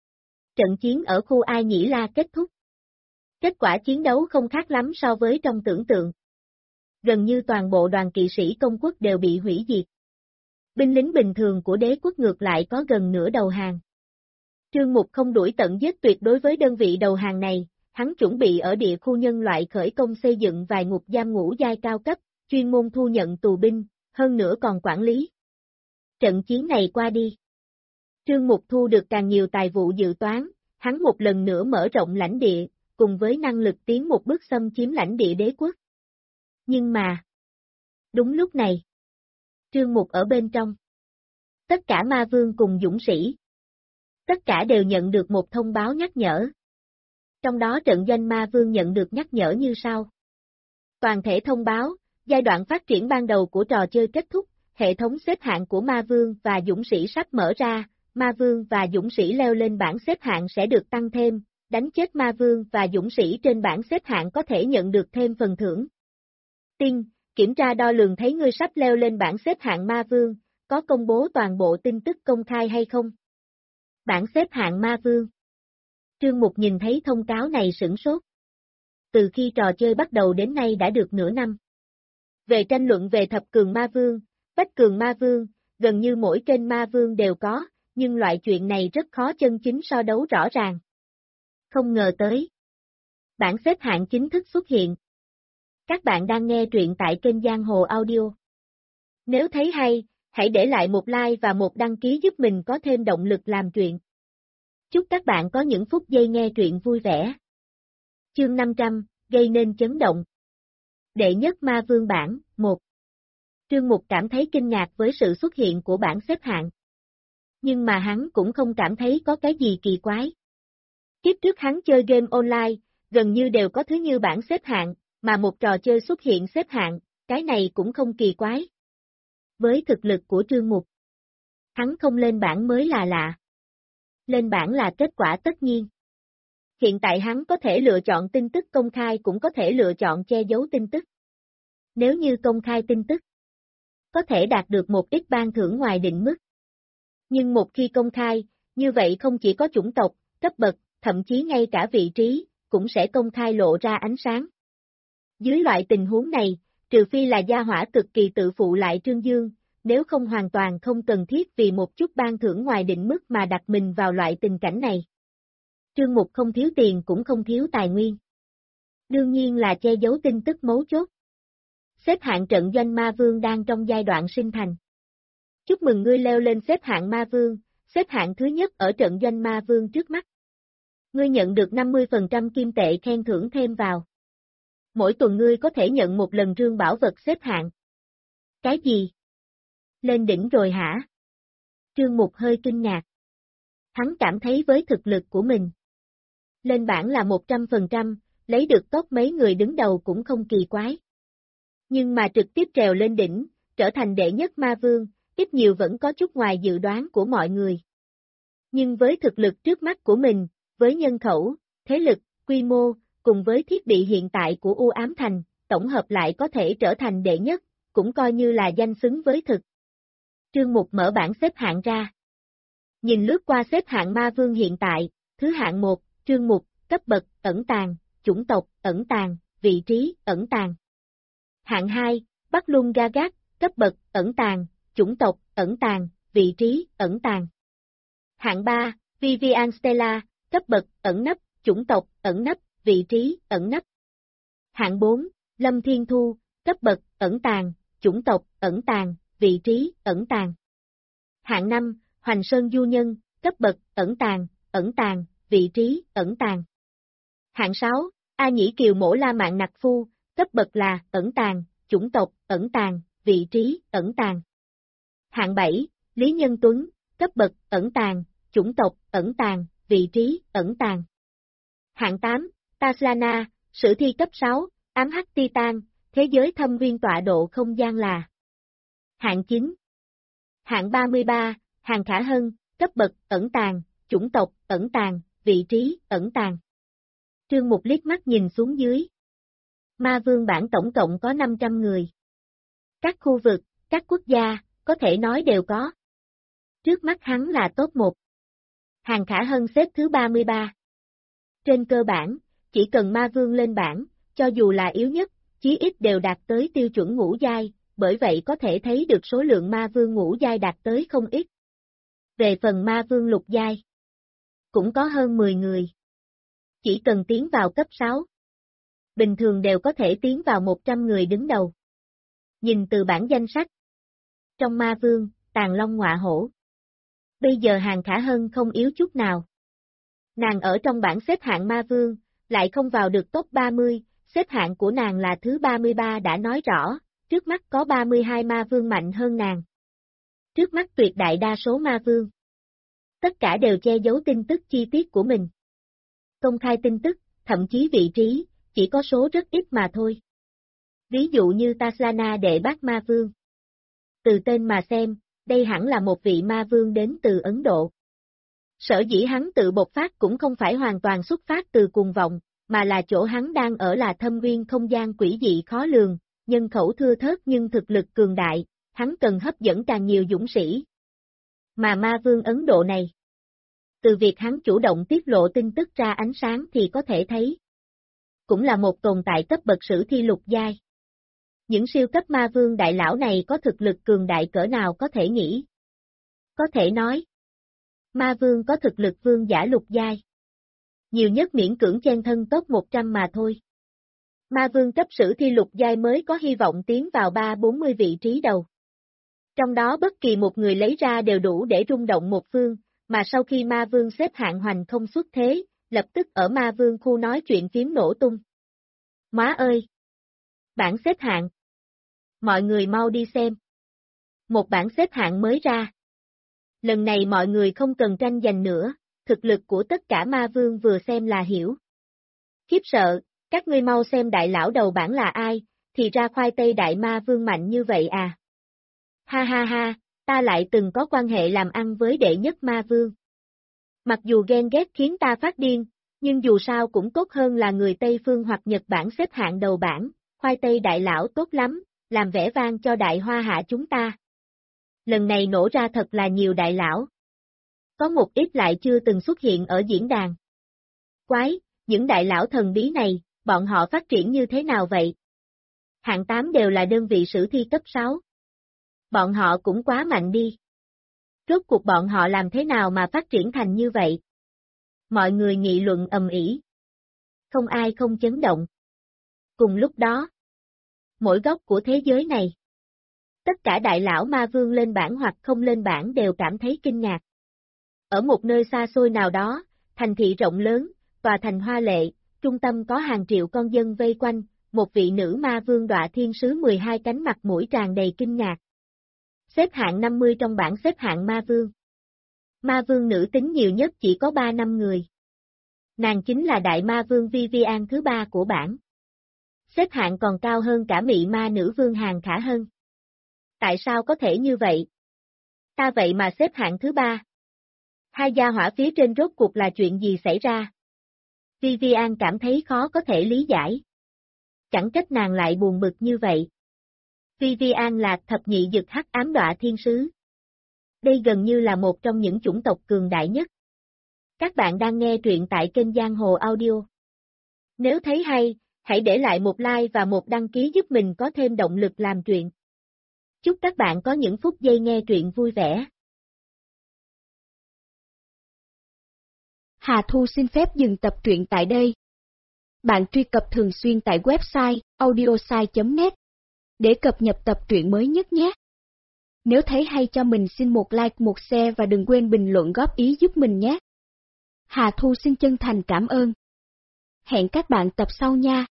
trận chiến ở khu Ai Nhĩ La kết thúc. Kết quả chiến đấu không khác lắm so với trong tưởng tượng. Gần như toàn bộ đoàn kỵ sĩ công quốc đều bị hủy diệt. Binh lính bình thường của đế quốc ngược lại có gần nửa đầu hàng. Trương Mục không đuổi tận giết tuyệt đối với đơn vị đầu hàng này, hắn chuẩn bị ở địa khu nhân loại khởi công xây dựng vài ngục giam ngũ giai cao cấp, chuyên môn thu nhận tù binh, hơn nữa còn quản lý. Trận chiến này qua đi. Trương Mục thu được càng nhiều tài vụ dự toán, hắn một lần nữa mở rộng lãnh địa, cùng với năng lực tiến một bước xâm chiếm lãnh địa đế quốc. Nhưng mà, đúng lúc này, Trương Mục ở bên trong. Tất cả ma vương cùng dũng sĩ. Tất cả đều nhận được một thông báo nhắc nhở. Trong đó trận doanh ma vương nhận được nhắc nhở như sau. Toàn thể thông báo, giai đoạn phát triển ban đầu của trò chơi kết thúc, hệ thống xếp hạng của ma vương và dũng sĩ sắp mở ra, ma vương và dũng sĩ leo lên bảng xếp hạng sẽ được tăng thêm, đánh chết ma vương và dũng sĩ trên bảng xếp hạng có thể nhận được thêm phần thưởng. Tin, kiểm tra đo lường thấy ngươi sắp leo lên bảng xếp hạng ma vương, có công bố toàn bộ tin tức công khai hay không? Bảng xếp hạng ma vương. Trương Mục nhìn thấy thông cáo này sửng sốt. Từ khi trò chơi bắt đầu đến nay đã được nửa năm. Về tranh luận về thập cường ma vương, bách cường ma vương, gần như mỗi kênh ma vương đều có, nhưng loại chuyện này rất khó chân chính so đấu rõ ràng. Không ngờ tới. Bảng xếp hạng chính thức xuất hiện. Các bạn đang nghe truyện tại kênh Giang Hồ Audio. Nếu thấy hay, Hãy để lại một like và một đăng ký giúp mình có thêm động lực làm truyện. Chúc các bạn có những phút giây nghe truyện vui vẻ. Chương 500, gây nên chấn động. Đệ nhất ma vương bảng, 1. Trương Mục cảm thấy kinh ngạc với sự xuất hiện của bảng xếp hạng. Nhưng mà hắn cũng không cảm thấy có cái gì kỳ quái. Kiếp trước hắn chơi game online, gần như đều có thứ như bảng xếp hạng, mà một trò chơi xuất hiện xếp hạng, cái này cũng không kỳ quái. Với thực lực của Trương Mục, hắn không lên bảng mới là lạ. Lên bảng là kết quả tất nhiên. Hiện tại hắn có thể lựa chọn tin tức công khai cũng có thể lựa chọn che giấu tin tức. Nếu như công khai tin tức, có thể đạt được một ít ban thưởng ngoài định mức. Nhưng một khi công khai, như vậy không chỉ có chủng tộc, cấp bậc, thậm chí ngay cả vị trí, cũng sẽ công khai lộ ra ánh sáng. Dưới loại tình huống này, trừ phi là gia hỏa cực kỳ tự phụ lại Trương Dương, nếu không hoàn toàn không cần thiết vì một chút ban thưởng ngoài định mức mà đặt mình vào loại tình cảnh này. Trương Mục không thiếu tiền cũng không thiếu tài nguyên. Đương nhiên là che giấu tin tức mấu chốt. Xếp hạng trận doanh ma vương đang trong giai đoạn sinh thành. Chúc mừng ngươi leo lên xếp hạng ma vương, xếp hạng thứ nhất ở trận doanh ma vương trước mắt. Ngươi nhận được 50% kim tệ khen thưởng thêm vào. Mỗi tuần ngươi có thể nhận một lần rương bảo vật xếp hạng. Cái gì? Lên đỉnh rồi hả? Trương Mục hơi kinh ngạc. Hắn cảm thấy với thực lực của mình, lên bảng là 100%, lấy được top mấy người đứng đầu cũng không kỳ quái. Nhưng mà trực tiếp trèo lên đỉnh, trở thành đệ nhất ma vương, ít nhiều vẫn có chút ngoài dự đoán của mọi người. Nhưng với thực lực trước mắt của mình, với nhân khẩu, thế lực, quy mô, cùng với thiết bị hiện tại của U Ám Thành, tổng hợp lại có thể trở thành đệ nhất, cũng coi như là danh xứng với thực. Trương Mục mở bảng xếp hạng ra. Nhìn lướt qua xếp hạng ma vương hiện tại, thứ hạng 1, Trương Mục, cấp bậc, ẩn tàng, chủng tộc, ẩn tàng, vị trí, ẩn tàng. Hạng 2, Bắc Lung Gagat, cấp bậc, ẩn tàng, chủng tộc, ẩn tàng, vị trí, ẩn tàng. Hạng 3, Vivian Stella, cấp bậc, ẩn nấp, chủng tộc, ẩn nấp, vị trí, ẩn nấp. Hạng 4, Lâm Thiên Thu, cấp bậc, ẩn tàng, chủng tộc, ẩn tàng, vị trí, ẩn tàng. Hạng 5, Hoành Sơn Du Nhân, cấp bậc, ẩn tàng, vị trí, ẩn tàng. Hạng 6, A Nhĩ Kiều Mổ La Mạn Nặc Phu, cấp bậc là, ẩn tàng, chủng tộc, ẩn tàng, vị trí, ẩn tàng. Hạng 7, Lý Nhân Tuấn, cấp bậc, ẩn tàng, chủng tộc, ẩn tàng, vị trí, ẩn tàng. Hạng 8, Taslana, sử thi cấp 6, ám hắc Titan, thế giới thâm viên tọa độ không gian là. Hạng 9. Hạng 33, Hàng Khả Hân, cấp bậc, ẩn tàng, chủng tộc, ẩn tàng, vị trí, ẩn tàng. Trương Mục liếc mắt nhìn xuống dưới. Ma vương bảng tổng cộng có 500 người. Các khu vực, các quốc gia, có thể nói đều có. Trước mắt hắn là top 1. Hàng Khả Hân xếp thứ 33. Trên cơ bản, chỉ cần ma vương lên bảng, cho dù là yếu nhất, chí ít đều đạt tới tiêu chuẩn ngũ giai, bởi vậy có thể thấy được số lượng ma vương ngũ giai đạt tới không ít. Về phần ma vương lục giai, cũng có hơn 10 người. Chỉ cần tiến vào cấp 6, bình thường đều có thể tiến vào 100 người đứng đầu. Nhìn từ bảng danh sách, trong ma vương, Tàn Long Ngọa Hổ. Bây giờ Hàng Khả Hân không yếu chút nào. Nàng ở trong bảng xếp hạng ma vương, lại không vào được top 30, xếp hạng của nàng là thứ 33 đã nói rõ, trước mắt có 32 ma vương mạnh hơn nàng. Trước mắt tuyệt đại đa số ma vương, tất cả đều che giấu tin tức chi tiết của mình. Công khai tin tức, thậm chí vị trí, chỉ có số rất ít mà thôi. Ví dụ như Taslana đệ bát ma vương. Từ tên mà xem, đây hẳn là một vị ma vương đến từ Ấn Độ. Sở dĩ hắn tự bộc phát cũng không phải hoàn toàn xuất phát từ cuồng vọng, mà là chỗ hắn đang ở là thâm viên không gian quỷ dị khó lường, nhân khẩu thưa thớt nhưng thực lực cường đại, hắn cần hấp dẫn càng nhiều dũng sĩ. Mà ma vương Ấn Độ này, từ việc hắn chủ động tiết lộ tin tức ra ánh sáng thì có thể thấy, cũng là một tồn tại cấp bậc sử thi lục giai. Những siêu cấp ma vương đại lão này có thực lực cường đại cỡ nào có thể nghĩ. Có thể nói, ma vương có thực lực vương giả lục giai. Nhiều nhất miễn cưỡng chen thân top 100 mà thôi. Ma vương cấp sử thi lục giai mới có hy vọng tiến vào 3-40 vị trí đầu. Trong đó bất kỳ một người lấy ra đều đủ để rung động một phương, mà sau khi ma vương xếp hạng hoành không xuất thế, lập tức ở ma vương khu nói chuyện phím nổ tung. Má ơi! Bảng xếp hạng! Mọi người mau đi xem. Một bảng xếp hạng mới ra. Lần này mọi người không cần tranh giành nữa, thực lực của tất cả ma vương vừa xem là hiểu. Khiếp sợ, các ngươi mau xem đại lão đầu bảng là ai, thì ra khoai tây đại ma vương mạnh như vậy à. Ha ha ha, ta lại từng có quan hệ làm ăn với đệ nhất ma vương. Mặc dù ghen ghét khiến ta phát điên, nhưng dù sao cũng tốt hơn là người Tây Phương hoặc Nhật Bản xếp hạng đầu bảng, khoai tây đại lão tốt lắm, làm vẻ vang cho đại hoa hạ chúng ta. Lần này nổ ra thật là nhiều đại lão. Có một ít lại chưa từng xuất hiện ở diễn đàn. Quái, những đại lão thần bí này, bọn họ phát triển như thế nào vậy? Hạng 8 đều là đơn vị sử thi cấp 6. Bọn họ cũng quá mạnh đi. Rốt cuộc bọn họ làm thế nào mà phát triển thành như vậy? Mọi người nghị luận ầm ĩ. Không ai không chấn động. Cùng lúc đó, mỗi góc của thế giới này, tất cả đại lão ma vương lên bảng hoặc không lên bảng đều cảm thấy kinh ngạc. Ở một nơi xa xôi nào đó, thành thị rộng lớn, tòa thành hoa lệ, trung tâm có hàng triệu con dân vây quanh, một vị nữ ma vương đọa thiên sứ 12 cánh mặt mũi tràn đầy kinh ngạc. Xếp hạng 50 trong bảng xếp hạng ma vương. Ma vương nữ tính nhiều nhất chỉ có 3-5 người. Nàng chính là đại ma vương Vivian thứ 3 của bảng. Xếp hạng còn cao hơn cả mị ma nữ vương Hàn Khả Hân. Tại sao có thể như vậy? Ta vậy mà xếp hạng thứ 3. Hai gia hỏa phía trên rốt cuộc là chuyện gì xảy ra? Vivian cảm thấy khó có thể lý giải. Chẳng trách nàng lại buồn bực như vậy. Vivian là thập nhị dực hắc ám đọa thiên sứ. Đây gần như là một trong những chủng tộc cường đại nhất. Các bạn đang nghe truyện tại kênh Giang Hồ Audio. Nếu thấy hay, hãy để lại một like và một đăng ký giúp mình có thêm động lực làm truyện. Chúc các bạn có những phút giây nghe truyện vui vẻ. Hà Thu xin phép dừng tập truyện tại đây. Bạn truy cập thường xuyên tại website audiosai.net để cập nhật tập truyện mới nhất nhé. Nếu thấy hay cho mình xin một like, một share và đừng quên bình luận góp ý giúp mình nhé. Hà Thu xin chân thành cảm ơn. Hẹn các bạn tập sau nha.